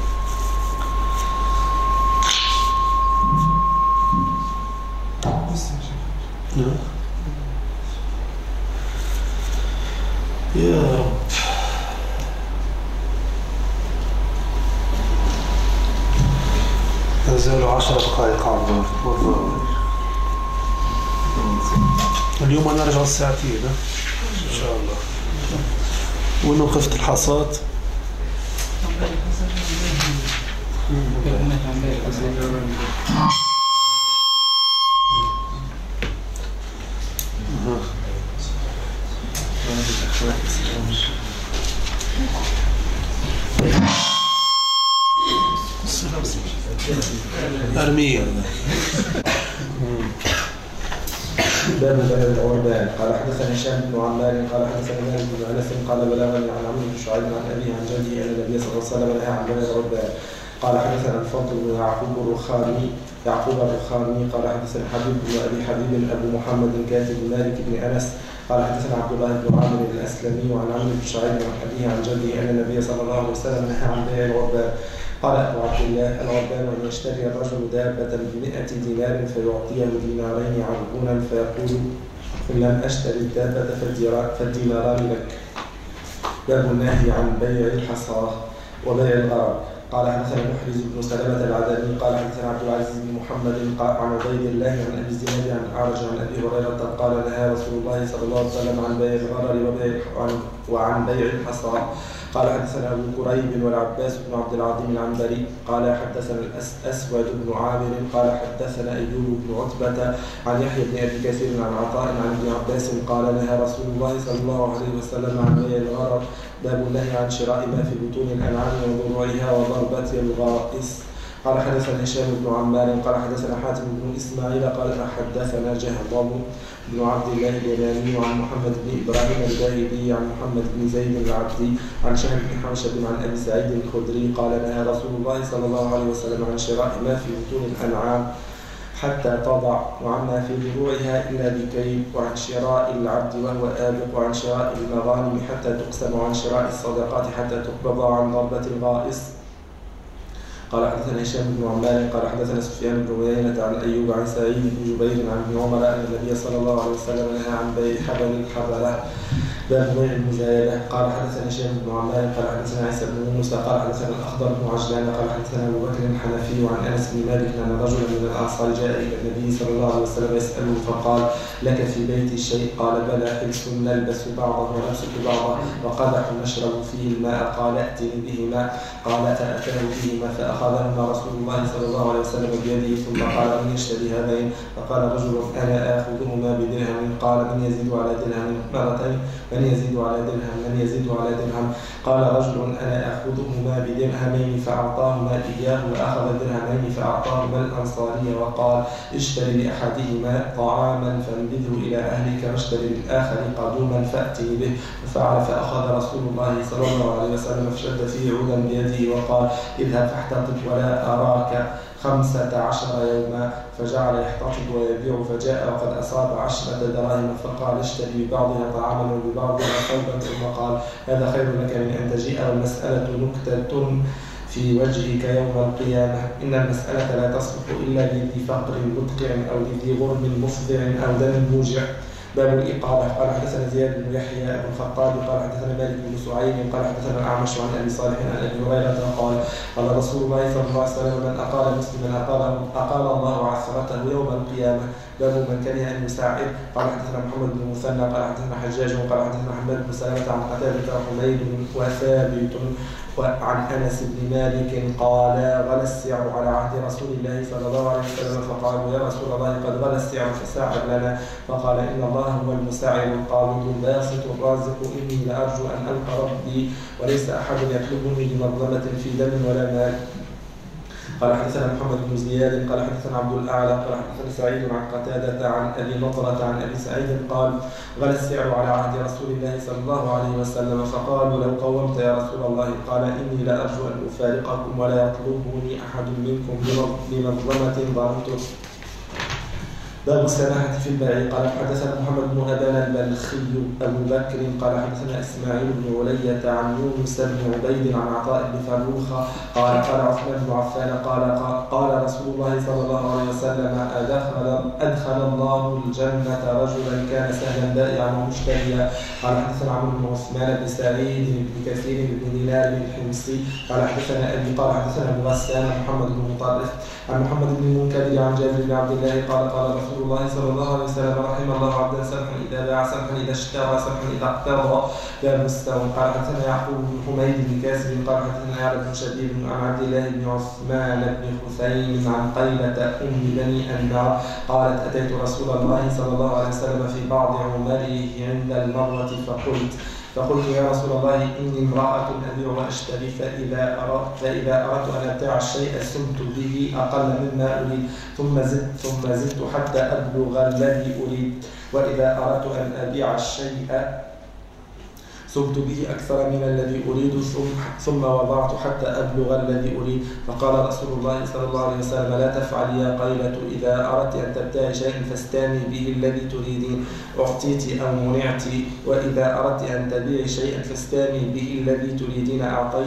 يا رب. نزلوا 10 دقائق عبر والله. اليوم أنا أرجع الساعتين إن شاء الله. ونوقفت الحصاد. أرمية باب بلد العربان. قال حدثنا هشام بن عمار قال حدثنا مالك بن انس قال بلغني عن عمرو بن شعيب عن ابيه عن جده ان النبي صلى الله عليه وسلم نهى عن بلد العربان. قال حدثنا الفضل بن يعقوب الرخامي قال حدثنا حبيب بن ابي حبيب ابو محمد كاتب مالك بن انس قال حدثنا عبد الله بن عامر الاسلمي وعن عمرو بن شعيب عن ابيه عن جده ان النبي صلى الله عليه وسلم نهى عن بيع العربان. قال أبو عبد الله العربان أن يشتري الرجل دابة ب100 دينار فيعطيه دينارين عربونا فيقول إن لم أشتري الدابة فالديناران لك. باب النهي عن بيع الحصى وبيع الغرر. قال حدثنا محرز بن سلمة العدني قال حدثنا عبد العزيز بن محمد عن عبيد الله عن أبي الزناد عن الأعرج عن أبي هريرة قال نهى رسول الله صلى الله عليه وسلم عن بيع الغرر وعن بيع الحصى. قال حدثنا أبو كريب والعباس بن عبد العظيم العنبري قال حدثنا الأسود بن عامر قال حدثنا أيوب بن عتبة عن يحيى بن أبي كثير عن عطاء عن ابن عباس قال نهى رسول الله صلى الله عليه وسلم عن بيع الغرر. باب النهي عن شراء ما في بطون الأنعام وضروعها وضربة الغائص. قال حدثنا هشام بن عمار قال حدثنا حاتم بن إسماعيل قال حدثنا جهضم بن عبد الله اليماني عن محمد بن إبراهيم الباهلي عن محمد بن زيد العبدي عن شهر بن حوشب عن أبي سعيد الخدري قال نهى رسول الله صلى الله عليه وسلم عن شراء ما في بطون الأنعام حتى تضع وعما في ضروعها إلا بكيل وعن شراء العبد وهو آبق وعن شراء المغانم حتى تقسم وعن شراء الصدقات حتى تقبض وعن ضربة الغائص. قال حدثنا هشام بن عمار قال حدثنا سفيان بن عيينة عن أيوب عن سعيد بن جبير عن ابن عمر أن النبي صلى الله عليه وسلم نهى عن بيع حبل الحبلة. باب بيع المزايدة. قال حدثنا هشام بن عمار قال حدثنا عيسى بن موسى قال حدثنا الأخضر بن عجلان قال حدثنا أبو بكر الحنفي وعن أنس بن مالك أن رجلا من الأنصار جاء إلى النبي صلى الله عليه وسلم يسأله فقال لك في بيتي شيء؟ قال بلى حلس نلبس بعضه ونمسك بعضه وقدح نشرب فيه الماء قال ائتني بهما قال فأتاه بهما فأخذهما رسول الله صلى الله عليه وسلم بيده ثم قال من يشتري هذين؟ فقال رجل أنا آخذهما بدرهم قال من يزيد على درهم مرتين من يزيد على درهم. قال رجل أنا أخذهما بدرهمين فأعطاهما إياه وأخذ درهمين فأعطاهما الأنصاري وقال اشتري لأحدهما طعاما فانبذه إلى أهلك واشتري للآخر قدوما فأتي به. ففعل فأخذ رسول الله صلى الله عليه وسلم فشد فيه عودا بيده وقال اذهب فاحتطب ولا أراك 15 يوما. فجعل يحتطب ويبيع فجاء وقد أصاب 10 دراهم فقال اشتري ببعضها طعاما وببعضها ثوبا ثم قال هذا خير لك من أن تجيء والمسألة نكتة في وجهك يوم القيامة. إن المسألة لا تصلح إلا لذي فقر مدقع أو لذي غرم مفضع أو دم موجع. باب الإقامة. قال حدثنا زياد بن يحيى بن الخطاب قال حدثنا مالك بن سعيد قال حدثنا الأعمش عن أبي صالح عن أبي هريرة قال قال رسول الله صلى الله عليه وسلم من أقال مسلما أقال الله عثرته يوم القيامة. باب من كره أن يساعد. قال حدثنا محمد بن مثنى قال حدثنا حجاج قال حدثنا محمد بن سلمة عن قتادة وحميد وثابت وعن أنس بن مالك قال غلى السعر على عهد رسول الله صلى الله عليه وسلم فقالوا يا رسول الله قد غلى السعر فساعد لنا. فقال إن الله هو المساعر القابض الباسط الرازق إني لأرجو أن ألقى ربي وليس أحد يطلبني بمظلمة في دم ولا مال. قال حدثنا محمد بن زياد قال حدثنا عبد الأعلى قال حدثنا سعيد عن قتادة عن أبي نضرة عن أبي سعيد قال غلى السعر على عهد رسول الله صلى الله عليه وسلم فقالوا لو قومت يا رسول الله قال إني لا أرجو أن أفارقكم ولا يطلبني أحد منكم بمظلمة ظلمته. باب السماحة في البيع. قال حدثنا محمد بن أبان البلخي أبو بكر قال حدثنا إسماعيل بن علية عن يونس بن عبيد عن عطاء بن فروخ قال قال عثمان بن عفان قال رسول الله صلى الله عليه وسلم أدخل الله الجنة رجلا كان سهلا بائعا ومشتريا. قال حدثنا عمرو بن عثمان بن سعيد بن كثير بن دينار بن الحمصي قال حدثنا أبي قال حدثنا أبو غسان محمد بن مطرف عن محمد بن المنكدر عن جابر بن عبد الله قال قال رسول الله صلى الله عليه وسلم رحم الله عبدا سمحا إذا باع سمحا إذا اشترى سمحا إذا اقتضى لا مستوى. قال حدثنا يعقوب بن حميد بن كاسب قال حدثنا يعلى بن شبيب عن عبد الله بن عثمان بن خثيم عن قيلة أم بني النار قالت أتيت رسول الله صلى الله عليه وسلم في بعض عمره عند المرة فقلت يا رسول الله إني امرأة أبيع وأشتري فإذا أردت أن أبتاع الشيء سمت به أقل مما أريد ثم زدت حتى أبلغ الذي أريد وإذا أردت أن أبيع الشيء سمت به أكثر من الذي أريد ثم وضعت حتى أبلغ الذي أريد. فقال رسول الله صلى الله عليه وسلم لا تفعل يا قيلة إذا أردت أن تبتاع شيئا فاستاني به الذي تريدين أعطيت أو منعت وإذا أردت أن تبيع شيئا فاستاني به الذي تريدين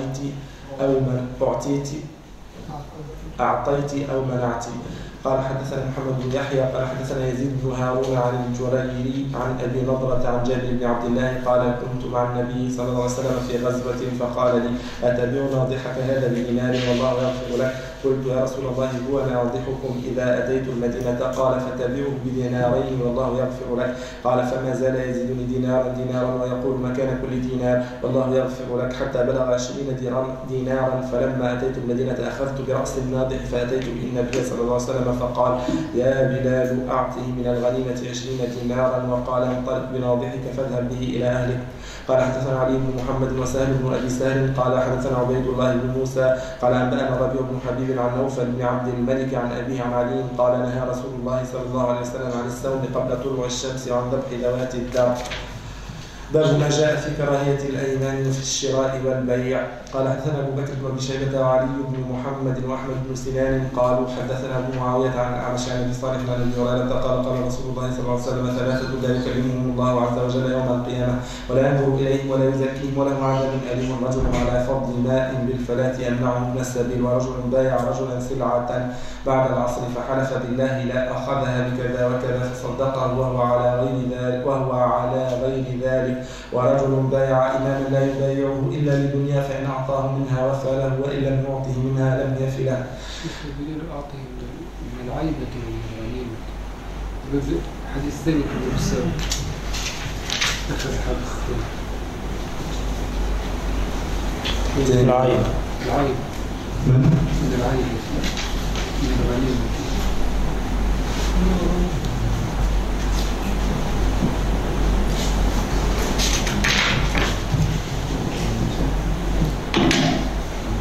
أعطيت أو منعت. قال حدثنا محمد بن يحيى قال حدثنا يزيد بن هارون عن الجريري عن أبي نضرة عن جابر بن عبد الله قال كنت مع النبي صلى الله عليه وسلم في غزوة فقال لي أتبيع ناضحك هذا بدينار والله يغفر لك. قلت يا رسول الله هو ناضحكم إذا أتيت المدينة قال فتبيعه بدينارين والله يغفر لك. قال فما زال يزيدني دينارا ويقول مكان كل دينار والله يغفر لك حتى بلغ 20 دينارا. فلما أتيت المدينة أخذت برأس الناضح فأتيت به النبي صلى الله عليه وسلم فقال يا بلال أعطه من الغنيمة 20 دينارا وقال انطلق بناضحك فاذهب به إلى أهلك. قال حدثنا علي بن محمد وسهل بن أبي سهل قال حدثنا عبيد الله بن موسى قال أنبأنا ربيع بن حبيب عن نوفل بن عبد الملك عن أبيه عن علي قال نهى رسول الله صلى الله عليه وسلم عن السوم قبل طلوع الشمس وعن ذبح ذوات الدار. باب ما جاء في كراهية الأيمان في الشراء والبيع. قال حدثنا أبو بكر بن أبي شيبة وعلي بن محمد وأحمد بن سنان قالوا حدثنا أبو معاوية عن الأعمش عن أبي صالح عن أبي هريرة قال قال رسول الله صلى الله عليه وسلم ثلاثة لا يكلمهم الله عز وجل يوم القيامة ولا ينظر إليهم ولا يزكيهم ولهم عذاب أليم رجل على فضل ماء بالفلاة يمنعه من السبيل ورجل بايع رجلا سلعة بعد العصر فحلف بالله لا أخذها بكذا وكذا فصدقه وهو على غير ذلك ورجل بايع إماما لا يبايعه إلا لدنيا فإن أعطاه منها وفى له وإن لم يعطه منها لم يف له. أعطه من العيب لكن من الغنيمة. حديث ثاني كله بالسبب. أخذ حد العيب من العيب من الغنيمة.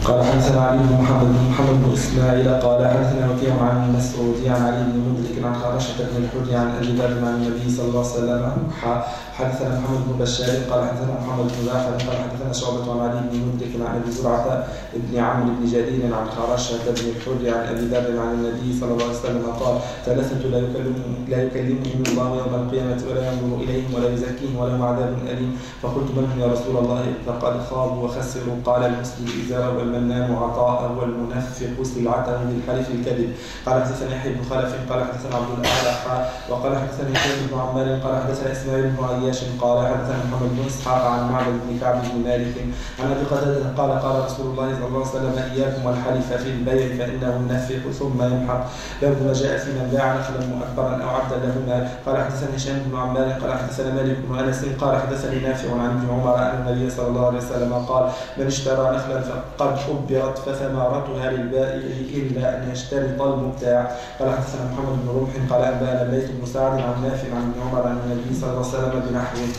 قال حدثنا علي بن محمد بن اسماعيل قال حدثنا وكيع عن مسعود عن علي بن مدرك عن خرشة بن الحر عن ابي ذر عن النبي صلى الله عليه وسلم. حدثنا محمد بن بشار قال حدثنا محمد بن جعفر قال حدثنا شعبة عن علي بن مدرك عن ابي زرعة بن عمرو بن جرير عن خرشة بن الحر عن ابي ذر عن النبي صلى الله عليه وسلم قال ثلاثة لا يكلمهم الله يوم القيامة ولا ينظر اليهم ولا يزكيهم ولهم عذاب أليم. فقلت من هم يا رسول الله؟ فقد خابوا وخسروا. قال المسلم إزاره والمنان عطاءه والمنفق سلعته بالحلف الكذب. قال حدثنا يحيى بن خلف قال حدثنا عبد الأعلى وقال حدثنا هشام بن عمار قال حدثنا إسماعيل بن عياش قال حدثنا محمد بن إسحاق عن معبد بن كعب بن مالك عن أبي قتادة قال قال رسول الله صلى الله عليه وسلم إياكم والحلف في البيع فإنه ينفق ثم يمحق. باب ما جاء في من باع نخلا مؤبرا أو عبدا له مال. قال حدثنا هشام بن عمار قال حدثنا مالك بن أنس قال حدثني نافع عن ابن عمر أن النبي صلى الله عليه وسلم قال من اشترى نخلا فقد أبرت فثمرتها للبائع إلا أن يشترط المبتاع. قال حدثنا محمد بن رمح قال أنبأنا الليث بن سعد عن نافع عن ابن عمر أن النبي صلى الله عليه وسلم بنحوه.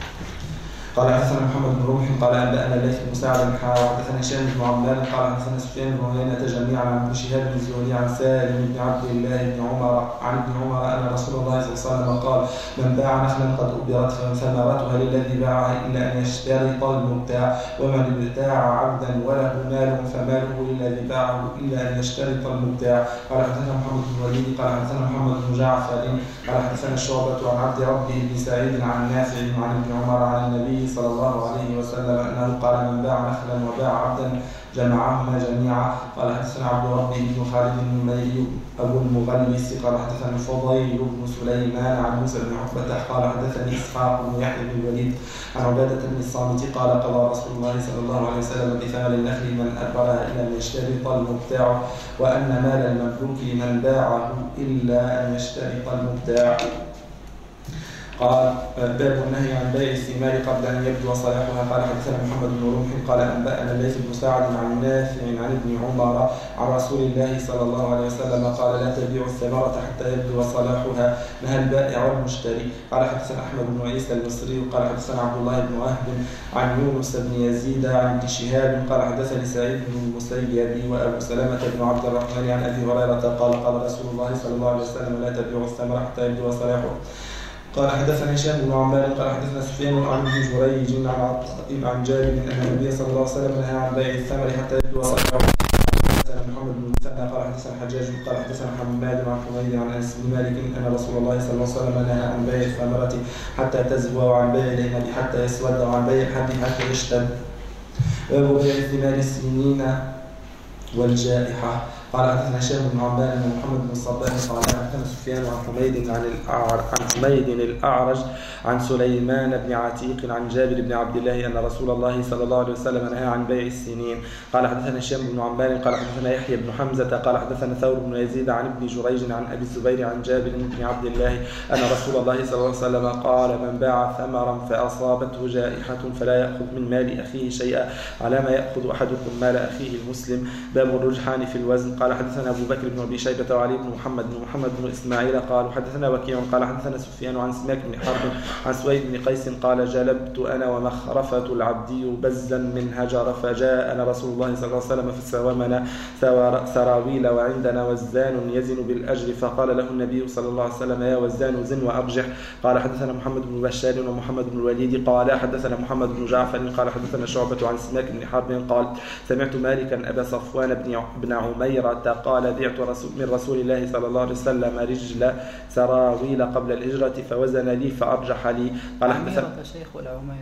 قال حدثنا محمد بن رمح قال أنبأنا الليث بن سعد حدثنا هشام بن عمار قال حدثنا سفيان بن عيينة جميعا عن ابن شهاب بن الزهري عن سالم بن عبد الله بن عمر عن ابن عمر أن رسول الله صلى الله عليه وسلم قال من باع نخلا قد أبرت فثمرتها للذي باعها إلا أن يشترط المبتاع ومن ابتاع عبدا وله مال فماله للذي باعه إلا أن يشترط المبتاع. قال حدثنا محمد بن الوليد قال حدثنا محمد بن جعفر قال حدثنا شعبة عن عبد ربه بن سعيد عن نافع عن ابن عمر عن النبي صلى الله عليه وسلم أنه قال من باع نخلا وباع عبدا جمعهما جميعا. قال حدثنا عبد ربه بن خالد النميري أبو المغلس قال حدثنا الفضيل بن سليمان عن موسى بن عقبة قال حدثني إسحاق بن يحيى بن الوليد عن عبادة بن الصامت قال قضى رسول الله صلى الله عليه وسلم بثمن النخل من أبرها إلا أن يشترط المبتاع وأن مال المملوك من باعه إلا أن يشترط المبتاع. قال باب النهي عن بيع الثمار قبل أن يبدو صلاحها. قال حدثنا محمد بن رمح قال أنبأنا الليث بن سعد عن نافع عن ابن عمر عن رسول الله صلى الله عليه وسلم قال لا تبيع الثمرة حتى يبدو صلاحها نهى البائع والمشتري. قال حدثنا أحمد بن عيسى المصري قال حدثنا عبد الله بن وهب عن يونس بن يزيد عن ابن شهاب قال حدثني سعيد بن المسيب وأبو سلمة بن عبد الرحمن عن أبي هريرة قال قال رسول الله صلى الله عليه وسلم لا تبيع الثمرة حتى يبدو صلاحها. قال حدثنا هشام بن عمار قال حدثنا سفيان عن ابن جريج عن جابر ان النبي صلى الله عليه وسلم نهى عن بيع الثمر حتى يبدو صلاحه. حدثنا محمد بن مثنى قال حدثنا حجاج قال حدثنا حماد عن حميد عن انس بن مالك ان رسول الله صلى الله عليه وسلم نهى عن بيع الثمرة حتى تزهو وعن بيع العنب حتى يسود وعن بيع الحب حتى يشتد. باب بيع الثمار السنين والجائحة. قال حدثنا هشام بن عمار ومحمد بن الصباح قال حدثنا سفيان عن حميد الأعرج عن سليمان بن عتيق عن جابر بن عبد الله أن رسول الله صلى الله عليه وسلم نهى عن بيع السنين. قال حدثنا هشام بن عمار قال حدثنا يحيى بن حمزة قال حدثنا ثور بن يزيد عن ابن جريج عن أبي الزبير عن جابر بن عبد الله أن رسول الله صلى الله عليه وسلم قال من باع ثمرا فأصابته جائحة فلا يأخذ من مال أخيه شيئا على ما يأخذ أحدكم مال أخيه المسلم. باب الرجحان في الوزن. قال حدثنا أبو بكر بن أبي شيبة وعلي بن محمد بن إسماعيل قال حدثنا وكيع قال حدثنا سفيان عن سماك بن حرب عن سويد بن قيس قال جلبت أنا ومخرفة العبدي بزا من هجر فجاءنا رسول الله صلى الله عليه وسلم فساومنا سراويل وعندنا وزان يزن بالأجر فقال له النبي صلى الله عليه وسلم يا وزان زن وأرجح. قال حدثنا محمد بن بشار ومحمد بن الوليد قال حدثنا محمد بن جعفر قال حدثنا شعبة عن سماك بن حرب قال سمعت مالكا أبا صفوان بن عميرة قال بعت من رسول الله صلى الله عليه وسلم رجل سراويل قبل الهجرة فوزن لي فأرجح لي. قال عميرة شيخ ولا عمير؟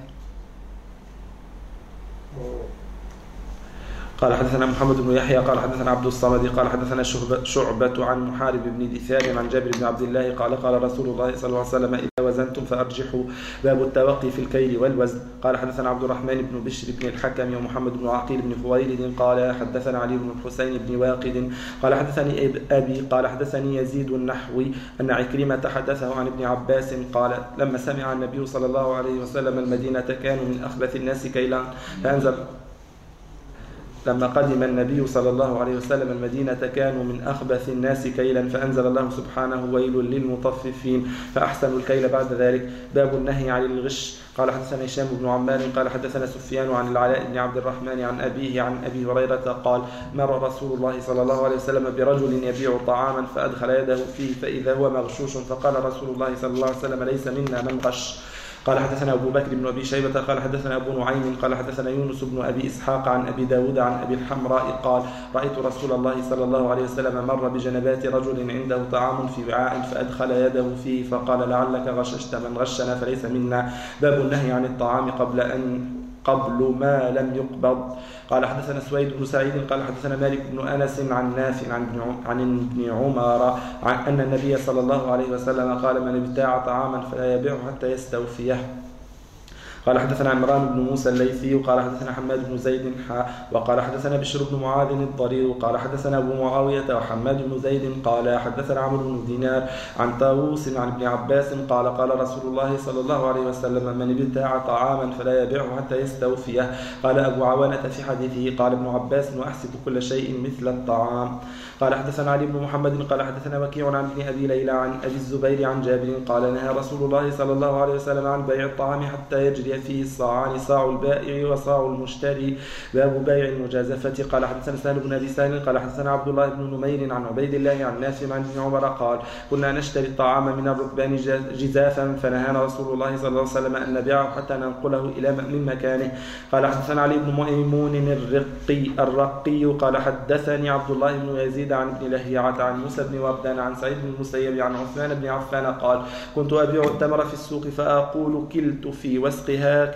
قال حدثنا محمد بن يحيى قال حدثنا عبد الصمد قال حدثنا شعبة عن محارب بن دثار عن جابر بن عبد الله قال قال رسول الله صلى الله عليه وسلم إذا وزنتم فأرجحوا. باب التوقي في الكيل والوزن. قال حدثنا عبد الرحمن بن بشر بن الحكم ومحمد بن عقيل بن خويلد قال حدثنا علي بن الحسين بن واقد قال حدثني أبي قال حدثني يزيد النحوي أن عكرمة حدثه عن ابن عباس قال لما سمع النبي صلى الله عليه وسلم المدينة كانوا من أخبث الناس كيلا لما قدم النبي صلى الله عليه وسلم المدينة كانوا من أخبث الناس كيلا فأنزل الله سبحانه ويل للمطففين فأحسنوا الكيل بعد ذلك. باب النهي عن الغش. قال حدثنا هشام بن عمار قال حدثنا سفيان عن العلاء بن عبد الرحمن عن أبيه عن أبي هريرة قال مر رسول الله صلى الله عليه وسلم برجل يبيع طعاما فأدخل يده فيه فإذا هو مغشوش فقال رسول الله صلى الله عليه وسلم ليس منا من غش. قال حدثنا أبو بكر بن أبي شيبة قال حدثنا أبو نعيم قال حدثنا يونس بن أبي إسحاق عن أبي داود عن أبي الحمراء قال رأيت رسول الله صلى الله عليه وسلم مر بجنبات رجل عنده طعام في وعاء فأدخل يده فيه فقال لعلك غششت من غشنا فليس منا. باب النهي عن الطعام قبل ما لم يقبض. قال حدثنا سويد بن سعيد قال حدثنا مالك بن أنس عن نافع عن ابن عمر أن النبي صلى الله عليه وسلم قال من ابتاع طعاما فلا يبيعه حتى يستوفيه. قال حدثنا عمران بن موسى الليثي قال حدثنا حماد بن زيد وقال حدثنا بشر بن معاذ الضرير قال حدثنا أبو معاوية وحماد بن زيد قال حدثنا عمرو بن دينار عن طاووس عن ابن عباس قال قال رسول الله صلى الله عليه وسلم من ابتاع طعاما فلا يبيعه حتى يستوفيه. قال أبو عوانة في حديثه قال ابن عباس وأحسب كل شيء مثل الطعام. قال حدثنا علي بن محمد قال حدثنا وكيع عن ابن أبي ليلى عن أبي الزبير عن جابر قال نهى رسول الله صلى الله عليه وسلم عن بيع الطعام حتى يجري فيه الصاعان صاع البائع وصاع المشتري. باب بيع المجازفة. قال حدثنا سهل بن أبي سهل قال حدثنا عبد الله بن نمير عن عبيد الله عن نافع عن ابن عمر قال كنا نشتري الطعام من الركبان جزافا فنهانا رسول الله صلى الله عليه وسلم أن نبيعه حتى ننقله إلى من مكانه. قال حدثنا علي بن ميمون الرقي قال حدثني عبد الله بن يزيد عن ابن لهيعة عن موسى بن وردان عن سعيد بن المسيب عن عثمان بن عفان قال كنت أبيع التمر في السوق فأقول كلت في وسقها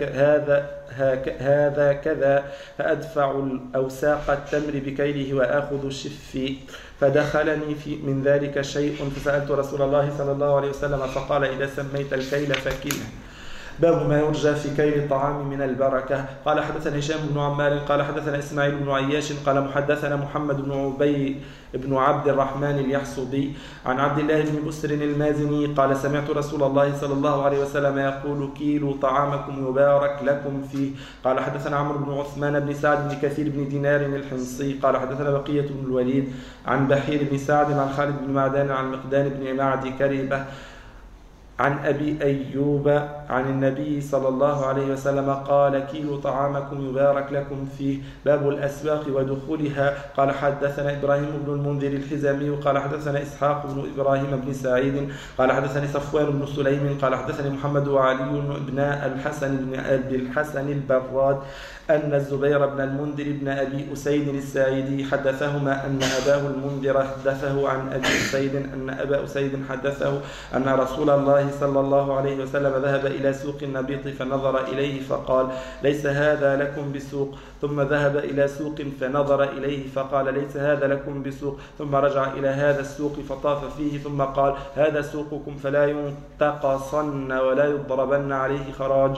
هذا كذا فأدفع أوساق التمر بكيله وآخذ شفي فدخلني من ذلك شيء فسألت رسول الله صلى الله عليه وسلم فقال إذا سميت الكيل فكله. باب ما يرجى في كيل الطعام من البركة. قال حدثنا هشام بن عمار قال حدثنا إسماعيل بن عياش قال محدثنا محمد بن عبي بن عبد الرحمن اليحصبي عن عبد الله بن بسر المازني قال سمعت رسول الله صلى الله عليه وسلم يقول كيلوا طعامكم يبارك لكم فيه. قال حدثنا عمرو بن عثمان بن سعد بن كثير بن دينار الحمصي قال حدثنا بقية بن الوليد عن بحير بن سعد عن خالد بن معدان عن مقدان بن معد كريبة عن أبي أيوب عن النبي صلى الله عليه وسلم قال كيلوا طعامكم يبارك لكم فيه. باب الأسواق ودخولها. قال حدثنا إبراهيم بن المنذر الحزامي قال حدثنا إسحاق بن إبراهيم بن سعيد قال حدثني صفوان بن سليم قال حدثني محمد وعلي بن الحسن بن أبي الحسن البراد أن الزبير بن المنذر بن أبي أسيد الساعدي حدثهما أن أباه المنذر حدثه عن أبي أسيد أن أبا أسيد حدثه أن رسول الله صلى الله عليه وسلم ذهب إلى سوق النبيط فنظر إليه فقال ليس هذا لكم بسوق ثم ذهب إلى سوق فنظر إليه فقال ليس هذا لكم بسوق ثم رجع إلى هذا السوق فطاف فيه ثم قال هذا سوقكم فلا ينتقصن ولا يضربن عليه خراج.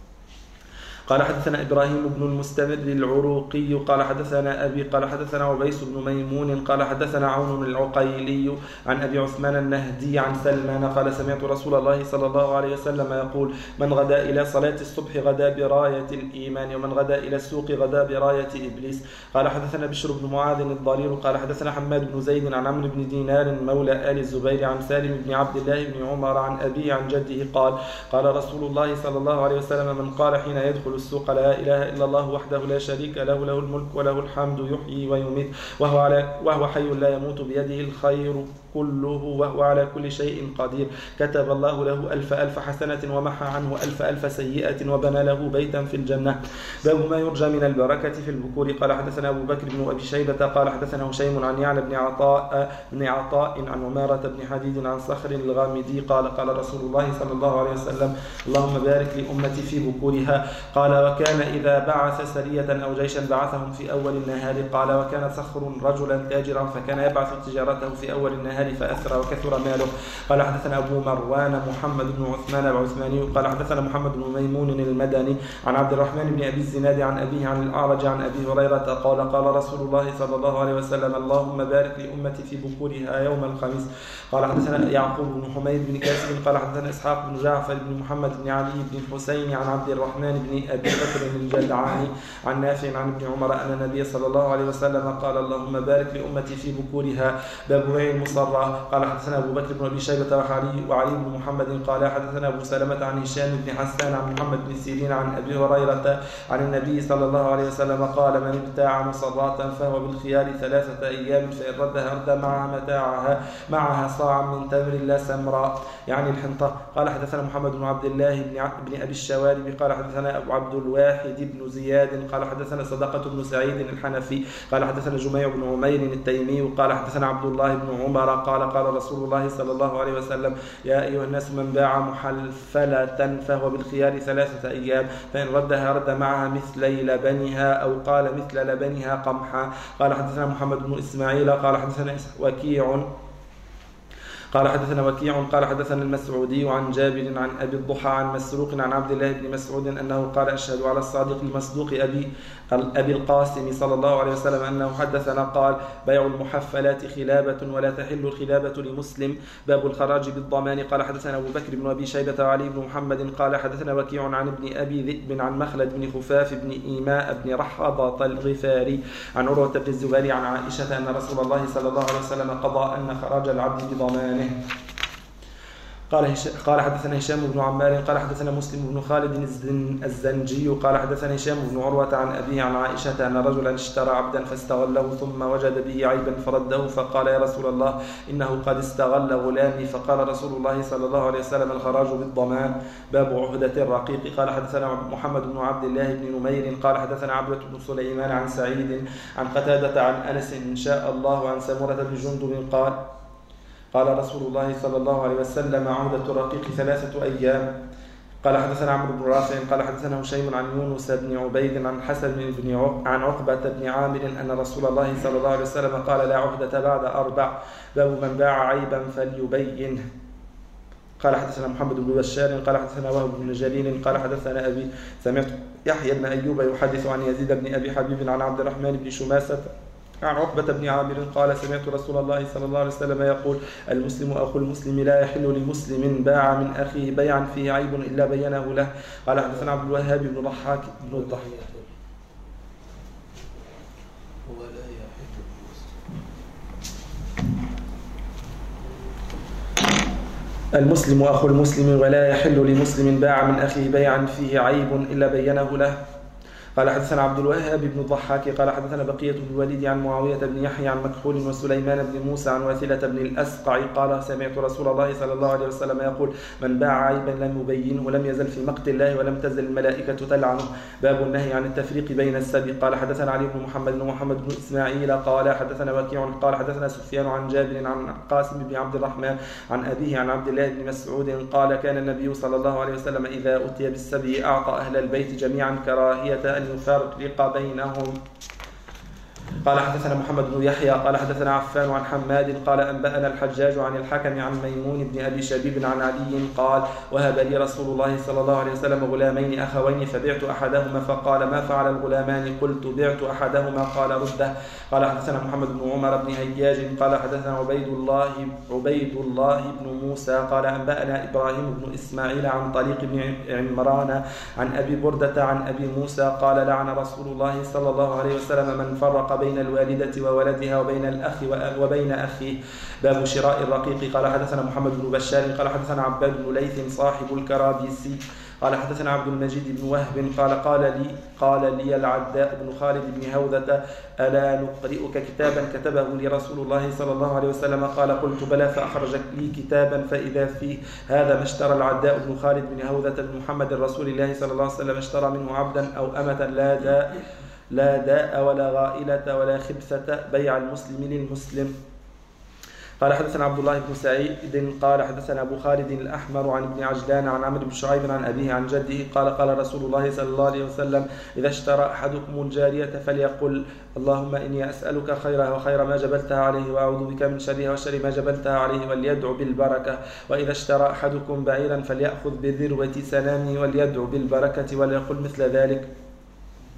قال حدثنا إبراهيم بن المستمر العروقي قال حدثنا أبي قال حدثنا عبيس بن ميمون قال حدثنا عون العقيلي عن أبي عثمان النهدي عن سلمان قال سمعت رسول الله صلى الله عليه وسلم يقول من غدا إلى صلاة الصبح غدا براية الإيمان ومن غدا إلى السوق غدا براية إبليس. قال حدثنا بشر بن معاذ الضرير قال حدثنا حماد بن زيد عن عمرو بن دينار مولى آل الزبير عن سالم بن عبد الله بن عمر عن أبي عن جده قال قال رسول الله صلى الله عليه وسلم من قال حين يدخل السوق لا إله إلا الله وحده لا شريك له له الملك وله الحمد يحيي ويميت وهو حي لا يموت بيده الخير كله وهو على كل شيء قدير كتب الله له 1000 حسنة ومحى عنه 1000 سيئة وبنى له بيتا في الجنة. باب ما يرجى من البركة في البكور. قال حدثنا أبو بكر بن أبي شيبة قال حدثنا هشيم عن يعلى بن عطاء عن عمارة بن حديد عن صخر الغامدي قال قال رسول الله صلى الله عليه وسلم اللهم بارك لأمتي في بكورها. قال وكان إذا بعث سرية أو جيشا بعثهم في أول النهار. قال وكان صخر رجلا تاجرا فكان يبعث تجارته في أول النهار فأثرى وكثر ماله. قال حدثنا أبو مروان محمد بن عثمان العثماني قال حدثنا محمد بن ميمون المدني عن عبد الرحمن بن أبي الزناد عن أبيه عن الأعرج عن أبي هريرة قال قال رسول الله صلى الله عليه وسلم اللهم بارك لأمتي في بكورها يوم الخميس. قال حدثنا يعقوب بن حميد بن كاسب قال حدثنا إسحاق بن جعفر بن محمد بن علي بن الحسين عن عبد الرحمن بن أبي بكر الجدعاني عن نافع عن ابن عمر أن النبي صلى الله عليه وسلم قال اللهم بارك لأمتي في بكورها. باب بيع المصرة. قال حدثنا أبو بكر بن أبي شيبة وعلي بن محمد قال حدثنا أبو سلمة عن هشام بن حسان عن محمد بن سيرين عن أبي هريرة عن النبي صلى الله عليه وسلم قال من ابتاع مصرات فهو بالخيار 3 أيام فإن ردها رد معها متاعها معها صاع من تمر لا سمراء يعني الحنطة. قال حدثنا محمد بن عبد الله بن أبي الشوارب قال حدثنا أبو عبد الواحد بن زياد قال حدثنا صدقة بن سعيد الحنفي قال حدثنا جميع بن عمير التيمي قال حدثنا عبد الله بن عمر قال رسول الله صلى الله عليه وسلم يا أيها الناس من باع محلفلة فهو بالخيار 3 أيام فإن ردها رد معها مثلي لبنها أو قال مثل لبنها قمحا. قال حدثنا محمد بن إسماعيل قال حدثنا وكيع قال حدثنا المسعودي عن جابر عن أبي الضحى عن مسروق عن عبد الله بن مسعود أنه قال أشهد على الصادق المصدوق أبي القاسم صلى الله عليه وسلم أنه حدثنا قال بيع المحفلات خلابة ولا تحل الخلابة لمسلم. باب الخراج بالضمان. قال حدثنا أبو بكر بن أبي شيبة وعلي بن محمد قال حدثنا وكيع عن ابن أبي ذئب عن مخلد بن خفاف بن إيماء بن رحضة الغفاري عن عروة بن الزبير عن عائشة أن رسول الله صلى الله عليه وسلم قضى أن خراج العبد بضمانه. قال حدثنا هشام بن عمار قال حدثنا مسلم بن خالد الزنجي قال حدثنا هشام بن عروة عن أبيه عن عائشة أن رجلا اشترى عبدا فاستغله ثم وجد به عيبا فرده فقال يا رسول الله إنه قد استغل غلامي. فقال رسول الله صلى الله عليه وسلم الخراج بالضمان. باب عهدة الرقيق. قال حدثنا محمد بن عبد الله بن نمير قال حدثنا عبدة بن سليمان عن سعيد عن قتادة عن أنس إن شاء الله عن سمرة بن جندب قال رسول الله صلى الله عليه وسلم عهدة الرقيق 3 أيام. قال حدثنا عمرو بن رافع قال حدثنا هشيم عن يونس بن عبيد عن حسن عن عقبة بن عامر أن رسول الله صلى الله عليه وسلم قال لا عهدة بعد 4. باب من باع عيبا فليبينه. قال حدثنا محمد بن بشار قال حدثنا وهب بن جرير قال حدثنا أبي سمعت يحيى بن أيوب يحدث عن يزيد بن أبي حبيب عن عبد الرحمن بن شماسة عن عقبة بن عامر قال سمعت رسول الله صلى الله عليه وسلم يقول المسلم أخو المسلم لا يحل لمسلم باع من أخيه بيعا فيه عيب إلا بينه له. قال حدثنا عبد الوهاب بن ضحاك بن الضحاك المسلم أخو المسلم ولا يحل لمسلم باع من أخيه بيعا فيه عيب إلا بينه له. قال حدثنا عبد الوهاب بن الضحاك قال حدثنا بقية بن الوليد عن معاوية بن يحيى عن مكحول وسليمان بن موسى عن واثلة بن الأسقع قال سمعت رسول الله صلى الله عليه وسلم يقول من باع عيبا لم يبينه لم يزل في مقت الله ولم تزل الملائكة تلعنه. باب النهي عن التفريق بين السبي. قال حدثنا علي بن محمد بن إسماعيل قال حدثنا وكيع قال حدثنا سفيان عن جابر عن قاسم بن عبد الرحمن عن أبيه عن عبد الله بن مسعود قال كان النبي صلى الله عليه وسلم إذا أتي بالسبي أعطى أهل البيت جميعا كراهية أن يفرق بينهم. قال حدثنا محمد بن يحيى قال حدثنا عفان عن حماد قال أنبأنا الحجاج عن الحكم عن ميمون بن أبي شبيب عن علي قال وهب لي رسول الله صلى الله عليه وسلم غلامين أخوين فبعت أحدهما فقال ما فعل الغلامان قلت بعت أحدهما قال رده. قال حدثنا محمد بن عمر بن هياج قال حدثنا عبيد الله بن موسى قال أنبأنا إبراهيم بن إسماعيل عن طريق بن عمران عن أبي بردة عن أبي موسى قال لعن رسول الله صلى الله عليه وسلم من فرق بين الوالدة وولدها وبين الأخ وبين أخيه. باب شراء الرقيق. قال حدثنا محمد بن بشار قال حدثنا عباد بن ليث صاحب الكرابيسي قال حدثنا عبد المجيد بن وهب قال لي العداء بن خالد بن هوذة ألا نقرئك كتابا كتبه لي رسول الله صلى الله عليه وسلم قال قلت بلى فأخرج لي كتابا فإذا فيه هذا ما اشترى العداء بن خالد بن هوذة بن محمد رسول الله صلى الله عليه وسلم اشترى منه عبدا أو أمة لا داء ولا غائلة ولا خبثة بيع المسلم للمسلم. قال حدثنا عبد الله بن سعيد قال حدثنا أبو خالد الأحمر عن ابن عجلان عن عمرو بن شعيب عن أبيه عن جده قال رسول الله صلى الله عليه وسلم إذا اشترى أحدكم الجارية فليقل اللهم إني أسألك خيرها وخير ما جبلتها عليه وأعوذ بك من شرها وشر ما جبلتها عليه وليدعو بالبركة. وإذا اشترى أحدكم بعيرا فليأخذ بذروة سنامه وليدعو بالبركة وليقل مثل ذلك.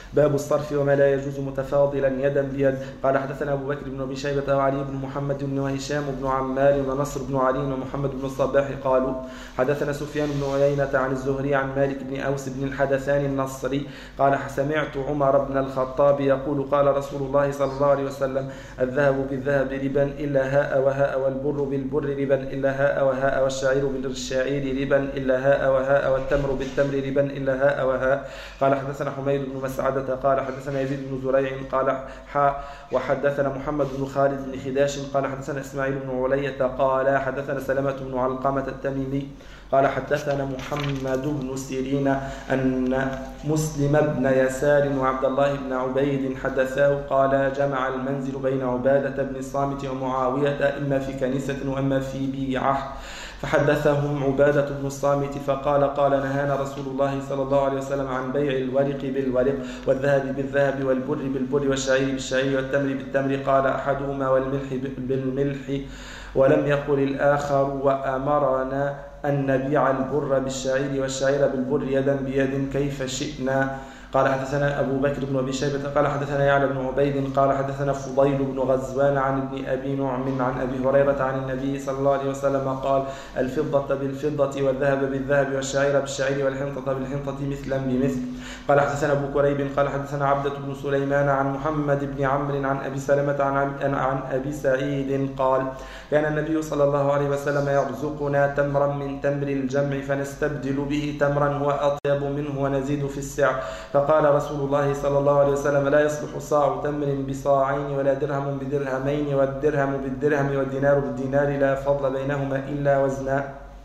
باب الصرف وما لا يجوز متفاضلا يدا بيد. قال حدثنا أبو بكر بن أبي شيبة وعلي بن محمد بن وهشام بن عمار ونصر بن علي ومحمد بن الصباح قالوا حدثنا سفيان بن عيينة عن الزهري عن مالك بن أوس بن الحدثان النصري قال سمعت عمر بن الخطاب يقول قال رسول الله صلى الله عليه وسلم الذهب بالذهب ربا إلا هاء وهاء والبر بالبر ربا إلا هاء وهاء والشعير بالشعير ربا إلا هاء وهاء والتمر بالتمر ربا إلا هاء وهاء. قال حدثنا حميد بن مسعدة قال حدثنا يزيد بن زريع قال وحدثنا محمد بن خالد بن خداش قال حدثنا إسماعيل بن علية قال حدثنا سلمة بن علقمة التميمي قال حدثنا محمد بن سيرين أن مسلم بن يسار وعبد الله بن عبيد حدثاه قال جمع المنزل بين عبادة بن الصامت ومعاوية إما في كنيسة وإما في بيعة فحدثهم عبادة بن الصامت فقال نهانا رسول الله صلى الله عليه وسلم عن بيع الورق بالورق والذهب بالذهب والبر بالبر والشعير بالشعير والتمر بالتمر قال أحدهما والملح بالملح ولم يقل الآخر وأمرنا أن نبيع البر بالشعير والشعير بالبر يدا بيد كيف شئنا. قال حدثنا أبو بكر بن أبي شيبة قال حدثنا يعلى بن عبيد قال حدثنا فضيل بن غزوان عن ابن أبي نعم عن أبي هريرة عن النبي صلى الله عليه وسلم قال الفضة بالفضة والذهب بالذهب والشعير بالشعير والحنطة بالحنطة مثلا بمثل. قال حدثنا أبو كريب قال حدثنا عبدة بن سليمان عن محمد بن عمرو عن أبي سلمة عن أبي سعيد قال كان النبي صلى الله عليه وسلم يرزقنا تمرا من تمر الجمع فنستبدل به تمرا هو أطيب منه ونزيد في السعر فقال رسول الله صلى الله عليه وسلم لا يصلح صاع تمر بصاعين ولا درهم بدرهمين والدرهم بالدرهم والدينار بالدينار لا فضل بينهما إلا وزنا.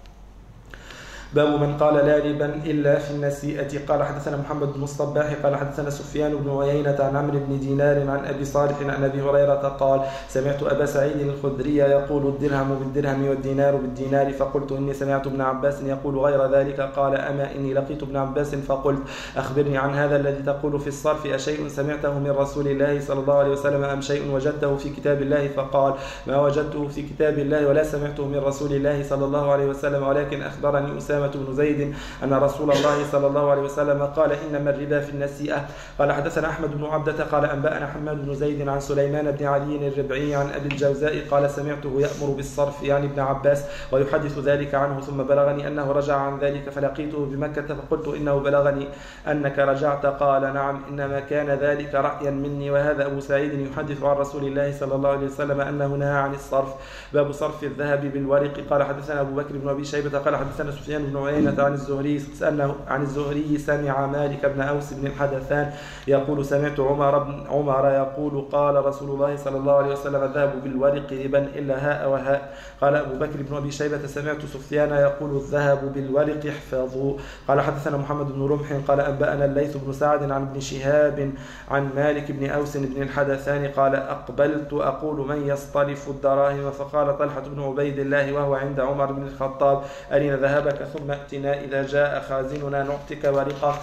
باب من قال لا ربا إلا في النسيئة. قال حدثنا محمد بن الصباح قال حدثنا سفيان بن عيينة عن عمرو بن دينار عن أبي صالح عن أبي هريرة قال سمعت أبا سعيد الخدري يقول الدرهم بالدرهم والدينار بالدينار فقلت إني سمعت ابن عباس يقول غير ذلك قال أما إني لقيت ابن عباس فقلت أخبرني عن هذا الذي تقول في الصرف أشيء سمعته من رسول الله صلى الله عليه وسلم أم شيء وجدته في كتاب الله فقال ما وجدته في كتاب الله ولا سمعته من رسول الله صلى الله عليه وسلم ولكن أخبرني أسامة بن زيد أن رسول الله صلى الله عليه وسلم قال إنما الربا في النسيئة. قال حدثنا أحمد بن عبدة قال أنبأنا حماد بن زيد عن سليمان بن علي الربعي عن أبي الجوزاء قال سمعته يأمر بالصرف يعني ابن عباس ويحدث ذلك عنه ثم بلغني أنه رجع عن ذلك فلقيته بمكة فقلت إنه بلغني أنك رجعت قال نعم إنما كان ذلك رأيا مني وهذا أبو سعيد يحدث عن رسول الله صلى الله عليه وسلم أنه نهى عن الصرف. باب صرف الذهب بالورق. قال حدثنا أبو بكر بن أبي شيبة قال حدثنا سفيان بن عيينة عن الزهري سمع مالك بن أوس بن الحدثان يقول سمعت عمر يقول قال رسول الله صلى الله عليه وسلم الذهب بالورق ربا إلا هاء وهاء. قال أبو بكر بن أبي شيبة سمعت سفيان يقول الذهب بالورق احفظوا. قال حدثنا محمد بن رمح قال أنبأنا الليث بن سعد عن ابن شهاب عن مالك بن أوس بن الحدثان قال أقبلت أقول من يصطرف الدراهم فقال طلحة بن عبيد الله وهو عند عمر بن الخطاب أرنا ذهبك ثم ائتنا إذا جاء خازننا نعطيك ورقه.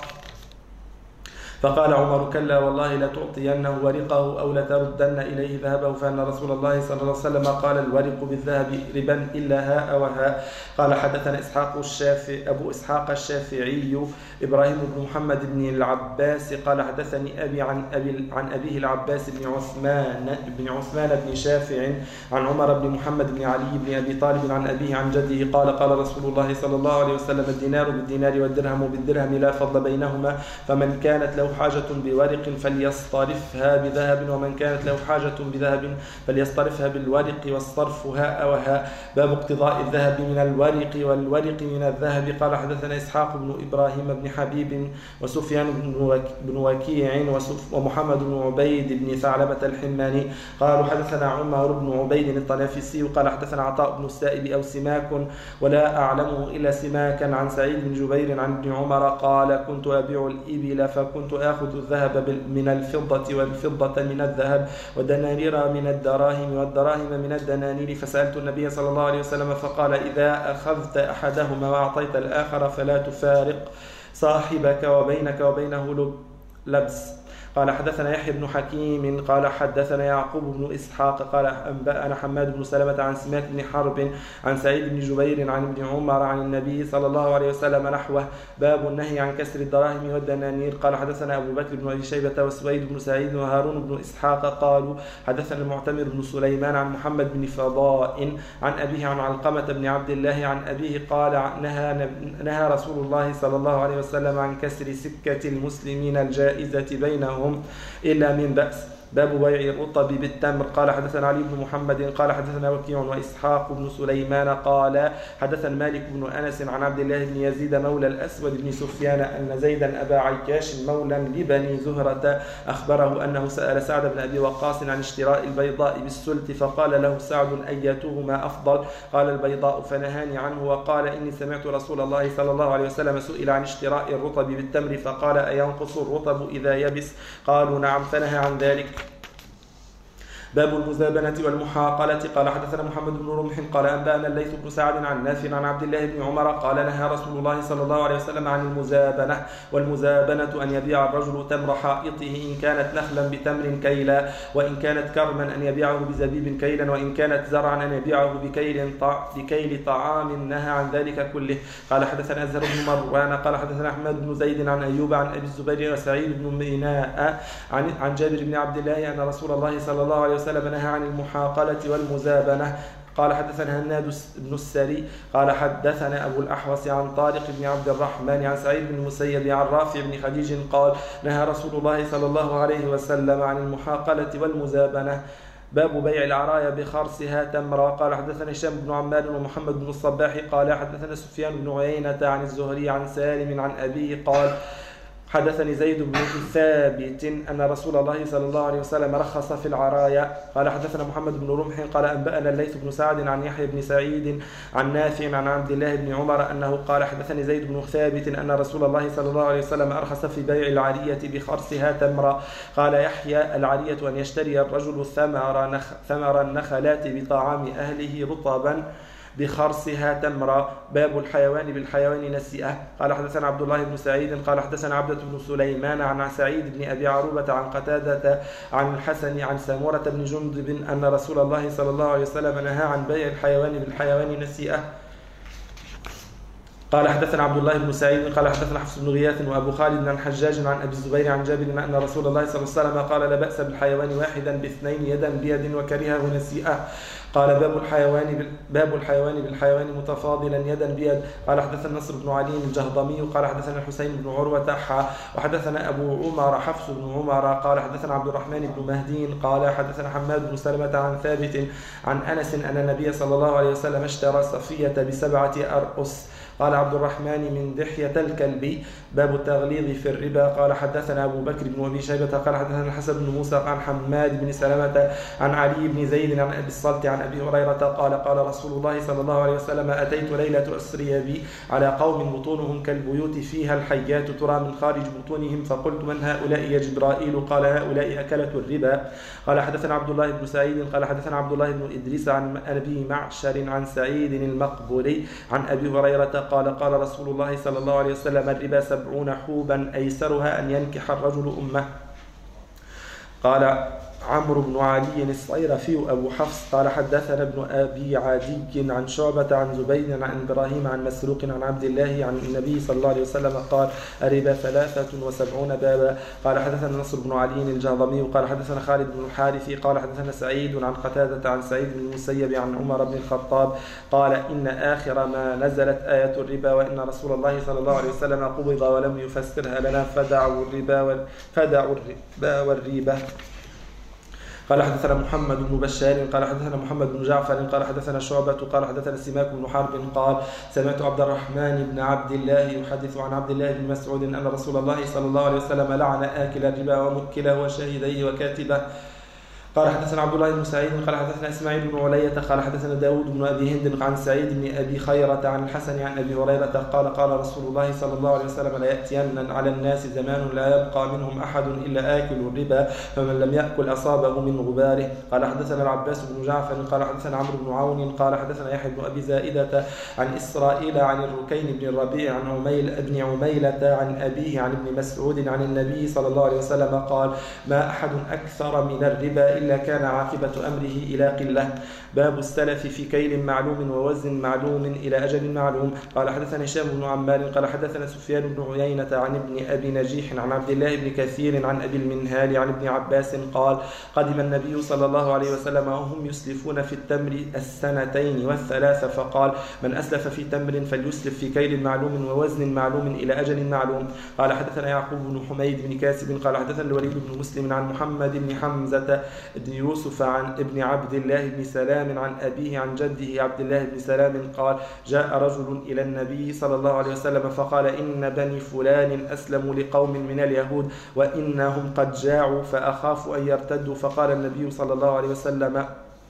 فقال عمر كلا والله لتعطينه ورقه أو لتردن إليه ذهبه فإن رسول الله صلى الله عليه وسلم قال الورق بالذهب ربا إلا هاء وهاء. قال حدثنا أبو إسحاق الشافعي إبراهيم بن محمد بن العباس قال حدثني أبي عن أبيه العباس بن عثمان بن شافع عن عمر بن محمد بن علي بن أبي طالب عن أبيه عن جده قال رسول الله صلى الله عليه وسلم الدينار بالدينار والدرهم بالدرهم لا فضل بينهما فمن كانت له حاجة بورق فليصطرفها بذهب ومن كانت له حاجة بذهب فليصطرفها بالورق والصرف هاء وهاء. باب اقتضاء الذهب من الورق والورق من الذهب. قال حدثنا إسحاق بن إبراهيم بن حبيب وسفيان بن وكيع ومحمد بن عبيد بن ثعلبة الحماني قالوا حدثنا عمر بن عبيد الطنافسي قال حدثنا عطاء بن السائب أو سماك ولا أعلمه إلا سماكا عن سعيد بن جبير عن ابن عمر قال كنت أبيع الإبل فكنت آخذ الذهب من الفضة والفضة من الذهب والدنانير من الدراهم والدراهم من الدنانير فسألت النبي صلى الله عليه وسلم فقال إذا أخذت أحدهما وأعطيت الآخر فلا تفارق صاحبك وبينك وبينه لبس. قال حدثنا يحيى بن حكيم قال حدثنا يعقوب بن إسحاق قال أنبأنا حماد بن سلمة عن سماك بن حرب عن سعيد بن جبير عن ابن عمر عن النبي صلى الله عليه وسلم نحوه. باب النهي عن كسر الدراهم والدنانير. قال حدثنا أبو بكر بن أبي شيبة وسويد بن سعيد وهارون بن إسحاق قالوا حدثنا المعتمر بن سليمان عن محمد بن فضاء عن أبيه عن علقمة بن عبد الله عن أبيه قال نهى رسول الله صلى الله عليه وسلم عن كسر سكة المسلمين الجائزة بينهم إلا من بأس. باب بيع الرطب بالتمر. قال حدثنا علي بن محمد قال حدثنا وكيع وإسحاق بن سليمان قال حدثنا مالك بن أنس عن عبد الله بن يزيد مولى الأسود بن سفيان أن زيدا أبا عكاش مولى لبني زهرة أخبره أنه سأل سعد بن أبي وقاص عن اشتراء البيضاء بالسلت فقال له سعد أيتهما أفضل؟ قال البيضاء فنهاني عنه وقال إني سمعت رسول الله صلى الله عليه وسلم سئل عن اشتراء الرطب بالتمر فقال أينقص الرطب إذا يبس؟ قالوا نعم فنهى عن ذلك. باب المزابنة والمحاقلة. قال حدثنا محمد بن رمح قال أنبأنا الليث بن سعد عن نافع عن عبد الله بن عمر قال نهى رسول الله صلى الله عليه وسلم عن المزابنة. والمزابنة أن يبيع الرجل تمر حائطه إن كانت نخلا بتمر كيلا، وإن كانت كرما أن يبيعه بزبيب كيلا، وإن كانت زرعا أن يبيعه بكيل طعام. نهى عن ذلك كله. قال حدثنا أزهر بن مروان قال حدثنا أحمد بن زيد عن أيوب عن أبي الزبير وسعيد بن ميناء عن جابر بن عبد الله أن رسول الله صلى الله عليه وسلم نهى عن المحاقلة والمزابنة. قال حدثنا هناد بن السري قال حدثنا أبو الأحوص عن طارق بن عبد الرحمن عن سعيد بن المسيب عن رافع بن خديج قال نهى رسول الله صلى الله عليه وسلم عن المحاقلة والمزابنة. باب بيع العرايا بخرصها تمرا. قال حدثنا هشام بن عمار ومحمد بن الصباح قال حدثنا سفيان بن عيينة عن الزهري عن سالم عن أبيه قال حدثني زيد بن ثابت أن رسول الله صلى الله عليه وسلم رخص في العرايا. قال حدثنا محمد بن رمح قال أنبأنا الليث بن سعد عن يحيى بن سعيد عن نافع عن عبد الله بن عمر أنه قال حدثني زيد بن ثابت أن رسول الله صلى الله عليه وسلم أرخص في بيع العرية بخرصها تمرا. قال يحيى العرية أن يشتري الرجل ثمر النخلات بطعام أهله رطبا بخرصها تمرا. باب الحيوان بالحيوان نسيئة. قال حدثنا عبد الله بن سعيد قال حدثنا عبدة بن سليمان عن سعيد بن أبي عروبة عن قتادة عن الحسن عن سامورة بن جندب أن رسول الله صلى الله عليه وسلم نهى عن بيع الحيوان بالحيوان نسيئة. قال حدثنا عبد الله بن سعيد قال حدثنا حفص بن غياث وأبو خالد عن حجاج عن أبي الزبير عن جابر أن رسول الله صلى الله عليه وسلم قال لا بأس بالحيوان واحدا باثنين يدا بيد وكرهه نسيئة. قال باب الحيوان بالحيوان متفاضلا يدا بيد. قال حدثنا نصر بن علي الجهضمي قال حدثنا الحسين بن عروة وحدثنا أبو عمر حفص بن عمر قال حدثنا عبد الرحمن بن مهدي قال حدثنا حماد بن سلمة عن ثابت عن أنس أن النبي صلى الله عليه وسلم اشترى صفية ب7 أرؤس. قال عبد الرحمن من دحية الكلب. باب التغليظ في الربا. قال حدثنا أبو بكر بن أبي شيبة قال حدثنا الحسن بن موسى عن حماد بن سلمة عن علي بن زيد عن أبي الصلت عن أبي هريرة قال رسول الله صلى الله عليه وسلم أتيت ليلة أسري بي على قوم بطونهم كالبيوت فيها الحيات ترى من خارج بطونهم فقلت من هؤلاء يا جبرائيل؟ قال هؤلاء أكلة الربا. قال حدثنا عبد الله بن سعيد قال حدثنا عبد الله بن إدريس عن أبي معشر عن سعيد المقبوري عن أبي هريرة قال رسول الله صلى الله عليه وسلم الربا 70 حوبا أيسرها أن ينكح الرجل أمه. قال عمرو بن علي الصيرفي أبو حفص قال حدثنا ابن أبي عدي عن شعبة عن زبيد عن إبراهيم عن مسروق عن عبد الله عن النبي صلى الله عليه وسلم قال الربا 73 بابا. قال حدثنا نصر بن علي الجهضمي قال حدثنا خالد بن الحارث قال حدثنا سعيد عن قتادة عن سعيد بن المسيب عن عمر بن الخطاب قال إن آخر ما نزلت آية الربا وإن رسول الله صلى الله عليه وسلم قبض ولم يفسرها لنا فدعوا الربا والريبة. قال حدثنا محمد بن بشار قال حدثنا محمد بن جعفر قال حدثنا شعبة قال حدثنا سماك بن حرب قال سمعت عبد الرحمن بن عبد الله يحدث عن عبد الله بن مسعود أن رسول الله صلى الله عليه وسلم لعن آكل الربا ومكله وشاهديه وكاتبه. قال حدثنا عبد الله بن سعيد قال حدثنا إسماعيل بن علية قال حدثنا داود بن أبي هند عن سعيد بن أبي خيرة عن الحسن عن أبي هريرة قال قال رسول الله صلى الله عليه وسلم لا يأتين على الناس زمان لا يبقى منهم أحد إلا آكل الربا فمن لم يأكل أصابه من غباره. قال حدثنا العباس بن جعفر قال حدثنا عمرو بن عون قال حدثنا يحيى بن أبي زائدة عن إسرائيل عن الركين بن الربيع عن بن عميلة عن أبيه عن ابن مسعود عن النبي صلى الله عليه وسلم قال ما أحد أكثر من الربا إلا كان عاقبة أمره إلى قلة. باب السلف في كيل معلوم ووزن معلوم إلى أجل معلوم. قال حدثنا هشام بن عمار قال حدثنا سفيان بن عيينة عن ابن أبي نجيح عن عبد الله بن كثير عن أبي المنهال عن ابن عباس قال قدم النبي صلى الله عليه وسلم وهم يسلفون في التمر 2 و3 فقال من أسلف في تمر فليسلف في كيل معلوم ووزن معلوم إلى أجل معلوم. قال حدثنا يعقوب بن حميد بن كاسب قال حدثنا الوليد بن مسلم عن محمد بن حمزة بن يوسف عن ابن عبد الله بن سلام عن أبيه عن جده عبد الله بن سلام قال جاء رجل إلى النبي صلى الله عليه وسلم فقال إن بني فلان أسلموا لقوم من اليهود وإنهم قد جاعوا فأخاف أن يرتدوا. فقال النبي صلى الله عليه وسلم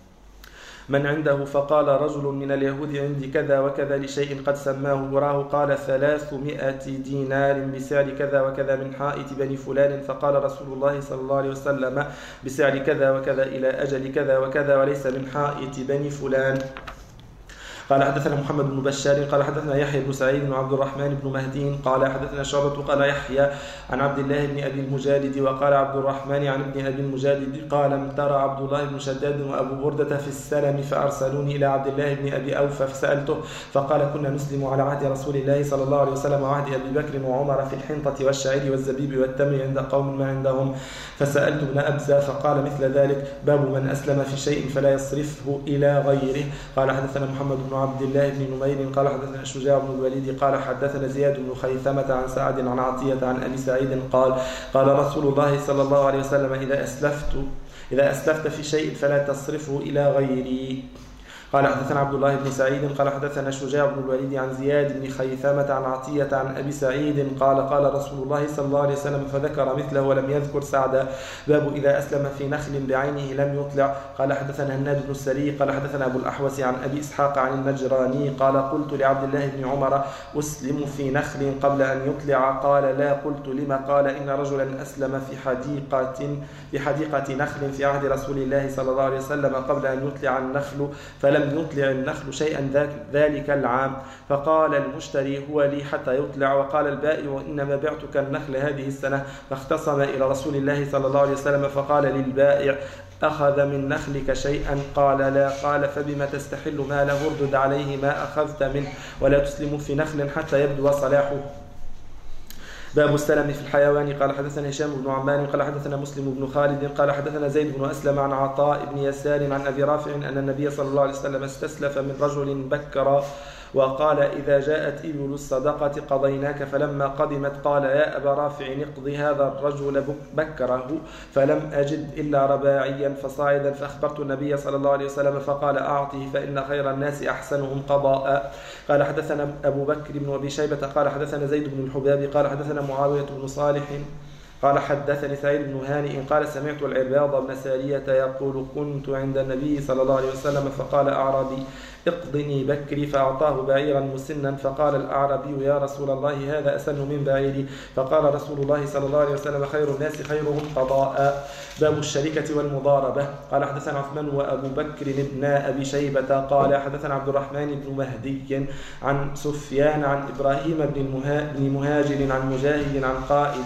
من عنده؟ فقال رجل من اليهود عندي كذا وكذا لشيء قد سماه وراه. قال 300 دينار بسعر كذا وكذا من حائط بني فلان. فقال رسول الله صلى الله عليه وسلم بسعر كذا وكذا إلى أجل كذا وكذا وليس من حائط بني فلان. قال حدثنا محمد بن بشار قال حدثنا يحيى بن سعيد بن عبد الرحمن بن مهدي قال حدثنا شعبة قال يحيى عن عبد الله بن أبي المجالد وقال عبد الرحمن عن ابن أبي المجالد قال امترى عبد الله بن شداد وأبو بردة في السلم فأرسلوني إلى عبد الله بن أبي أوفى فسألته فقال كنا نسلم على عهد رسول الله صلى الله عليه وسلم وعهد أبي بكر وعمر في الحنطة والشعير والزبيب والتمر عند قوم ما عندهم فسألت ابن أبزة فقال مثل ذلك. باب من أسلم في شيء فلا يصرفه إلى غيره. قال حدثنا محمد بن عبد الله بن نمير قال حدثنا شجاع بن الوليد قال حدثنا زياد بن خيثمة عن سعد عن عطية عن أبي سعيد قال قال رسول الله صلى الله عليه وسلم إذا أسلفت في شيء فلا تصرفه إلى غيري. قال حدثنا عبد الله بن سعيد قال حدثنا شجاع بن الوليد عن زياد بن خيثمة عن عطية عن أبي سعيد قال رسول الله صلى الله عليه وسلم فذكر مثله ولم يذكر سعدا. باب إذا أسلم في نخل بعينه لم يطلع. قال حدثنا هناد بن السري قال حدثنا أبو الأحوص عن أبي إسحاق عن المجراني قال قلت لعبد الله بن عمر أسلم في نخل قبل أن يطلع؟ قال لا. قلت لما؟ قال إن رجلا أسلم في حديقة نخل في عهد رسول الله صلى الله عليه وسلم قبل أن يطلع النخل فلم يطلع النخل شيئا ذلك العام فقال المشتري هو لي حتى يطلع وقال البائع إنما بعتك النخل هذه السنة فاختصم إلى رسول الله صلى الله عليه وسلم فقال للبائع أخذ من نخلك شيئا؟ قال لا. قال فبما تستحل ماله؟ اردد عليه ما أخذت منه ولا تسلم في نخل حتى يبدو صلاحه. باب السلم في الحيوان. قال حدثنا هشام بن عمار قال حدثنا مسلم بن خالد قال حدثنا زيد بن أسلم عن عطاء بن يسار عن أبي رافع أن النبي صلى الله عليه وسلم استسلف من رجل بكر وقال إذا جاءت إبل الصدقة قضيناك. فلما قدمت قال يا أبا رافع اقضي هذا الرجل بكره فلم أجد إلا رباعيا فصاعدا فأخبرت النبي صلى الله عليه وسلم فقال أعطه فإن خير الناس أحسنهم قضاء. قال حدثنا أبو بكر بن أبي شيبة قال حدثنا زيد بن الحباب قال حدثنا معاوية بن صالح قال حدثني سعيد بن هانئ قال سمعت العرباض بن سارية يقول كنت عند النبي صلى الله عليه وسلم فقال أعرابي اقضني بكري فأعطاه بعيرا مسنا فقال الأعرابي يا رسول الله هذا أسن من بعيري. فقال رسول الله صلى الله عليه وسلم خير الناس خيرهم قضاء. باب الشركة والمضاربة. قال حدثنا عثمان وأبو بكر بن أبي شيبة قال حدثنا عبد الرحمن بن مهدي عن سفيان عن إبراهيم بن مهاجر عن مجاهد عن قائد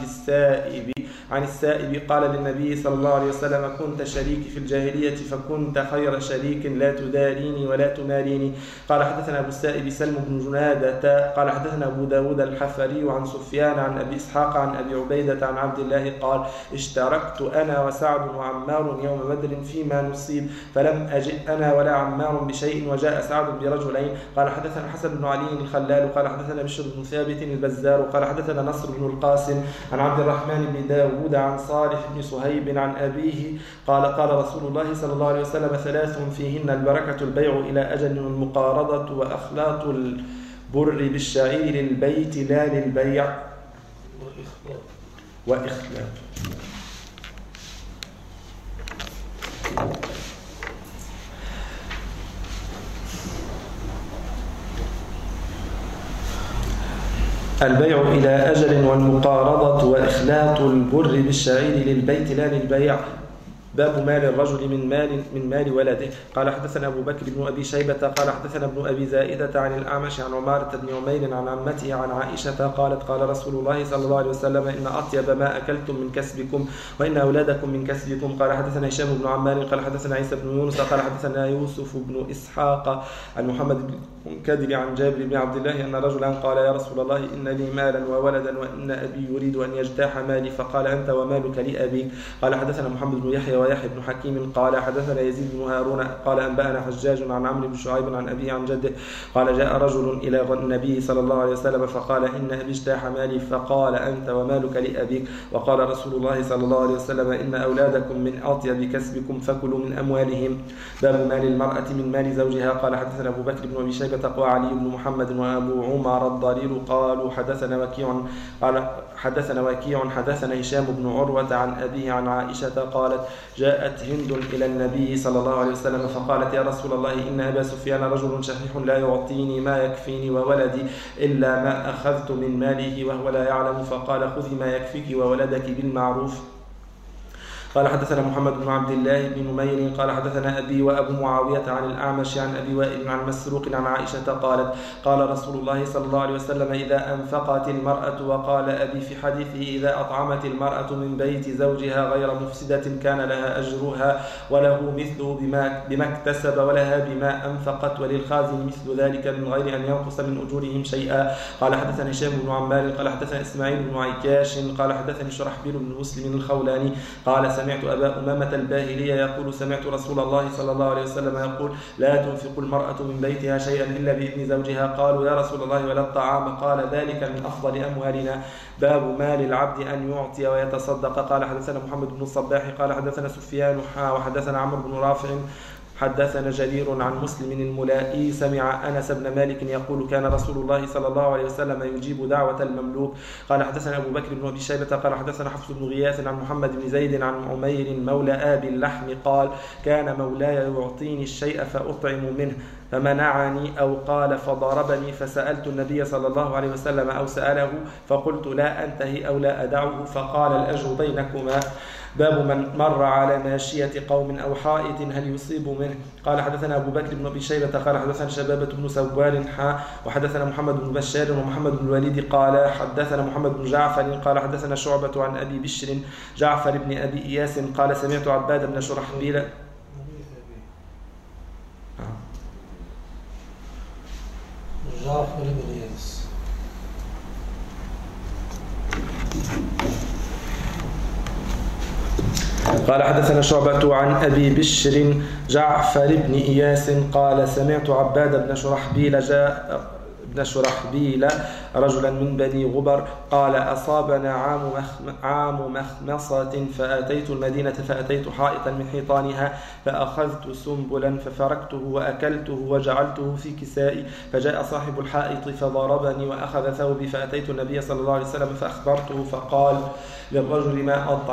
السائب قال للنبي صلى الله عليه وسلم كنت شريكي في الجاهلية فكنت خير شريك لا تداريني ولا تماريني. قال حدثنا أبو السائب سلم بن جنادة قال حدثنا أبو داود الحفري عن سفيان عن أبي إسحاق عن أبي عبيدة عن عبد الله قال اشتركت أنا وسعد وعمار يوم بدر فيما نصيب فلم أجئ أنا ولا عمار بشيء وجاء سعد برجلين. قال حدثنا حسن بن علي الخلال قال حدثنا بشر بن ثابت البزار قال حدثنا نصر بن القاسم عن عبد الرحمن بن داود عن صالح بن صهيب عن أبيه قال رسول الله صلى الله عليه وسلم 3 فيهن البركة البيع إلى أجل والمقارضة وأخلاط البر بالشعير للبيت لا للبيع وإخلاط. البيع إلى أجل والمقارضة وإخلاط البر بالشعير للبيت لا للبيع. باب مال الرجل من مال ولده. قال حدثنا أبو بكر بن أبي شيبة قال حدثنا ابن أبي زائدة عن الأعمش عن عمارة بن عمير عن عمته عن عائشة قالت قال رسول الله صلى الله عليه وسلم إن أطيب ما أكلتم من كسبكم وإن أولادكم من كسبكم. قال حدثنا هشام بن عمار قال حدثنا عيسى بن يونس قال حدثنا يوسف بن إسحاق عن محمد بن منكدر عن جابر بن عبد الله أن رجلا قال يا رسول الله إن لي مالا وولدا وإن أبي يريد أن يجتاح مالي فقال أنت ومالك لأبيك. قال حدثنا محمد بن يحيى ويحيى بن حكيم قال حدثنا يزيد بن هارون قال أنبأنا حجاج عن عمرو بن شعيب عن أبيه عن جده قال جاء رجل إلى النبي صلى الله عليه وسلم فقال إن أبي اجتاح مالي فقال أنت ومالك لأبيك. وقال رسول الله صلى الله عليه وسلم إن أولادكم من أطيب كسبكم فكلوا من أموالهم. باب مال المرأة من مال زوجها. قال حدثنا أبو بكر بن أبي شيبة وعلي بن محمد وأبو عمر الضرير قالوا حدثنا وكيع حدثنا هشام بن عروة عن أبيه عن عائشة قالت جاءت هند إلى النبي صلى الله عليه وسلم فقالت يا رسول الله إن أبا سفيان رجل شحيح لا يعطيني ما يكفيني وولدي إلا ما أخذت من ماله وهو لا يعلم فقال خذي ما يكفيك وولدك بالمعروف. قال حدثنا محمد بن عبد الله بن نمير قال حدثنا أبي وأبو معاوية عن الأعمش عن أبي وائل عن مسروق عن عائشة قالت قال رسول الله صلى الله عليه وسلم إذا أنفقت المرأة. وقال أبي في حديثه إذا أطعمت المرأة من بيت زوجها غير مفسدة كان لها أجرها وله مثله بما اكتسب ولها بما أنفقت وللخازن مثل ذلك من غير أن ينقص من أجورهم شيئا. قال حدثنا هشام بن عمار قال حدثنا إسماعيل بن عكاش قال حدثني شرحبيل بن مسلم الخولاني قال سمعت أبا أمامة الباهلية يقول سمعت رسول الله صلى الله عليه وسلم يقول لا تنفق المرأة من بيتها شيئا إلا بإذن زوجها. قالوا يا رسول الله ولا الطعام قال ذلك من أفضل أموالنا. باب مال العبد أن يعطي ويتصدق. قال حدثنا محمد بن الصباح قال حدثنا سفيان وحدثنا عمرو بن رافع حدثنا جرير عن مسلم الملائي سمع أنس بن مالك يقول كان رسول الله صلى الله عليه وسلم يجيب دعوة المملوك. قال حدثنا أبو بكر بن أبي شيبة قال حدثنا حفص بن غياث عن محمد بن زيد عن عمير مولى آبي اللحم قال كان مولاي يعطيني الشيء فأطعم منه فمنعني أو قال فضربني فسألت النبي صلى الله عليه وسلم أو سأله فقلت لا أنتهي أو لا أدعه فقال الأجر بينكما. باب من مر على ماشية قوم أو حائط هل يصيب منه. قال حدثنا أبو بكر بن أبي شيبة قال حدثنا شبابة بن سوار وحدثنا محمد بن بشار ومحمد بن الوليد قال حدثنا محمد بن جعفر قال حدثنا شعبة عن أبي بشر جعفر بن أبي إياس قال سمعت عباد بن شرحبيل جعفر بن إياس قال حدثنا شعبة عن أبي بشر جعفر بن إياس قال سمعت عباد بن شرحبيل رجلا من بني غبر قال أصابنا عام مخمصة فأتيت المدينة فأتيت حائطا من حيطانها فأخذت سنبلا ففركته وأكلته وجعلته في كسائي فجاء صاحب الحائط فضربني وأخذ ثوبي فأتيت النبي صلى الله عليه وسلم فأخبرته فقال للرجل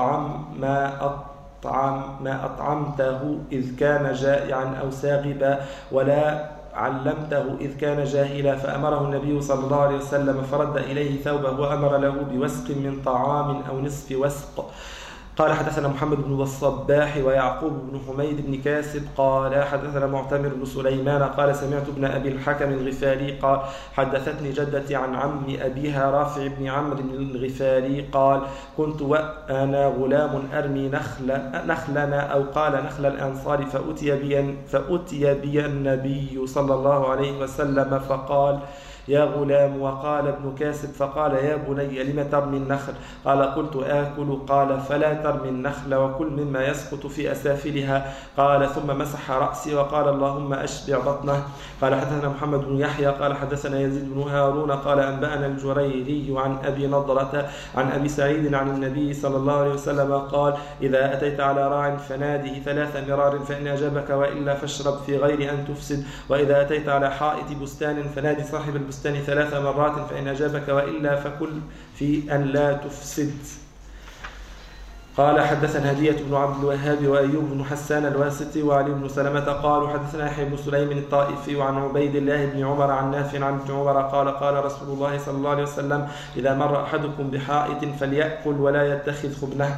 ما أطعمته إذ كان جائعا أو ساغبا ولا علمته إذ كان جاهلا فأمره النبي صلى الله عليه وسلم فرد إليه ثوبه وأمر له بوسق من طعام أو نصف وسق. قال حدثنا محمد بن الصباح ويعقوب بن حميد بن كاسب قال حدثنا معتمر بن سليمان قال سمعت ابن أبي الحكم الغفاري قال حدثتني جدتي عن عم أبيها رافع بن عمرو الغفاري قال كنت وأنا غلام أرمي نخلنا أو قال نخل الأنصار فأتي بي النبي صلى الله عليه وسلم فقال يا غلام وقال ابن كاسب فقال يا بني لم ترمي النخل قال قلت آكل قال فلا ترمي النخل وكل مما يسقط في أسافلها قال ثم مسح رأسي وقال اللهم أشبع بطنه. قال حدثنا محمد بن يحيى قال حدثنا يزيد بن هارون قال أنبأنا الجريري عن أبي نضرة عن أبي سعيد عن النبي صلى الله عليه وسلم قال إذا أتيت على راع فناده 3 مرار فإن أجابك وإلا فاشرب في غير أن تفسد وإذا أتيت على حائط بستان فنادي صاحب البستان 3 مرات فإن أجابك وإلا فكل في أن لا تفسد. قال حدثنا هدية بن عبد الوهاب وأيوب بن حسان الواسطي وعلي بن سلمة قالوا حدثنا يحيى بن سليم الطائفي وعن عبيد الله بن عمر عن نافع عن ابن عمر قال رسول الله صلى الله عليه وسلم إذا مر أحدكم بحائط فليأكل ولا يتخذ خبنه.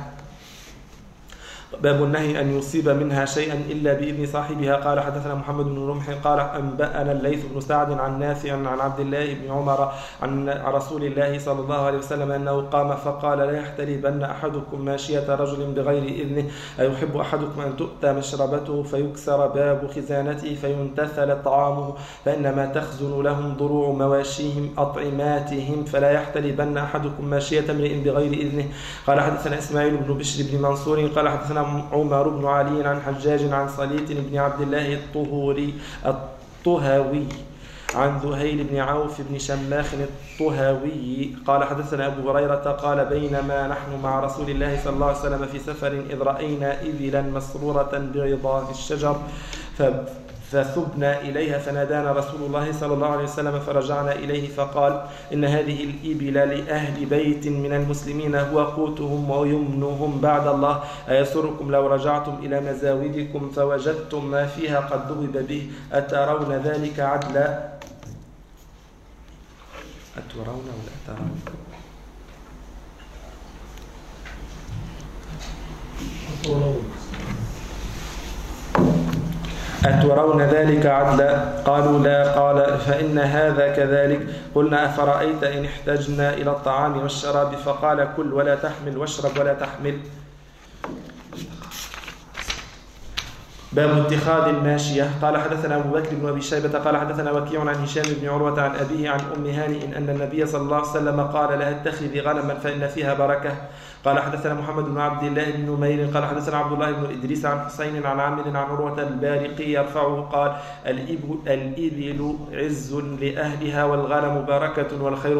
باب النهي أن يصيب منها شيئا إلا بإذن صاحبها. قال حدثنا محمد بن رمح قال أنبأنا الليث بن سعد عن نافع عن عبد الله بن عمر عن رسول الله صلى الله عليه وسلم أنه قام فقال لا يحتربن أحدكم ماشية رجل بغير إذنه أيحب أحدكم أن تؤتى مشربته فيكسر باب خزانته فينتثل طعامه فإنما تخزن لهم ضروع مواشيهم أطعماتهم فلا يحتربن أحدكم ماشية امرئ بغير إذنه. قال حدثنا إسماعيل بن بشر بن منصور قال حدثنا عمر بن علي عن حجاج عن صليت بن عبد الله الطهاوي عن ذهيل بن عوف بن شماخ الطهاوي قال حدثنا أبو هريرة قال بينما نحن مع رسول الله صلى الله عليه وسلم في سفر إذ رأينا إبلا مسرورة بعضاء الشجر فثبنا إليها فنادانا رسول الله صلى الله عليه وسلم فرجعنا إليه فقال إن هذه الإبل لأهل بيت من المسلمين هو قوتهم ويمنهم بعد الله أيسركم لو رجعتم إلى مزاودكم فوجدتم ما فيها قد ذهب به أترون ذلك عدلا؟ أترون ولا أترون؟ أترون ذلك عدلا؟ قالوا لا. قال فإن هذا كذلك. قلنا أفرأيت إن احتجنا إلى الطعام والشراب؟ فقال كل ولا تحمل واشرب ولا تحمل. باب اتخاذ الماشية. قال حدثنا أبو بكر بن أبي شيبة قال حدثنا وكيع عن هشام بن عروة عن أبيه عن أم هانئ أن النبي صلى الله عليه وسلم قال لها اتخذي غنما فإن فيها بركة. قال حدثنا محمد بن عبد الله بن نمير قال حدثنا عبد الله بن إدريس عن حسين عن عامر عن عروة البارقي يرفعه قال الإبل عز لأهلها والغنم بركة والخير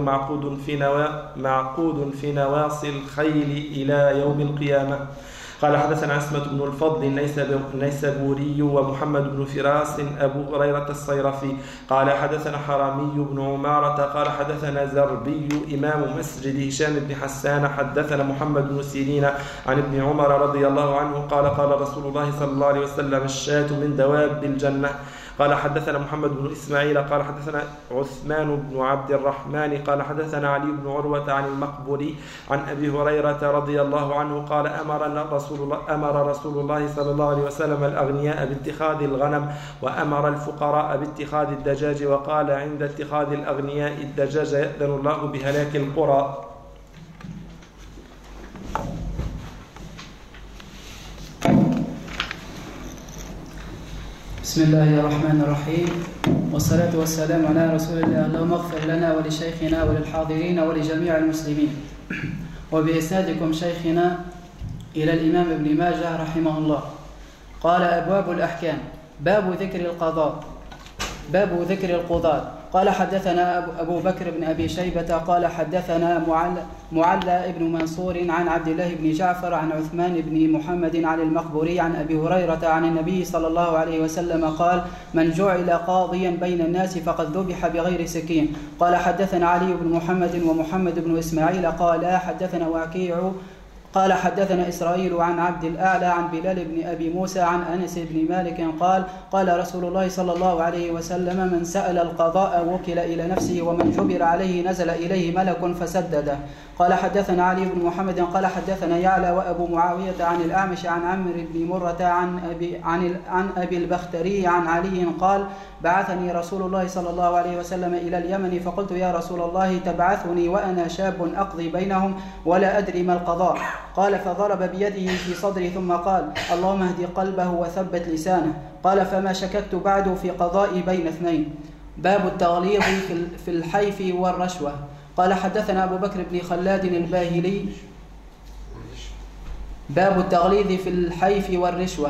معقود في نواصي الخيل إلى يوم القيامة. قال حدثنا عصمة بن الفضل النيسابوري ومحمد بن فراس أبو هريرة الصيرفي قال حدثنا حرامي بن عمارة قال حدثنا زربي إمام مسجد هشام بن حسان حدثنا محمد بن سيرين عن ابن عمر رضي الله عنه قال قال رسول الله صلى الله عليه وسلم الشاة من دواب الجنة. قال حدثنا محمد بن إسماعيل قال حدثنا عثمان بن عبد الرحمن قال حدثنا علي بن عروة عن المقبري عن أبي هريرة رضي الله عنه قال أمر رسول الله صلى الله عليه وسلم الأغنياء باتخاذ الغنم وأمر الفقراء باتخاذ الدجاج وقال عند اتخاذ الأغنياء الدجاج يأذن الله بهلاك القرى. بسم الله الرحمن الرحيم والصلاة والسلام على رسول الله. اللهم اغفر لنا ولشيخنا وللحاضرين ولجميع المسلمين. وبإسنادكم شيخنا إلى الإمام ابن ماجه رحمه الله. قال أبواب الأحكام. باب ذكر القضاة. قال حدثنا أبو بكر بن أبي شيبة قال حدثنا معلى بن منصور عن عبد الله بن جعفر عن عثمان بن محمد عن المقبوري عن أبي هريرة عن النبي صلى الله عليه وسلم قال من جعل قاضيا بين الناس فقد ذبح بغير سكين. قال حدثنا علي بن محمد ومحمد بن إسماعيل قال حدثنا وكيع قال حدثنا إسرائيل عن عبد الأعلى عن بلال بن أبي موسى عن أنس بن مالك قال قال رسول الله صلى الله عليه وسلم من سأل القضاء وكل إلى نفسه ومن جبر عليه نزل إليه ملك فسدده. قال حدثنا علي بن محمد قال حدثنا يعلى وأبو معاوية عن الأعمش عن عمرو بن مرة عن أبي البختري عن علي قال بعثني رسول الله صلى الله عليه وسلم إلى اليمن فقلت يا رسول الله تبعثني وأنا شاب أقضي بينهم ولا أدري ما القضاء. قال فضرب بيده في صدري ثم قال اللهم اهد قلبه وثبت لسانه. قال فما شككت بعد في قضائي بين اثنين. باب التغليظ في الحيف والرشوة. قال حدثنا أبو بكر بن خلاد الباهلي. باب التغليظ في الحيف والرشوة.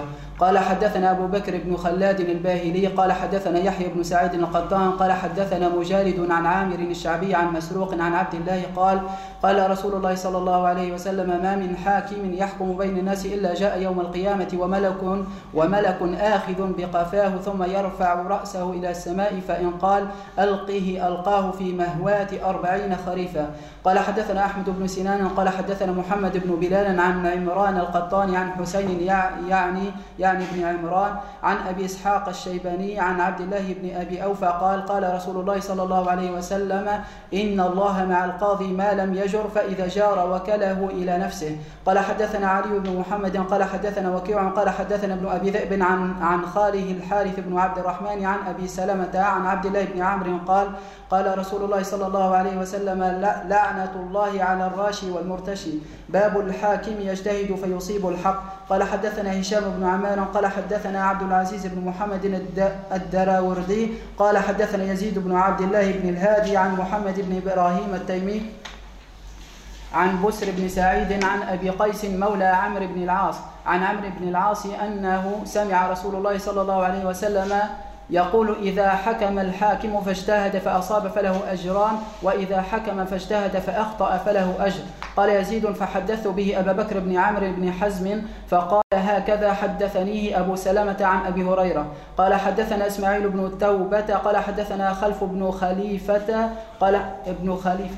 قال حدثنا أبو بكر بن خلاد الباهلي قال حدثنا يحيى بن سعيد القطان قال حدثنا مجالد عن عامر الشعبي عن مسروق عن عبد الله قال رسول الله صلى الله عليه وسلم: ما من حاكم يحكم بين الناس إلا جاء يوم القيامة وملك آخذ بقفاه ثم يرفع رأسه إلى السماء، فإن قال ألقه ألقاه في مهوات 40 خريفا. قال حدثنا أحمد بن سنان قال حدثنا محمد بن بلال عن عمران القطان عن حسين يعني بن عمران عن أبي إسحاق الشيباني عن عبد الله بن أبي أوفى قال رسول الله صلى الله عليه وسلم: إن الله مع القاضي ما لم يجر، فإذا جار وكله إلى نفسه. قال حدثنا علي بن محمد قال حدثنا وكيع قال حدثنا ابن أبي ذئب عن خاله الحارث بن عبد الرحمن عن أبي سلمة عن عبد الله بن عمرو قال رسول الله صلى الله عليه وسلم: لعنة الله على الراشي والمرتشي. باب الحاكم يجتهد فيصيب الحق. قال حدثنا هشام بن عمار قال حدثنا عبد العزيز بن محمد الدراوردي قال حدثنا يزيد بن عبد الله بن الهادي عن محمد بن إبراهيم التيمي عن بسر بن سعيد عن أبي قيس مولى عمرو بن العاص عن عمرو بن العاص أنه سمع رسول الله صلى الله عليه وسلم يقول: إذا حكم الحاكم فاجتهد فأصاب فله أجران، وإذا حكم فاجتهد فأخطأ فله أجر. قال يزيد: فحدثت به أبا بكر بن عمرو بن حزم فقال: هكذا حدثنيه أبو سلمة عن أبي هريرة. قال حدثنا إسماعيل بن التوبة قال حدثنا خلف بن خليفة قال ابن خليفة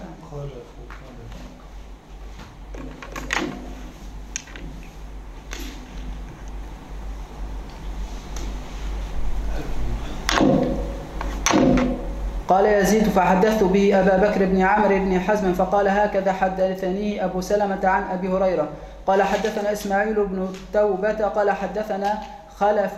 قال يزيد: فحدثت به أبا بكر بن عمرو بن حزم فقال: هكذا حدثني أبو سلمة عن أبي هريرة. قال حدثنا إسماعيل بن التوبة قال حدثنا خلف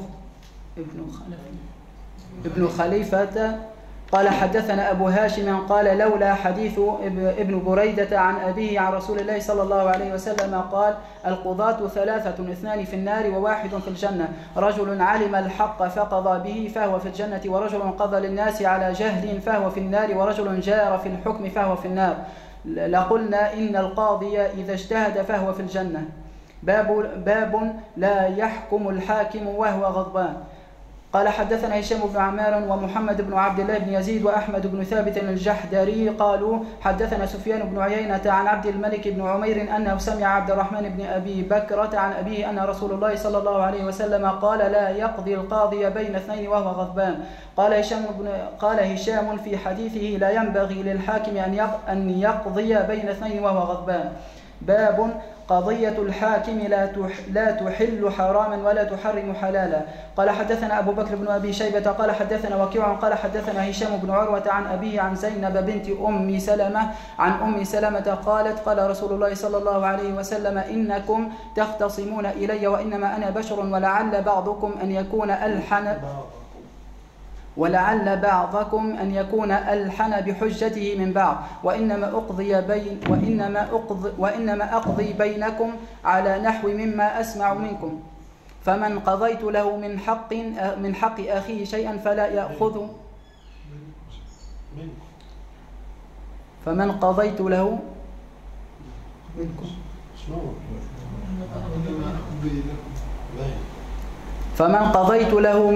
ابن خليفة قال حدثنا أبو هاشم قال: لولا حديث ابن بريدة عن أبيه عن رسول الله صلى الله عليه وسلم قال: القضاة 3: 2 في النار وواحد في الجنة، رجل علم الحق فقضى به فهو في الجنة، ورجل قضى للناس على جهل فهو في النار، ورجل جار في الحكم فهو في النار. لقلنا إن القاضي إذا اجتهد فهو في الجنة. باب لا يحكم الحاكم وهو غضبان. قال حدثنا هشام بن عمار ومحمد بن عبد الله بن يزيد وأحمد بن ثابت الجحدري قالوا حدثنا سفيان بن عيينة عن عبد الملك بن عمير أنه سمع عبد الرحمن بن أبي بكرة عن أبيه أن رسول الله صلى الله عليه وسلم قال: لا يقضي القاضي بين اثنين وهو غضبان. قال هشام في حديثه: لا ينبغي للحاكم أن يقضي بين اثنين وهو غضبان. باب قضية الحاكم لا تحل حراما ولا تحرم حلالا. قال حدثنا أبو بكر بن أبي شيبة قال حدثنا وكيع قال حدثنا هشام بن عروة عن أبيه عن زينب بنت أم سلمة عن أم سلمة قالت: قال رسول الله صلى الله عليه وسلم: إنكم تختصمون إلي وإنما أنا بشر ولعل بعضكم أن يكون ألحن بحجته من بعض، وإنما أقضي بينكم على نحو مما أسمع منكم، فمن قضيت له من حق أخيه شيئا فلا يأخذه فمن قضيت له منكم فمن قضيت له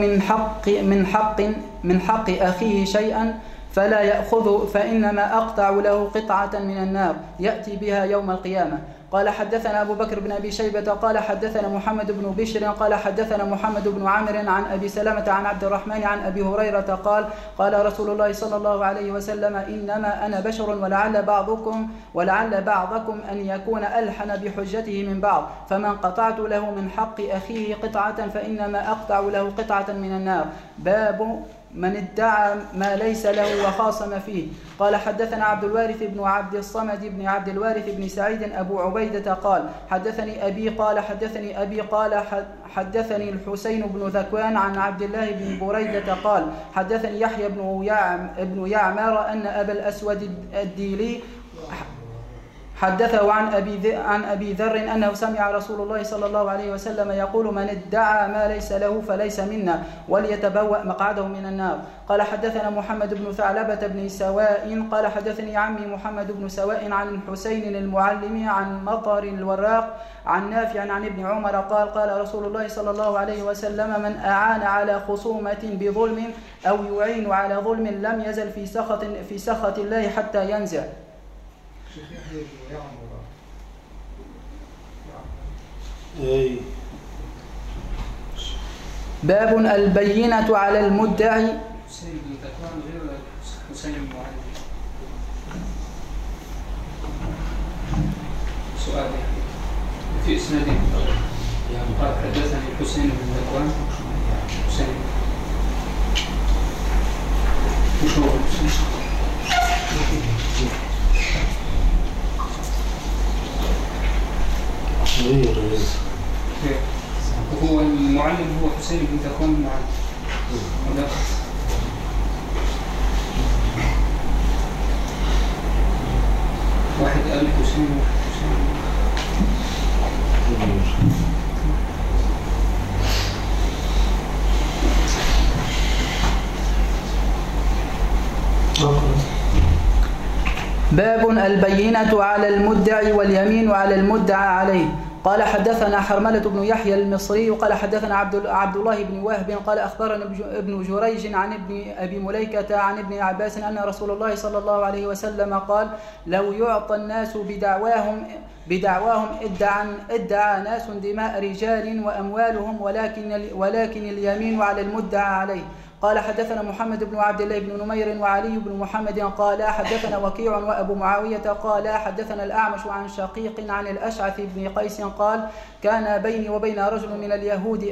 من حق أخيه شيئا فلا يأخذه، فإنما أقطع له قطعة من النار يأتي بها يوم القيامة. قال حدثنا أبو بكر بن أبي شيبة قال حدثنا محمد بن بشر قال حدثنا محمد بن عامر عن أبي سلمة عن عبد الرحمن عن أبي هريرة قال رسول الله صلى الله عليه وسلم: إنما أنا بشر ولعل بعضكم أن يكون ألحن بحجته من بعض، فمن قطعت له من حق أخيه قطعة فإنما أقطع له قطعة من النار. باب من ادعى ما ليس له وخاصم فيه. قال حدثنا عبد الوارث بن عبد الصمد بن عبد الوارث بن سعيد أبو عبيدة قال حدثني أبي قال حدثني الحسين بن ذكوان عن عبد الله بن بريدة قال حدثني يحيى بن يعمر أن أبا الأسود الديلي حدثه عن أبي ذر أنه سمع رسول الله صلى الله عليه وسلم يقول: من ادعى ما ليس له فليس منا وليتبوأ مقعده من النار. قال حدثنا محمد بن ثعلبة بن سواء قال حدثني عمي محمد بن سواء عن الحسين المعلم عن مطر الوراق عن نافع عن ابن عمر قال: قال رسول الله صلى الله عليه وسلم: من أعان على خصومة بظلم أو يعين على ظلم لم يزل في سخط الله حتى ينزع. باب البينة على المدعي. حسين بن ذكوان غير حسين المعلم. سؤال في إسناده قال حدثني حسين بن ذكوان. حسين مش هو وهو المعلم هو حسين بن ذكوان المعلم. واحد قال حسين وواحد حسين. باب البينة على المدعي واليمين على المدعى عليه. قال حدثنا حرملة بن يحيى المصري قال حدثنا عبد الله بن وهب قال أخبرنا ابن جريج عن ابن أبي مليكة عن ابن عباس أن رسول الله صلى الله عليه وسلم قال: لو يعطى الناس بدعواهم ادعى ناس دماء رجال وأموالهم ولكن اليمين على المدعى عليه. قال حدثنا محمد بن عبد الله بن نمير وعلي بن محمد قال حدثنا وكيع وأبو معاوية قال حدثنا الأعمش عن شقيق عن الأشعث بن قيس قال: كان بيني وبين رجل من اليهود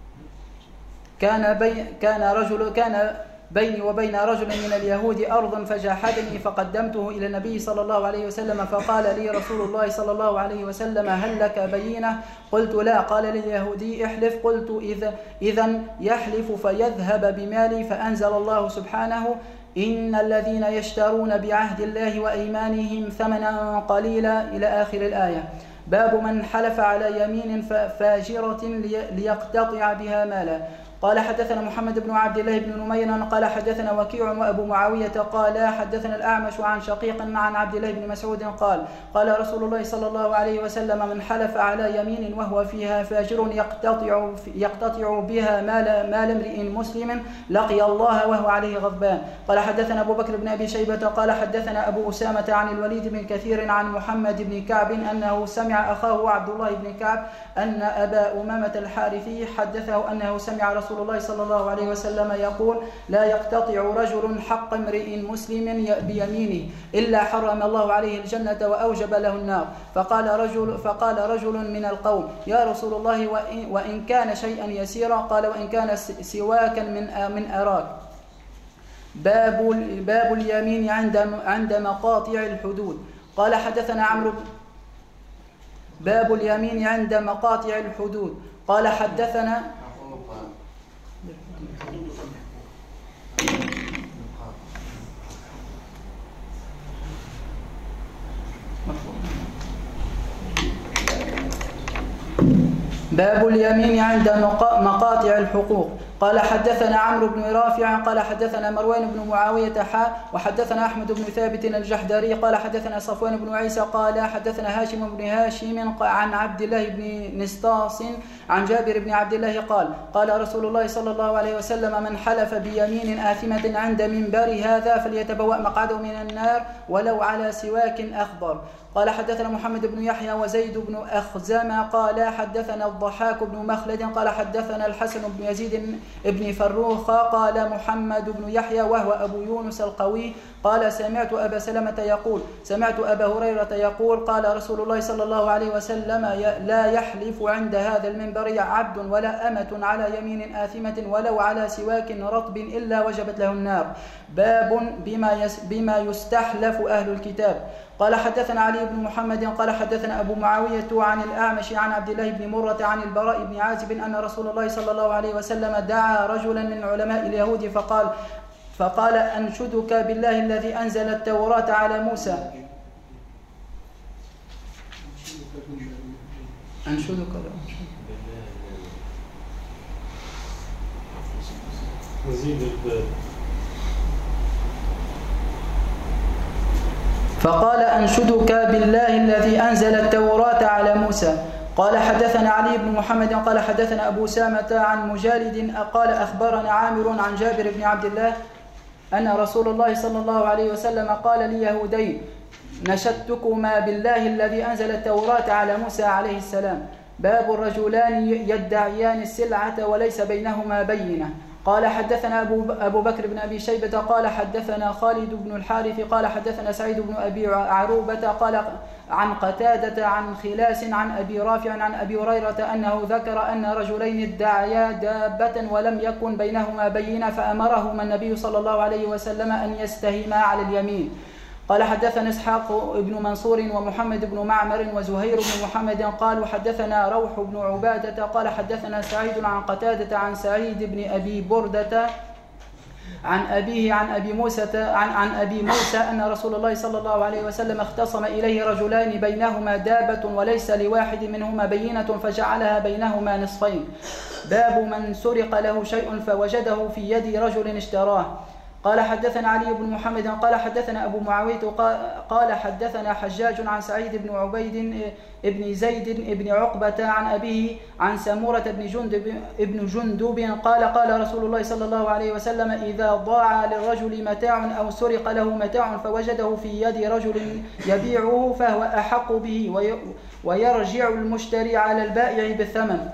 أرض فجاحدني فقدمته إلى النبي صلى الله عليه وسلم فقال لي رسول الله صلى الله عليه وسلم: هل لك بينة؟ قلت: لا. قال لليهودي: احلف. قلت: إذن يحلف فيذهب بمالي. فأنزل الله سبحانه: إن الذين يشترون بعهد الله وأيمانهم ثمنا قليلا إلى آخر الآية. باب من حلف على يمين فاجرة ليقتطع بها مالا. قال حدثنا محمد بن عبد الله بن نمير قال حدثنا وكيع وأبو معاوية قال حدثنا الأعمش عن شقيق عن عبد الله بن مسعود قال رسول الله صلى الله عليه وسلم: من حلف على يمين وهو فيها فاجر يقتطع بها مال امرئ مسلم لقي الله وهو عليه غضبان. قال حدثنا أبو بكر بن أبي شيبة قال حدثنا أبو أسامة عن الوليد بن كثير عن محمد بن كعب أنه سمع أخاه عبد الله بن كعب أن أبا أمامة الحارثي حدثه أنه سمع رسول الله صلى الله عليه وسلم يقول: لا يقتطع رجل حق امرئ مسلم بيمينه إلا حرم الله عليه الجنة وأوجب له النار. فقال رجل من القوم: يا رسول الله وإن كان شيئا يسيرا؟ قال: وإن كان سواكا من أراك. باب اليمين عند مقاطع الحدود. قال حدثنا عمرو باب اليمين عند مقاطع الحدود. قال حدثنا باب اليمين عند مقاطع الحقوق. قال حدثنا عمرو بن رافع قال حدثنا مروان بن معاوية وحدثنا أحمد بن ثابت الجحدري قال حدثنا صفوان بن عيسى قال حدثنا هاشم بن هاشم عن عبد الله بن نسطاس عن جابر بن عبد الله قال رسول الله صلى الله عليه وسلم: من حلف بيمين آثمة عند منبر هذا فليتبوأ مقعده من النار ولو على سواك أخضر. قال حدثنا محمد بن يحيى وزيد بن أخزام قال حدثنا الضحاك بن مخلد قال حدثنا الحسن بن يزيد بن فروخ قال محمد بن يحيى وهو أبو يونس القوي قال: سمعت أبا سلمة يقول: سمعت أبا هريرة يقول: قال رسول الله صلى الله عليه وسلم: لا يحلف عند هذا المنبر عبد ولا أمة على يمين آثمة ولو على سواك رطب إلا وجبت له النار. باب بما يستحلف أهل الكتاب. قال حدثنا علي بن محمد قال حدثنا أبو معاوية عن الأعمش عن عبد الله بن مرة عن البراء بن عازب أن رسول الله صلى الله عليه وسلم دعا رجلا من علماء اليهود فقال: أنشدك بالله الذي أنزل التوراة على موسى أنشدك نزيد الباب. فقال أنشدك بالله الذي أنزل التوراة على موسى. قال حدثنا علي بن محمد قال حدثنا أبو سامة عن مجالد قال أخبرنا عامر عن جابر بن عبد الله أن رسول الله صلى الله عليه وسلم قال ليهودين نشدتكما بالله الذي أنزل التوراة على موسى عليه السلام. باب الرجلان يدعيان السلعة وليس بينهما بينة. قال حدثنا أبو بكر بن أبي شيبة قال حدثنا خالد بن الحارث قال حدثنا سعيد بن أبي عروبة قال عن قتادة عن خلاس عن أبي رافع عن أبي هريرة أنه ذكر أن رجلين ادعيا دابة ولم يكن بينهما بينة فأمرهما النبي صلى الله عليه وسلم أن يستهما على اليمين. قال حدثنا إسحاق بن منصور ومحمد بن معمر وزهير بن محمد قالوا حدثنا روح بن عبادة قال حدثنا سعيد عن قتادة عن سعيد بن أبي بردة عن أبيه عن أبي موسى أن رسول الله صلى الله عليه وسلم اختصم إليه رجلان بينهما دابة وليس لواحد منهما بينة فجعلها بينهما نصفين. باب من سرق له شيء فوجده في يد رجل اشتراه. قال حدثنا علي بن محمد قال حدثنا أبو معاوية قال حدثنا حجاج عن سعيد بن عبيد بن زيد بن عقبة عن أبيه عن سمورة بن جندب قال رسول الله صلى الله عليه وسلم إذا ضاع للرجل متاع أو سرق له متاع فوجده في يد رجل يبيعه فهو أحق به ويرجع المشتري على البائع بالثمن.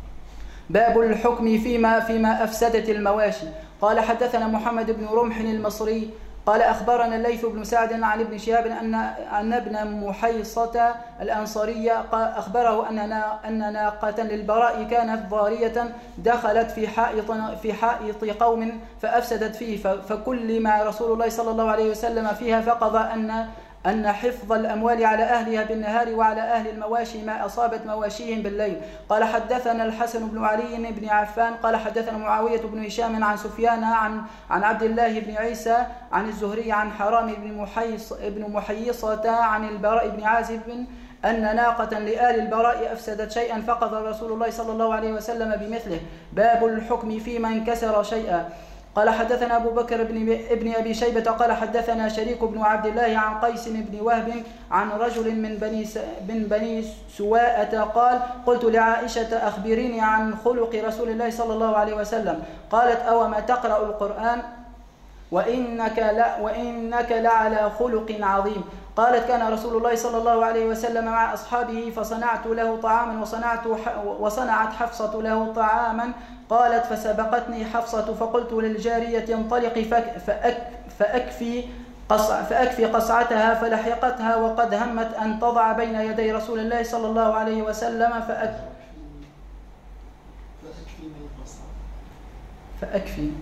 باب الحكم فيما أفسدت المواشي. قال حدثنا محمد بن رمح المصري قال أخبرنا الليث بن سعد عن ابن شهاب أن ابن محيصة الأنصارية أخبره أن ناقة للبراء كانت ضارية دخلت في حائط قوم فأفسدت فيه فكل ما رسول الله صلى الله عليه وسلم فيها فقضى أن حفظ الأموال على أهلها بالنهار وعلى أهل المواشي ما أصابت مواشيهم بالليل. قال حدثنا الحسن بن علي بن عفان قال حدثنا معاوية بن هشام عن سفيان عن عبد الله بن عيسى عن الزهري عن حرام بن محيصة عن البراء بن عازب أن ناقة لآل البراء أفسدت شيئا فقضى رسول الله صلى الله عليه وسلم بمثله. باب الحكم في من كسر شيئا. قال حدثنا أبو بكر ابن أبي شيبة قال حدثنا شريك بن عبد الله عن قيس بن وهب عن رجل من بني سواءة قال قلت لعائشة أخبريني عن خلق رسول الله صلى الله عليه وسلم. قالت أوما تقرأ القرآن وإنك لعلى خلق عظيم. قالت كان رسول الله صلى الله عليه وسلم مع أصحابه فصنعت له طعاما وصنعت حفصة له طعاما. قالت فسبقتني حفصة فقلت للجارية انطلقي فأكفي قصعتها فلحقتها وقد همت أن تضع بين يدي رسول الله صلى الله عليه وسلم فأكفي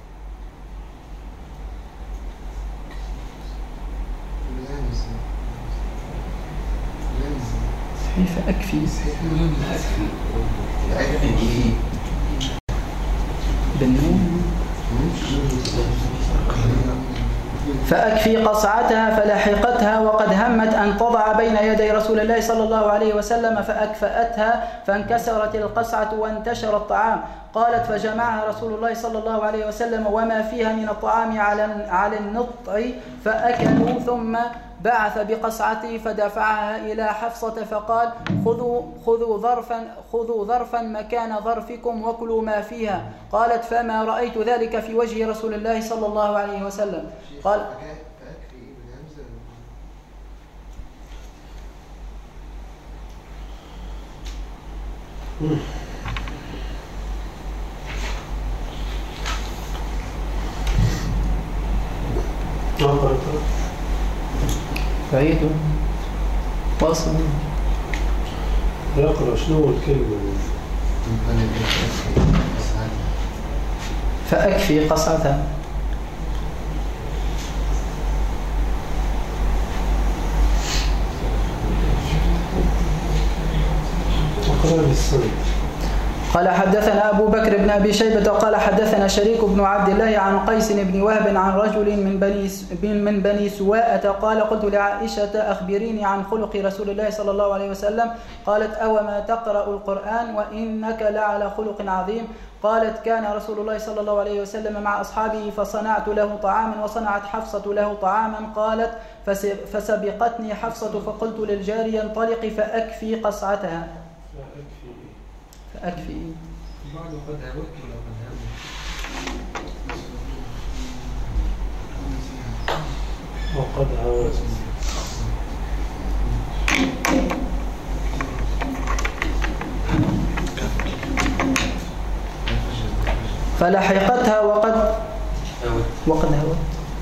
فأكفي بالنون فأكفي قصعتها فلحقتها وقد همت أن تضع بين يدي رسول الله صلى الله عليه وسلم فأكفأتها فانكسرت القصعة وانتشر الطعام. قالت فجمعها رسول الله صلى الله عليه وسلم وما فيها من الطعام على النطع فأكلوا ثم بعث بقصعته فدفعها إلى حفصة فقال خذوا ظرفا مكان ظرفكم وكلوا ما فيها. قالت فما رأيت ذلك في وجه رسول الله صلى الله عليه وسلم. قال بعيد واصل يقرأ شنو الكلمة فأكفي قصعتها قال حدثنا أبو بكر بن أبي شيبة قال حدثنا شريك بن عبد الله عن قيس بن وهب عن رجل من بني سواءة قال قلت لعائشة أخبريني عن خلق رسول الله صلى الله عليه وسلم قالت أوما تقرأ القرآن وإنك لعلى خلق عظيم قالت كان رسول الله صلى الله عليه وسلم مع أصحابه فصنعت له طعاما وصنعت حفصة له طعاما قالت فسبقتني حفصة فقلت للجارية انطلقي فأكفي قصعتها فأكفي وقد هوت فلحقتها وقد هوت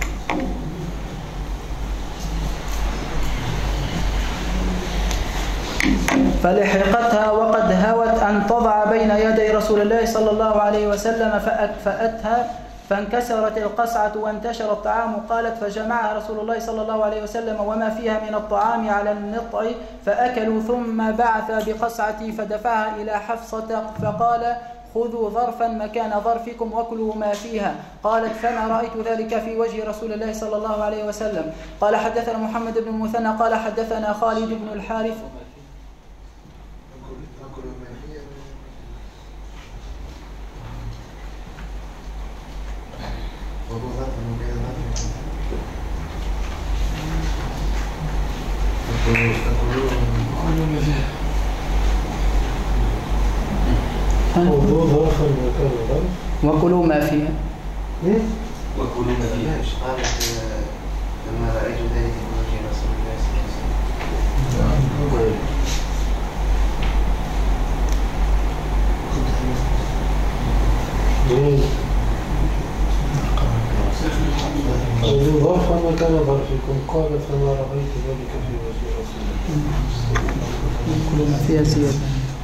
فلحقتها وقد هوت أن تضع بين يدي رسول الله صلى الله عليه وسلم فأكفأتها فانكسرت القصعة وانتشر الطعام قالت فجمعها رسول الله صلى الله عليه وسلم وما فيها من الطعام على النطع فأكلوا ثم بعث بقصعتي فدفعها إلى حفصة فقال خذوا ظرفا مكان ظرفكم وكلوا ما فيها قالت فما رأيت ذلك في وجه رسول الله صلى الله عليه وسلم قال حدثنا محمد بن المثنى قال حدثنا خالد بن الحارث وكلوا ما فيها وكلوا ما فيها قالت لما رأيت ذلك في وجه رسول الله صلى الله عليه وسلم خذوا ظرفا مكان ظرفكم قال فما رأيت ذلك في وجه رسول الله كلوا ما فيها زيادة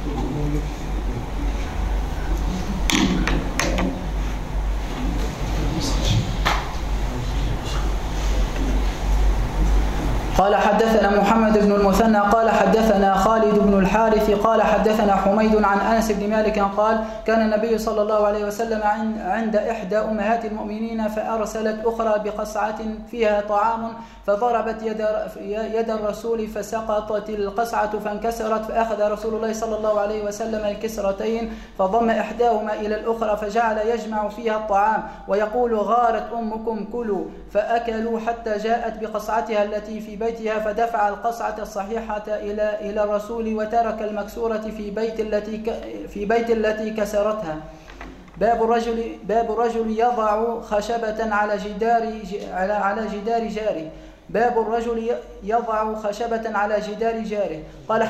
قال حدثنا محمد بن المثنى قال حدثنا خالد بن الحارث قال حدثنا حميد عن أنس بن مالك قال كان النبي صلى الله عليه وسلم عند إحدى أمهات المؤمنين فأرسلت أخرى بقصعة فيها طعام فضربت يد الرسول فسقطت القصعة فانكسرت فأخذ رسول الله صلى الله عليه وسلم الكسرتين فضم إحداهما إلى الأخرى فجعل يجمع فيها الطعام ويقول غارت أمكم كلوا فأكلوا حتى جاءت بقصعتها التي في بيتها فدفع القصعة الصحيحة إلى الرسول وترك المكسورة في بيت التي كسرتها. باب الرجل يضع خشبة على جدار جاره. باب الرجل يضع خشبة على جدار جاره.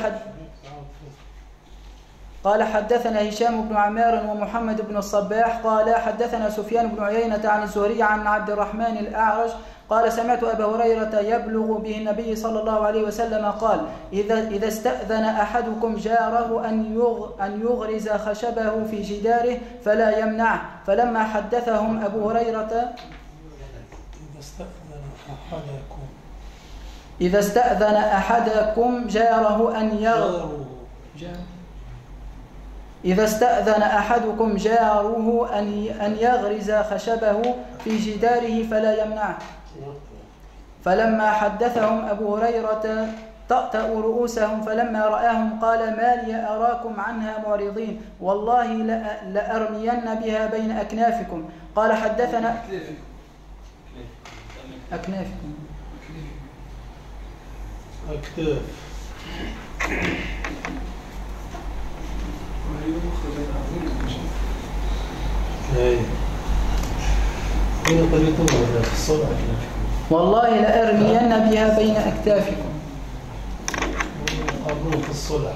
قال حدثنا هشام بن عمار ومحمد بن الصباح قال حدثنا سفيان بن عيينة عن الزهري عن عبد الرحمن الأعرج قال سمعت أبا هريرة يبلغ به النبي صلى الله عليه وسلم قال إذا استأذن أحدكم جاره أن يغرز خشبه في جداره فلا يمنعه فلما حدثهم أبو هريرة إذا استأذن أحدكم جاره أن إذا استأذن أحدكم جاره أن يغرز خشبه في جداره فلا يمنعه فلما حدثهم أبو هريرة طأطأوا رؤوسهم فلما رآهم قال ما لي أراكم عنها معرضين والله لأرمين بها بين أكنافكم. قال حدثنا أكنافكم أكتاف والله لأرمين بها بين أكتافكم. أظن في الصلح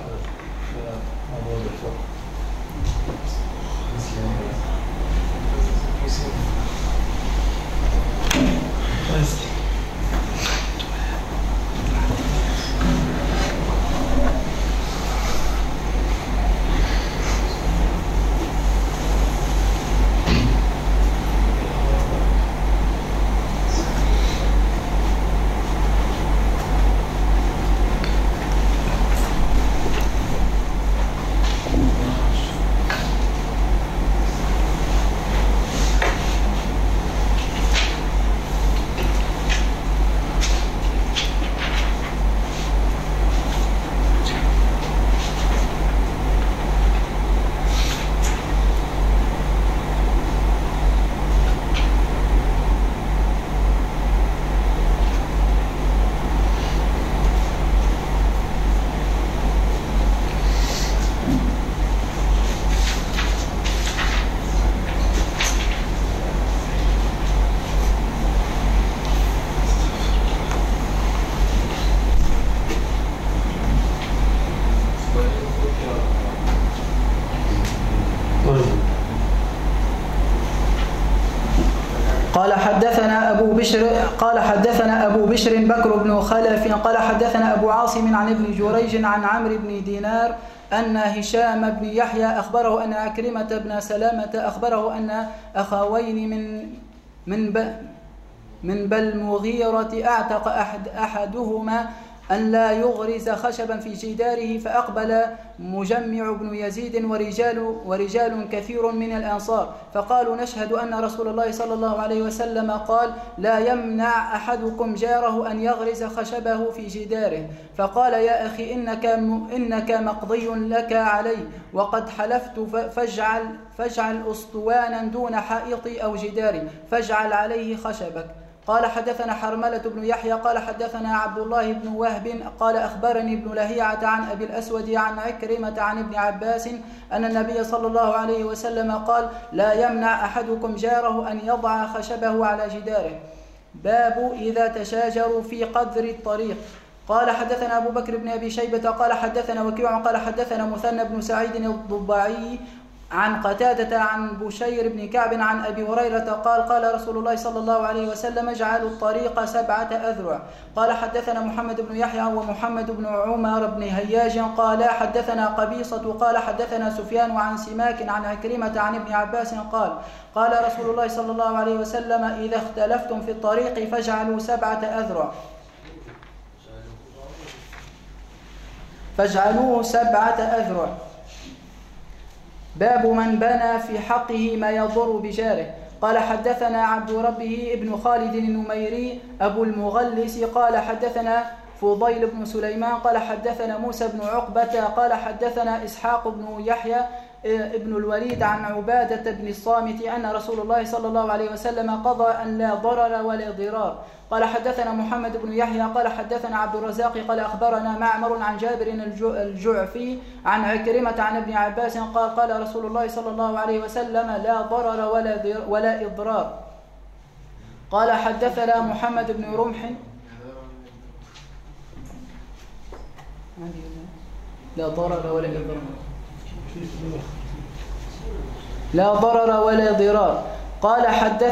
قال حدثنا أبو بشر بكر بن خلف قال حدثنا أبو عاصم عن ابن جريج عن عمرو بن دينار أن هشام بن يحيى أخبره أن عكرمة بن سلامة أخبره أن أخوين من بلمغيرة أعتق أحدهما أن لا يغرز خشبا في جداره، فأقبل مجمع بن يزيد ورجال كثير من الأنصار فقالوا نشهد أن رسول الله صلى الله عليه وسلم قال لا يمنع أحدكم جاره أن يغرز خشبه في جداره. فقال يا أخي إنك مقضي لك علي، وقد حلفت فاجعل أسطوانا دون حائطي أو جداري فاجعل عليه خشبك. قال حدثنا حرملة بن يحيى قال حدثنا عبد الله بن وهب قال أخبرني ابن لهيعة عن أبي الأسود عن عكرمة عن ابن عباس أن النبي صلى الله عليه وسلم قال لا يمنع أحدكم جاره أن يضع خشبه على جداره. باب إذا تشاجروا في قدر الطريق. قال حدثنا أبو بكر بن أبي شيبة قال حدثنا وكيع قال حدثنا مثنى بن سعيد الضباعي عن قتادة عن بشير بن كعب عن أبي هريرة قال قال رسول الله صلى الله عليه وسلم اجعلوا الطريق 7 أذرع. قال حدثنا محمد بن يحيى ومحمد بن عمر بن هياج قال حدثنا قبيصة قال حدثنا سفيان عن سماك عن عكرمة عن ابن عباس قال قال رسول الله صلى الله عليه وسلم إذا اختلفتم في الطريق فاجعلوا 7 أذرع فاجعلوه 7 أذرع. باب من بنى في حقه ما يضر بجاره. قال حدثنا عبد ربه ابن خالد النميري أبو المغلس قال حدثنا فضيل بن سليمان قال حدثنا موسى بن عقبة قال حدثنا إسحاق بن يحيى ابن الوليد عن عبادة بن الصامت أن رسول الله صلى الله عليه وسلم قضى أن لا ضرر ولا ضرار. قال حدثنا محمد بن يحيى قال حدثنا عبد الرزاق قال أخبرنا معمر عن جابر الجعفي عن عكرمة عن ابن عباس قال قال رسول الله صلى الله عليه وسلم لا ضرر ولا إضرار. قال حدثنا محمد بن رمح لا ضرر ولا إضرار لا ضرر ولا ضرار. قال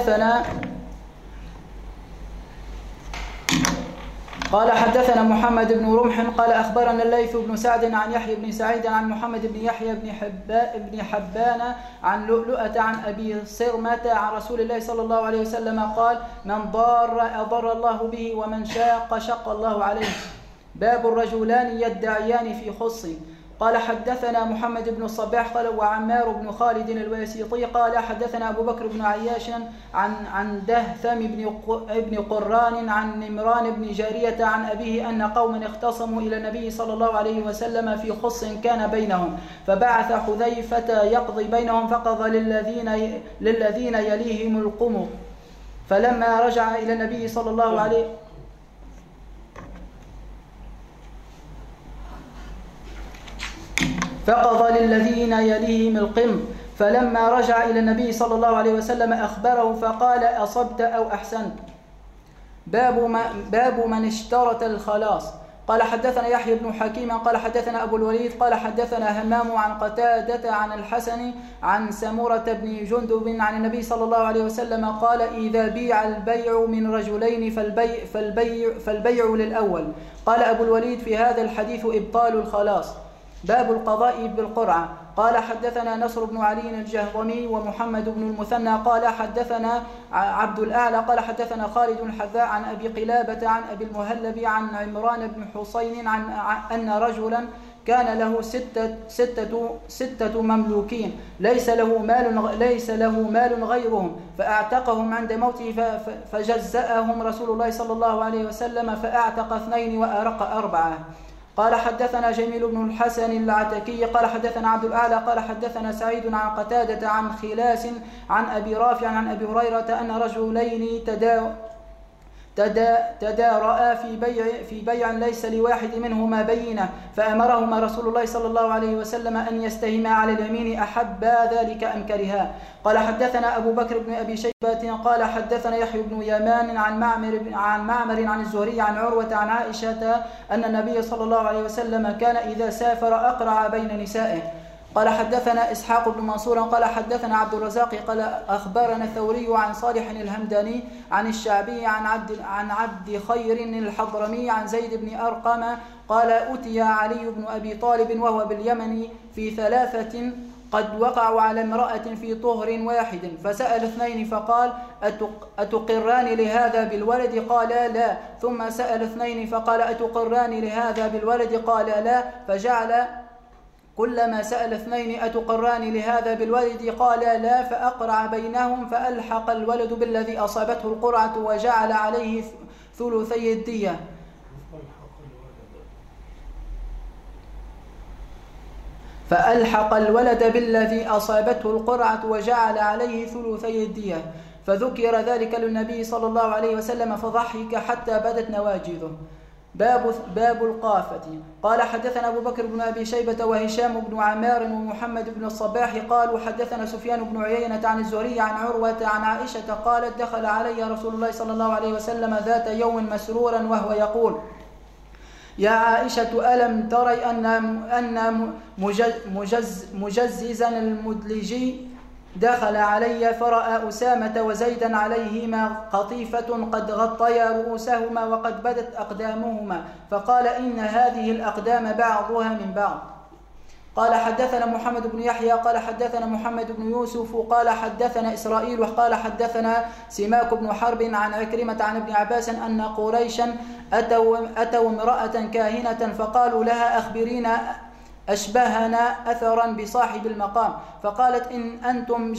حدثنا محمد بن رمح قال أخبرنا الليث بن سعد عن يحيى بن سعيد عن محمد بن يحيى بن حبان عن لؤلؤة عن أبي صرمة عن رسول الله صلى الله عليه وسلم قال من ضار أضر الله به ومن شاق شق الله عليه. باب الرجلان يدعيان في خص. قال حدثنا محمد بن الصباح قال وعمار بن خالد الواسطي قال حدثنا أبو بكر بن عياش عن دهثم بن قران عن نمران بن جارية عن أبيه أن قوما اختصموا إلى النبي صلى الله عليه وسلم في خص كان بينهم فبعث حذيفة يقضي بينهم فقضى للذين يليهم القمر فلما رجع إلى النبي صلى الله عليه فقضى للذين يليهم القم فلما رجع إلى النبي صلى الله عليه وسلم أخبره فقال أصبت أو أحسنت. باب من اشترط الخلاص. قال حدثنا يحيى بن حكيم قال حدثنا أبو الوليد قال حدثنا همام عن قتادة عن الحسن عن سمرة بن جندب عن النبي صلى الله عليه وسلم قال إذا بيع البيع من رجلين فالبيع للأول. قال أبو الوليد في هذا الحديث إبطال الخلاص. باب القضاء بالقرعة. قال حدثنا نصر بن علي الجهضمي ومحمد بن المثنى قال حدثنا عبد الأعلى قال حدثنا خالد الحذاء عن أبي قلابة عن أبي المهلب عن عمران بن حسين عن أن رجلا كان له ستة مملوكين ليس له مال غيرهم فأعتقهم عند موته فجزأهم رسول الله صلى الله عليه وسلم فأعتق 2 وأرق 4. قال حدثنا جميل بن الحسن العتكي قال حدثنا عبد الأعلى قال حدثنا سعيد عن قتادة عن خلاس عن أبي رافع عن أبي هريرة أن رجلين تدارأ في بيع ليس لواحد منهما بينة فأمرهما رسول الله صلى الله عليه وسلم أن يستهما على اليمين أحبا ذلك أم كرها. قال حدثنا أبو بكر بن أبي شيبة قال حدثنا يحيى بن يمان عن معمر عن الزهري عن عروة عن عائشة أن النبي صلى الله عليه وسلم كان إذا سافر أقرع بين نسائه. قال حدثنا إسحاق بن منصور قال حدثنا عبد الرزاق قال أخبرنا الثوري عن صالح الهمداني عن الشعبي عن عبد خير الحضرمي عن زيد بن أرقم قال أتي علي بن أبي طالب وهو باليمن في 3 قد وقعوا على امرأة في طهر واحد، فسأل 2 فقال أتقران لهذا بالولد؟ قال لا. ثم سأل 2 فقال أتقران لهذا بالولد؟ قال لا. فجعل كلما سأل 2 أتقران لهذا بالولد؟ قال لا. فأقرع بينهم فألحق الولد بالذي أصابته القرعة وجعل عليه 3 الدية. فألحق الولد بالذي أصابته القرعة وجعل عليه 3 الدية. فذكر ذلك للنبي صلى الله عليه وسلم فضحك حتى بدت نواجذه. باب القافة. قال حدثنا أبو بكر بن أبي شيبة وهشام بن عمار ومحمد بن الصباح قالوا حدثنا سفيان بن عيينة عن الزهري عن عروة عن عائشة قالت دخل علي رسول الله صلى الله عليه وسلم ذات يوم مسرورا وهو يقول يا عائشة ألم تري أن مجززا المدلجي دخل علي فرأى أسامة وزيدا عليهما قطيفة قد غطيا رؤوسهما وقد بدت أقدامهما، فقال إن هذه الأقدام بعضها من بعض. قال حدثنا محمد بن يحيى قال حدثنا محمد بن يوسف قال حدثنا إسرائيل وقال حدثنا سماك بن حرب عن عكرمة عن ابن عباس أن قريشا أتوا امرأة كاهنة فقالوا لها أخبرينا أشبهنا أثرا بصاحب المقام، فقالت إن أنتم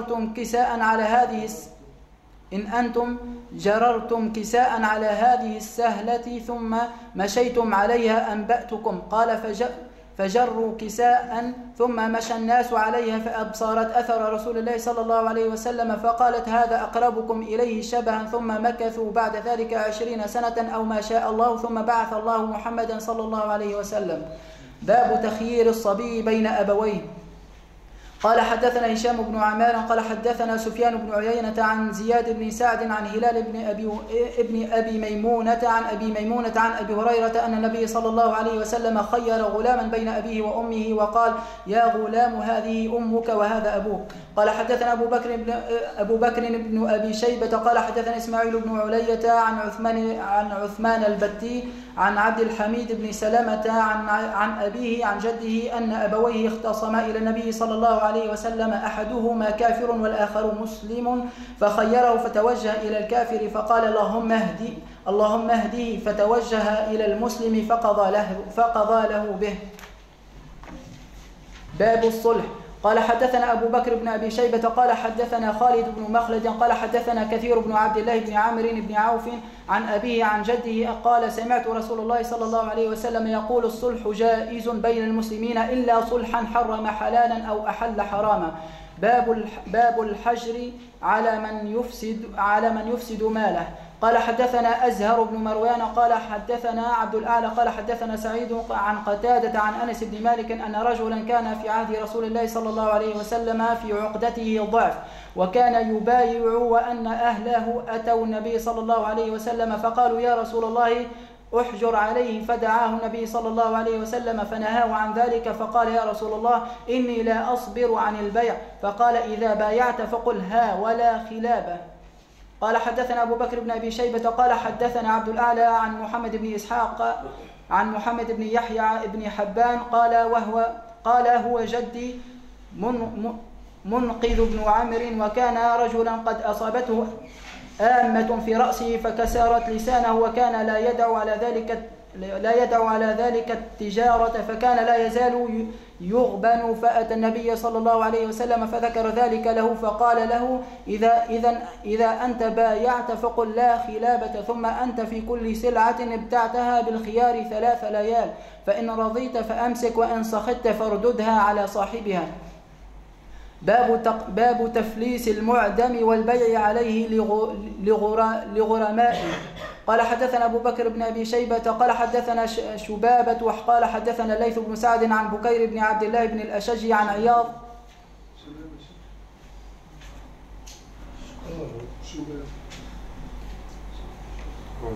جررتم كساء على هذه السهلة ثم مشيتم عليها أنبأتكم. قال فجروا كساء ثم مشى الناس عليها فأبصرت أثر رسول الله صلى الله عليه وسلم فقالت هذا أقربكم إليه شبها، ثم مكثوا بعد ذلك 20 سنة أو ما شاء الله ثم بعث الله محمدا صلى الله عليه وسلم. باب تخيير الصبي بين أبويه. قال حدثنا هشام بن عمار قال حدثنا سفيان بن عيينة عن زياد بن سعد عن هلال ابن أبي ميمونة عن أبي هريرة أن النبي صلى الله عليه وسلم خير غلاما بين أبيه وأمه وقال يا غلام هذه أمك وهذا أبوك. قال حدثنا أبو بكر بن أبي شيبة قال حدثنا إسماعيل بن علية عن عثمان البتي عن عبد الحميد بن سلمة عن أبيه عن جده أن أبويه اختصما إلى النبي صلى الله عليه وسلم أحدهما كافر والآخر مسلم فخيره فتوجه إلى الكافر فقال اللهم اهديه فتوجه إلى المسلم فقضى له به. باب الصلح. قال حدثنا أبو بكر بن أبي شيبة قال حدثنا خالد بن مخلد قال حدثنا كثير بن عبد الله بن عامر بن عوف عن أبيه عن جده قال سمعت رسول الله صلى الله عليه وسلم يقول الصلح جائز بين المسلمين إلا صلحا حرم حلالا أو أحل حراما. باب الحجر على من يفسد ماله. قال حدثنا أزهر بن مروان قال حدثنا عبد الأعلى قال حدثنا سعيد عن قتادة عن أنس بن مالك أن رجلا كان في عهد رسول الله صلى الله عليه وسلم في عقدته ضعف وكان يبايع وأن أهله أتوا النبي صلى الله عليه وسلم فقالوا يا رسول الله احجر عليه، فدعاه النبي صلى الله عليه وسلم فنهاه عن ذلك فقال يا رسول الله إني لا أصبر عن البيع، فقال إذا بايعت فقل ها ولا خلابه. قال حدثنا أبو بكر بن أبي شيبة قال حدثنا عبد الأعلى عن محمد بن إسحاق عن محمد بن يحيى بن حبان قال هو جدي منقذ بن عمرو وكان رجلا قد أصابته آمة في رأسه فكسرت لسانه وكان لا يدع على ذلك التجارة فكان لا يزال يغبن فأتى النبي صلى الله عليه وسلم فذكر ذلك له فقال له إذا أنت بايعت فقل لا خلابة ثم أنت في كل سلعة ابتعتها بالخيار 3 ليال فإن رضيت فأمسك وإن سخطت فارددها على صاحبها. باب تفليس المعدم والبيع عليه لغرمائه. قال حدثنا أبو بكر بن أبي شيبة قال حدثنا شبابة وقال حدثنا ليث بن سعد عن بكير بن عبد الله بن الأشج عن عياض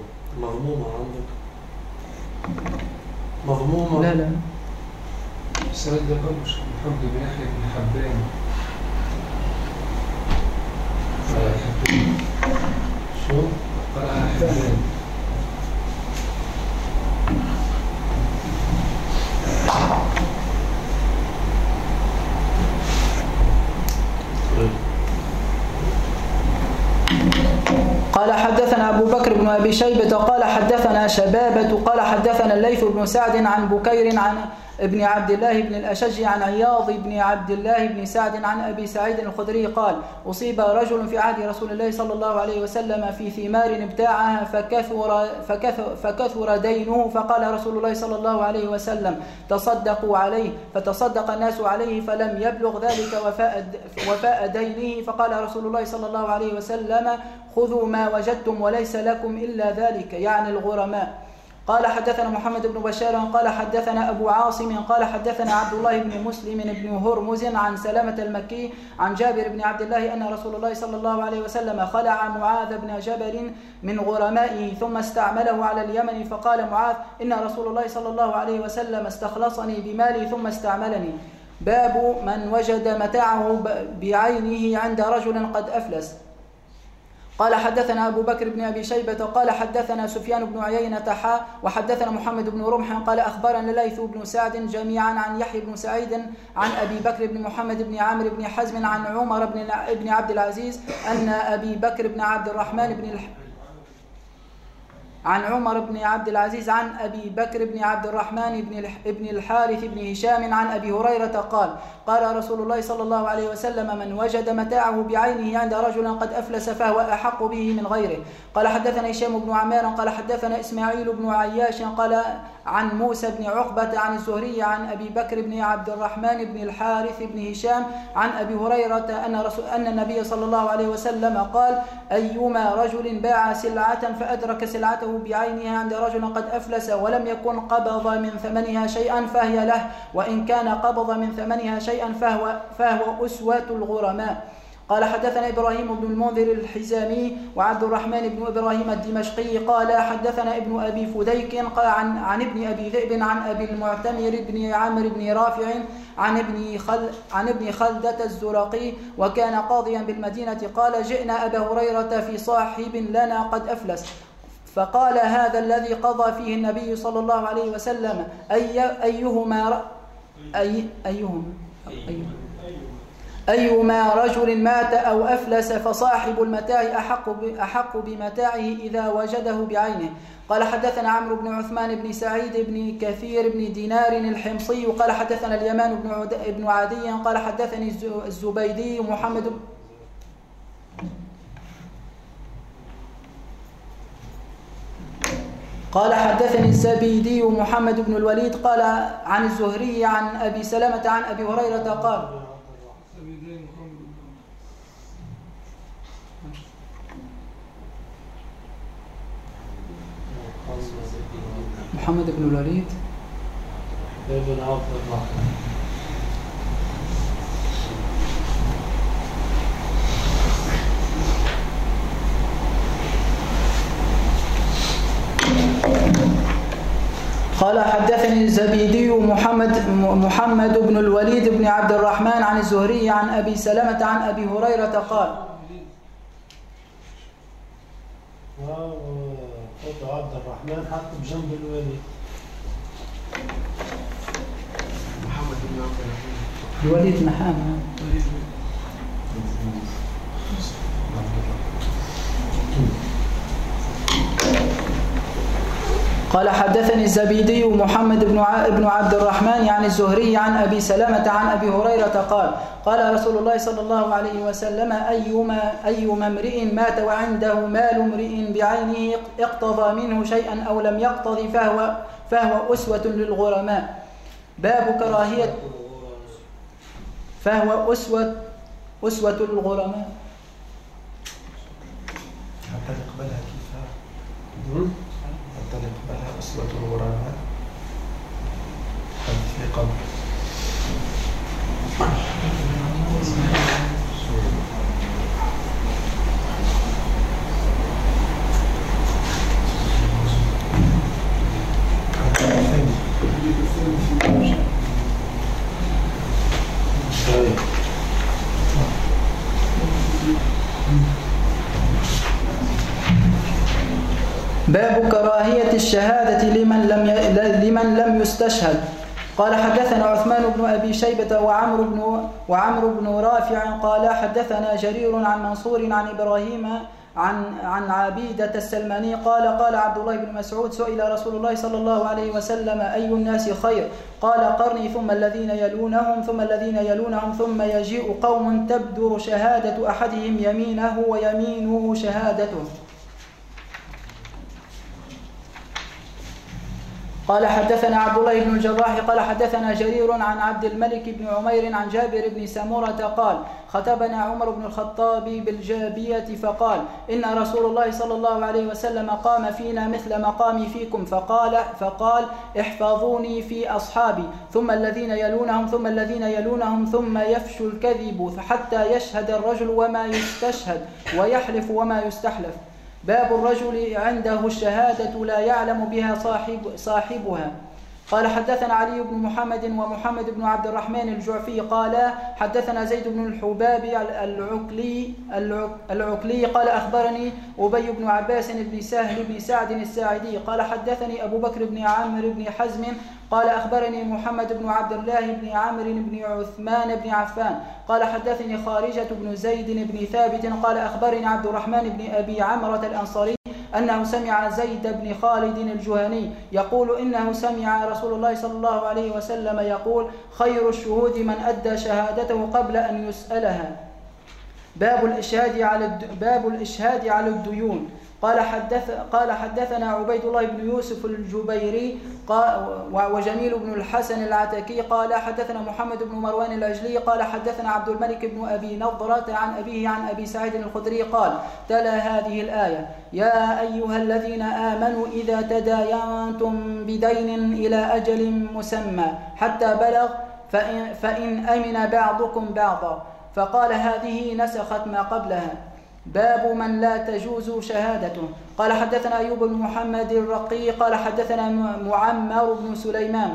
مضمومة عندك مضمومة لا السند ده مش محمد بن يحيى بن حبان. شو؟ قال حبان. قال حدثنا أبو بكر بن أبي شيبة قال حدثنا شبابة قال حدثنا الليث بن سعد عن بكير عن ابن عبد الله بن الأشج عن عياض بن عبد الله بن سعد عن أبي سعيد الخدري قال أصيب رجل في عهد رسول الله صلى الله عليه وسلم في ثمار ابتاعها فكثر دينه، فقال رسول الله صلى الله عليه وسلم تصدقوا عليه، فتصدق الناس عليه فلم يبلغ ذلك وفاء دينه، فقال رسول الله صلى الله عليه وسلم خذوا ما وجدتم وليس لكم إلا ذلك، يعني الغرماء. قال حدثنا محمد بن بشار قال حدثنا أبو عاصم قال حدثنا عبد الله بن مسلم بن هرمز عن سلامة المكي عن جابر بن عبد الله أن رسول الله صلى الله عليه وسلم خلع معاذ بن جبل من غرمائه ثم استعمله على اليمن، فقال معاذ إن رسول الله صلى الله عليه وسلم استخلصني بمالي ثم استعملني. باب من وجد متاعه بعينه عند رجل قد أفلس. قال حدثنا أبو بكر بن أبي شيبة قال حدثنا سفيان بن عيينة وحدثنا محمد بن رمح قال أخبرنا الليث بن سعد جميعا عن يحيى بن سعيد عن أبي بكر بن محمد بن عامر بن حزم عن عمر بن عبد العزيز أن أبي بكر بن عبد الرحمن عن عمر بن عبد العزيز عن أبي بكر بن عبد الرحمن بن الحارث بن هشام عن أبي هريرة قال قال رسول الله صلى الله عليه وسلم من وجد متاعه بعينه عند رجل قد أفلس فهو أحق به من غيره. قال حدثنا هشام بن عمار قال حدثنا إسماعيل بن عياش قال عن موسى بن عقبة عن الزهري عن أبي بكر بن عبد الرحمن بن الحارث بن هشام عن أبي هريرة أن النبي صلى الله عليه وسلم قال أيما رجل باع سلعة فأدرك سلعته بعينها عند رجل قد أفلس ولم يكن قبض من ثمنها شيئا فهي له، وإن كان قبض من ثمنها شيئا فهو أسوة الغرماء. قال حدثنا إبراهيم بن المنذر الحزامي وعبد الرحمن بن إبراهيم الدمشقي قال حدثنا ابن أبي فديك عن ابن أبي ذئب عن أبي المعتمر بن عمرو بن رافع عن ابن خلدة الزرقي وكان قاضيا بالمدينة قال جئنا أبا هريرة في صاحب لنا قد أفلس، فقال هذا الذي قضى فيه النبي صلى الله عليه وسلم أيما رجل مات أو أفلس فصاحب المتاع أحق بمتاعه إذا وجده بعينه. قال حدثنا عمرو بن عثمان بن سعيد بن كثير بن دينار الحمصي قال حدثنا اليمان بن عدي قال حدثني الزبيدي محمد قال حدثني الزبيدي محمد بن الوليد قال عن الزهري عن أبي سلمة عن أبي هريرة قال محمد بن الوليد ابن عبد الرحمن قال حدثني الزبيدي محمد بن الوليد بن عبد الرحمن عن الزهري عن أبي سلمة عن أبي هريرة قال خذ عبد الرحمن حط بجنب الوليد محمد بن عبد الرحمن الوليد نحام قال حدثني الزبيدي محمد بن عبد الرحمن عن الزهري عن أبي سلمة عن أبي هريرة قال قال رسول الله صلى الله عليه وسلم أيما امرئ مات وعنده مال امرئ بعينه اقتضى منه شيئا أو لم يقتضي فهو أسوة للغرماء. باب كراهية فهو أسوة للغرماء حتى نقبلها كيف حتى نقبلها أسوة الغرماء في قبل باب كراهية الشهادة لمن لم يستشهد. قال حدثنا عثمان بن أبي شيبة وعمرو بن رافع قال حدثنا جرير عن منصور عن إبراهيم عن عبيدة السلماني قال عبد الله بن مسعود سئل رسول الله صلى الله عليه وسلم أي الناس خير؟ قال قرني ثم الذين يلونهم ثم الذين يلونهم ثم يجيء قوم تبدر شهادة أحدهم يمينه ويمينه شهادته. قال حدثنا عبد الله بن الجراح قال حدثنا جرير عن عبد الملك بن عمير عن جابر بن سمرة قال خطبنا عمر بن الخطاب بالجابية فقال إن رسول الله صلى الله عليه وسلم قام فينا مثل مقامي فيكم فقال احفظوني في أصحابي ثم الذين يلونهم ثم الذين يلونهم ثم يفشو الكذب حتى يشهد الرجل وما يستشهد ويحلف وما يستحلف. باب الرجل عنده الشهادة لا يعلم بها صاحبها. قال حدثنا علي بن محمد ومحمد بن عبد الرحمن الجعفي قال حدثنا زيد بن الحباب العقلي قال أخبرني أبي بن عباس بن سهل بن سعد الساعدي قال حدثني أبو بكر بن عامر بن حزم قال أخبرني محمد بن عبد الله بن عامر بن عثمان بن عفان قال حدثني خارجة بن زيد بن ثابت قال أخبرني عبد الرحمن بن أبي عمرة الأنصاري أنه سمع زيد بن خالد الجهني يقول إنه سمع رسول الله صلى الله عليه وسلم يقول خير الشهود من أدى شهادته قبل أن يسألها. باب الإشهاد على الديون. قال حدثنا عبيد الله بن يوسف الجبيري وجميل بن الحسن العتكي قال حدثنا محمد بن مروان العجلي قال حدثنا عبد الملك بن أبي نضرة عن أبيه عن أبي سعيد الخدري قال تلا هذه الآية يا أيها الذين آمنوا إذا تداينتم بدين إلى أجل مسمى حتى بلغ فإن أمن بعضكم بعضا فقال هذه نسخت ما قبلها. باب من لا تجوز شهادته. قال حدثنا أيوب بن محمد الرقي قال حدثنا معمر بن سليمان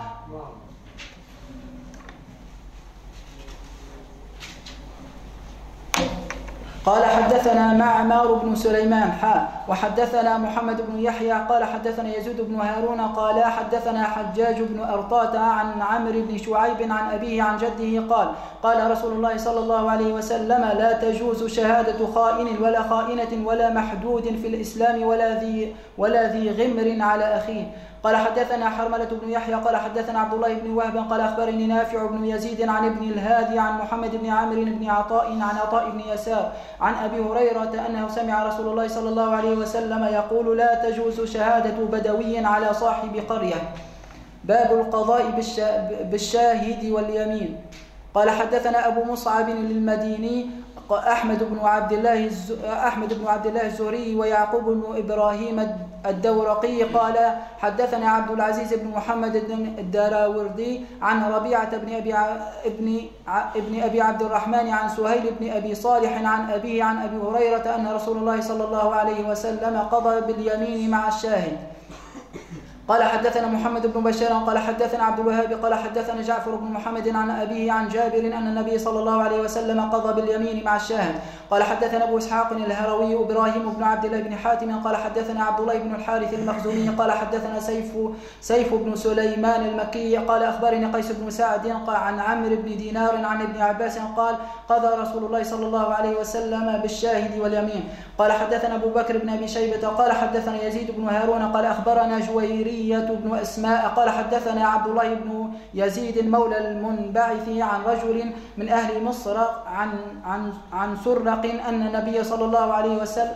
قال حدثنا معمر بن سليمان وحدثنا محمد بن يحيى قال حدثنا يزيد بن هارون قال حدثنا حجاج بن أرطاة عن عمرو بن شعيب عن أبيه عن جده قال رسول الله صلى الله عليه وسلم لا تجوز شهادة خائن ولا خائنة ولا محدود في الإسلام ولا ذي غمر على أخيه. قال حدثنا حرملة بن يحيى قال حدثنا عبد الله بن وهب قال أخبرني نافع بن يزيد عن ابن الهادي عن محمد بن عامر بن عطاء عن عطاء بن يسار عن أبي هريرة أنه سمع رسول الله صلى الله عليه وسلم يقول لا تجوز شهادة بدوي على صاحب قرية. باب القضاء بالشاهد واليمين. قال حدثنا أبو مصعب المديني أحمد بن عبد الله الزهري ويعقوب بن إبراهيم الدورقي قال حدثنا عبد العزيز بن محمد الدراوردي عن ربيعة ابن أبي عبد الرحمن عن سهيل بن أبي صالح عن أبيه عن أبي هريرة أن رسول الله صلى الله عليه وسلم قضى باليمين مع الشاهد. قال حدثنا محمد بن بشار قال حدثنا عبد الوهاب قال حدثنا جعفر بن محمد عن أبيه عن جابر أن النبي صلى الله عليه وسلم قضى باليمين مع الشاهد. قال حدثنا أبو إسحاق الهروي إبراهيم بن عبد الله بن حاتم قال حدثنا عبد الله بن الحارث المخزومي قال حدثنا سيف بن سليمان المكي قال أخبرني قيس بن سعد عن عمرو بن دينار عن ابن عباس قال قضى رسول الله صلى الله عليه وسلم بالشاهد واليمين. قال حدثنا أبو بكر بن أبي شيبة قال حدثنا يزيد بن هارون قال أخبرنا جويرية بن أسماء قال حدثنا عبد الله بن يزيد مولى المنبعث عن رجل من أهل مصر عن سرق أن النبي صلى الله عليه وسلم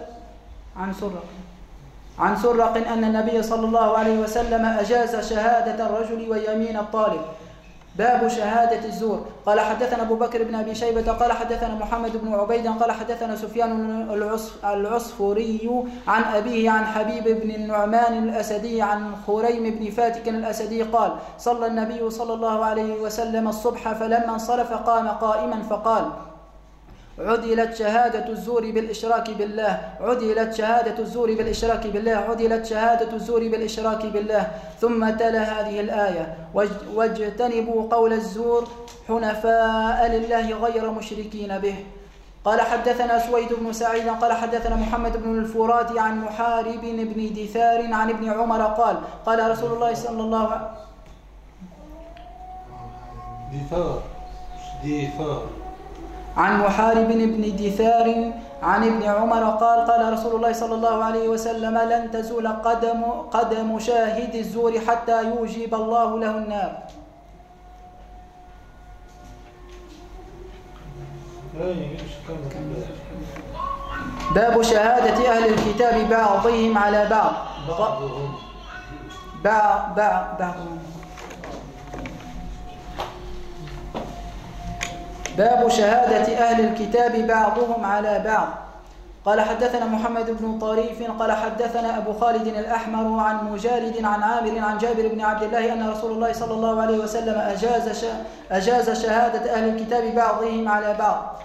أن النبي صلى الله عليه وسلم أجاز شهادة الرجل ويمين الطالب. باب شهادة الزور. قال حدثنا أبو بكر بن أبي شيبة قال حدثنا محمد بن عبيد قال حدثنا سفيان العصفوري عن أبيه عن حبيب بن النعمان الأسدي عن خريم بن فاتك الأسدي قال صلى النبي صلى الله عليه وسلم الصبح فلما انصرف قام قائما فقال عدلت شهادة الزور بالإشراك بالله عدلت شهادة الزور بالإشراك بالله عدلت شهادة الزور بالإشراك بالله. ثم تلا هذه الآية واجتنبوا قول الزور حنفاء لله غير مشركين به. قال حدثنا سويد بن سعيد قال حدثنا محمد بن الفرات عن محارب بن دثار عن ابن عمر قال قال رسول الله صلى الله عليه دثار عن محارب بن دثار عن ابن عمر قال قال رسول الله صلى الله عليه وسلم لن تزول قدم شاهد الزور حتى يوجب الله له النار. باب شهادة أهل الكتاب بعضهم على بعض. بعضهم. باب شهادة أهل الكتاب بعضهم على بعض. قال حدثنا محمد بن طريف قال حدثنا أبو خالد الأحمر عن مجالد عن عامر عن جابر بن عبد الله أن رسول الله صلى الله عليه وسلم أجاز شهادة أهل الكتاب بعضهم على بعض.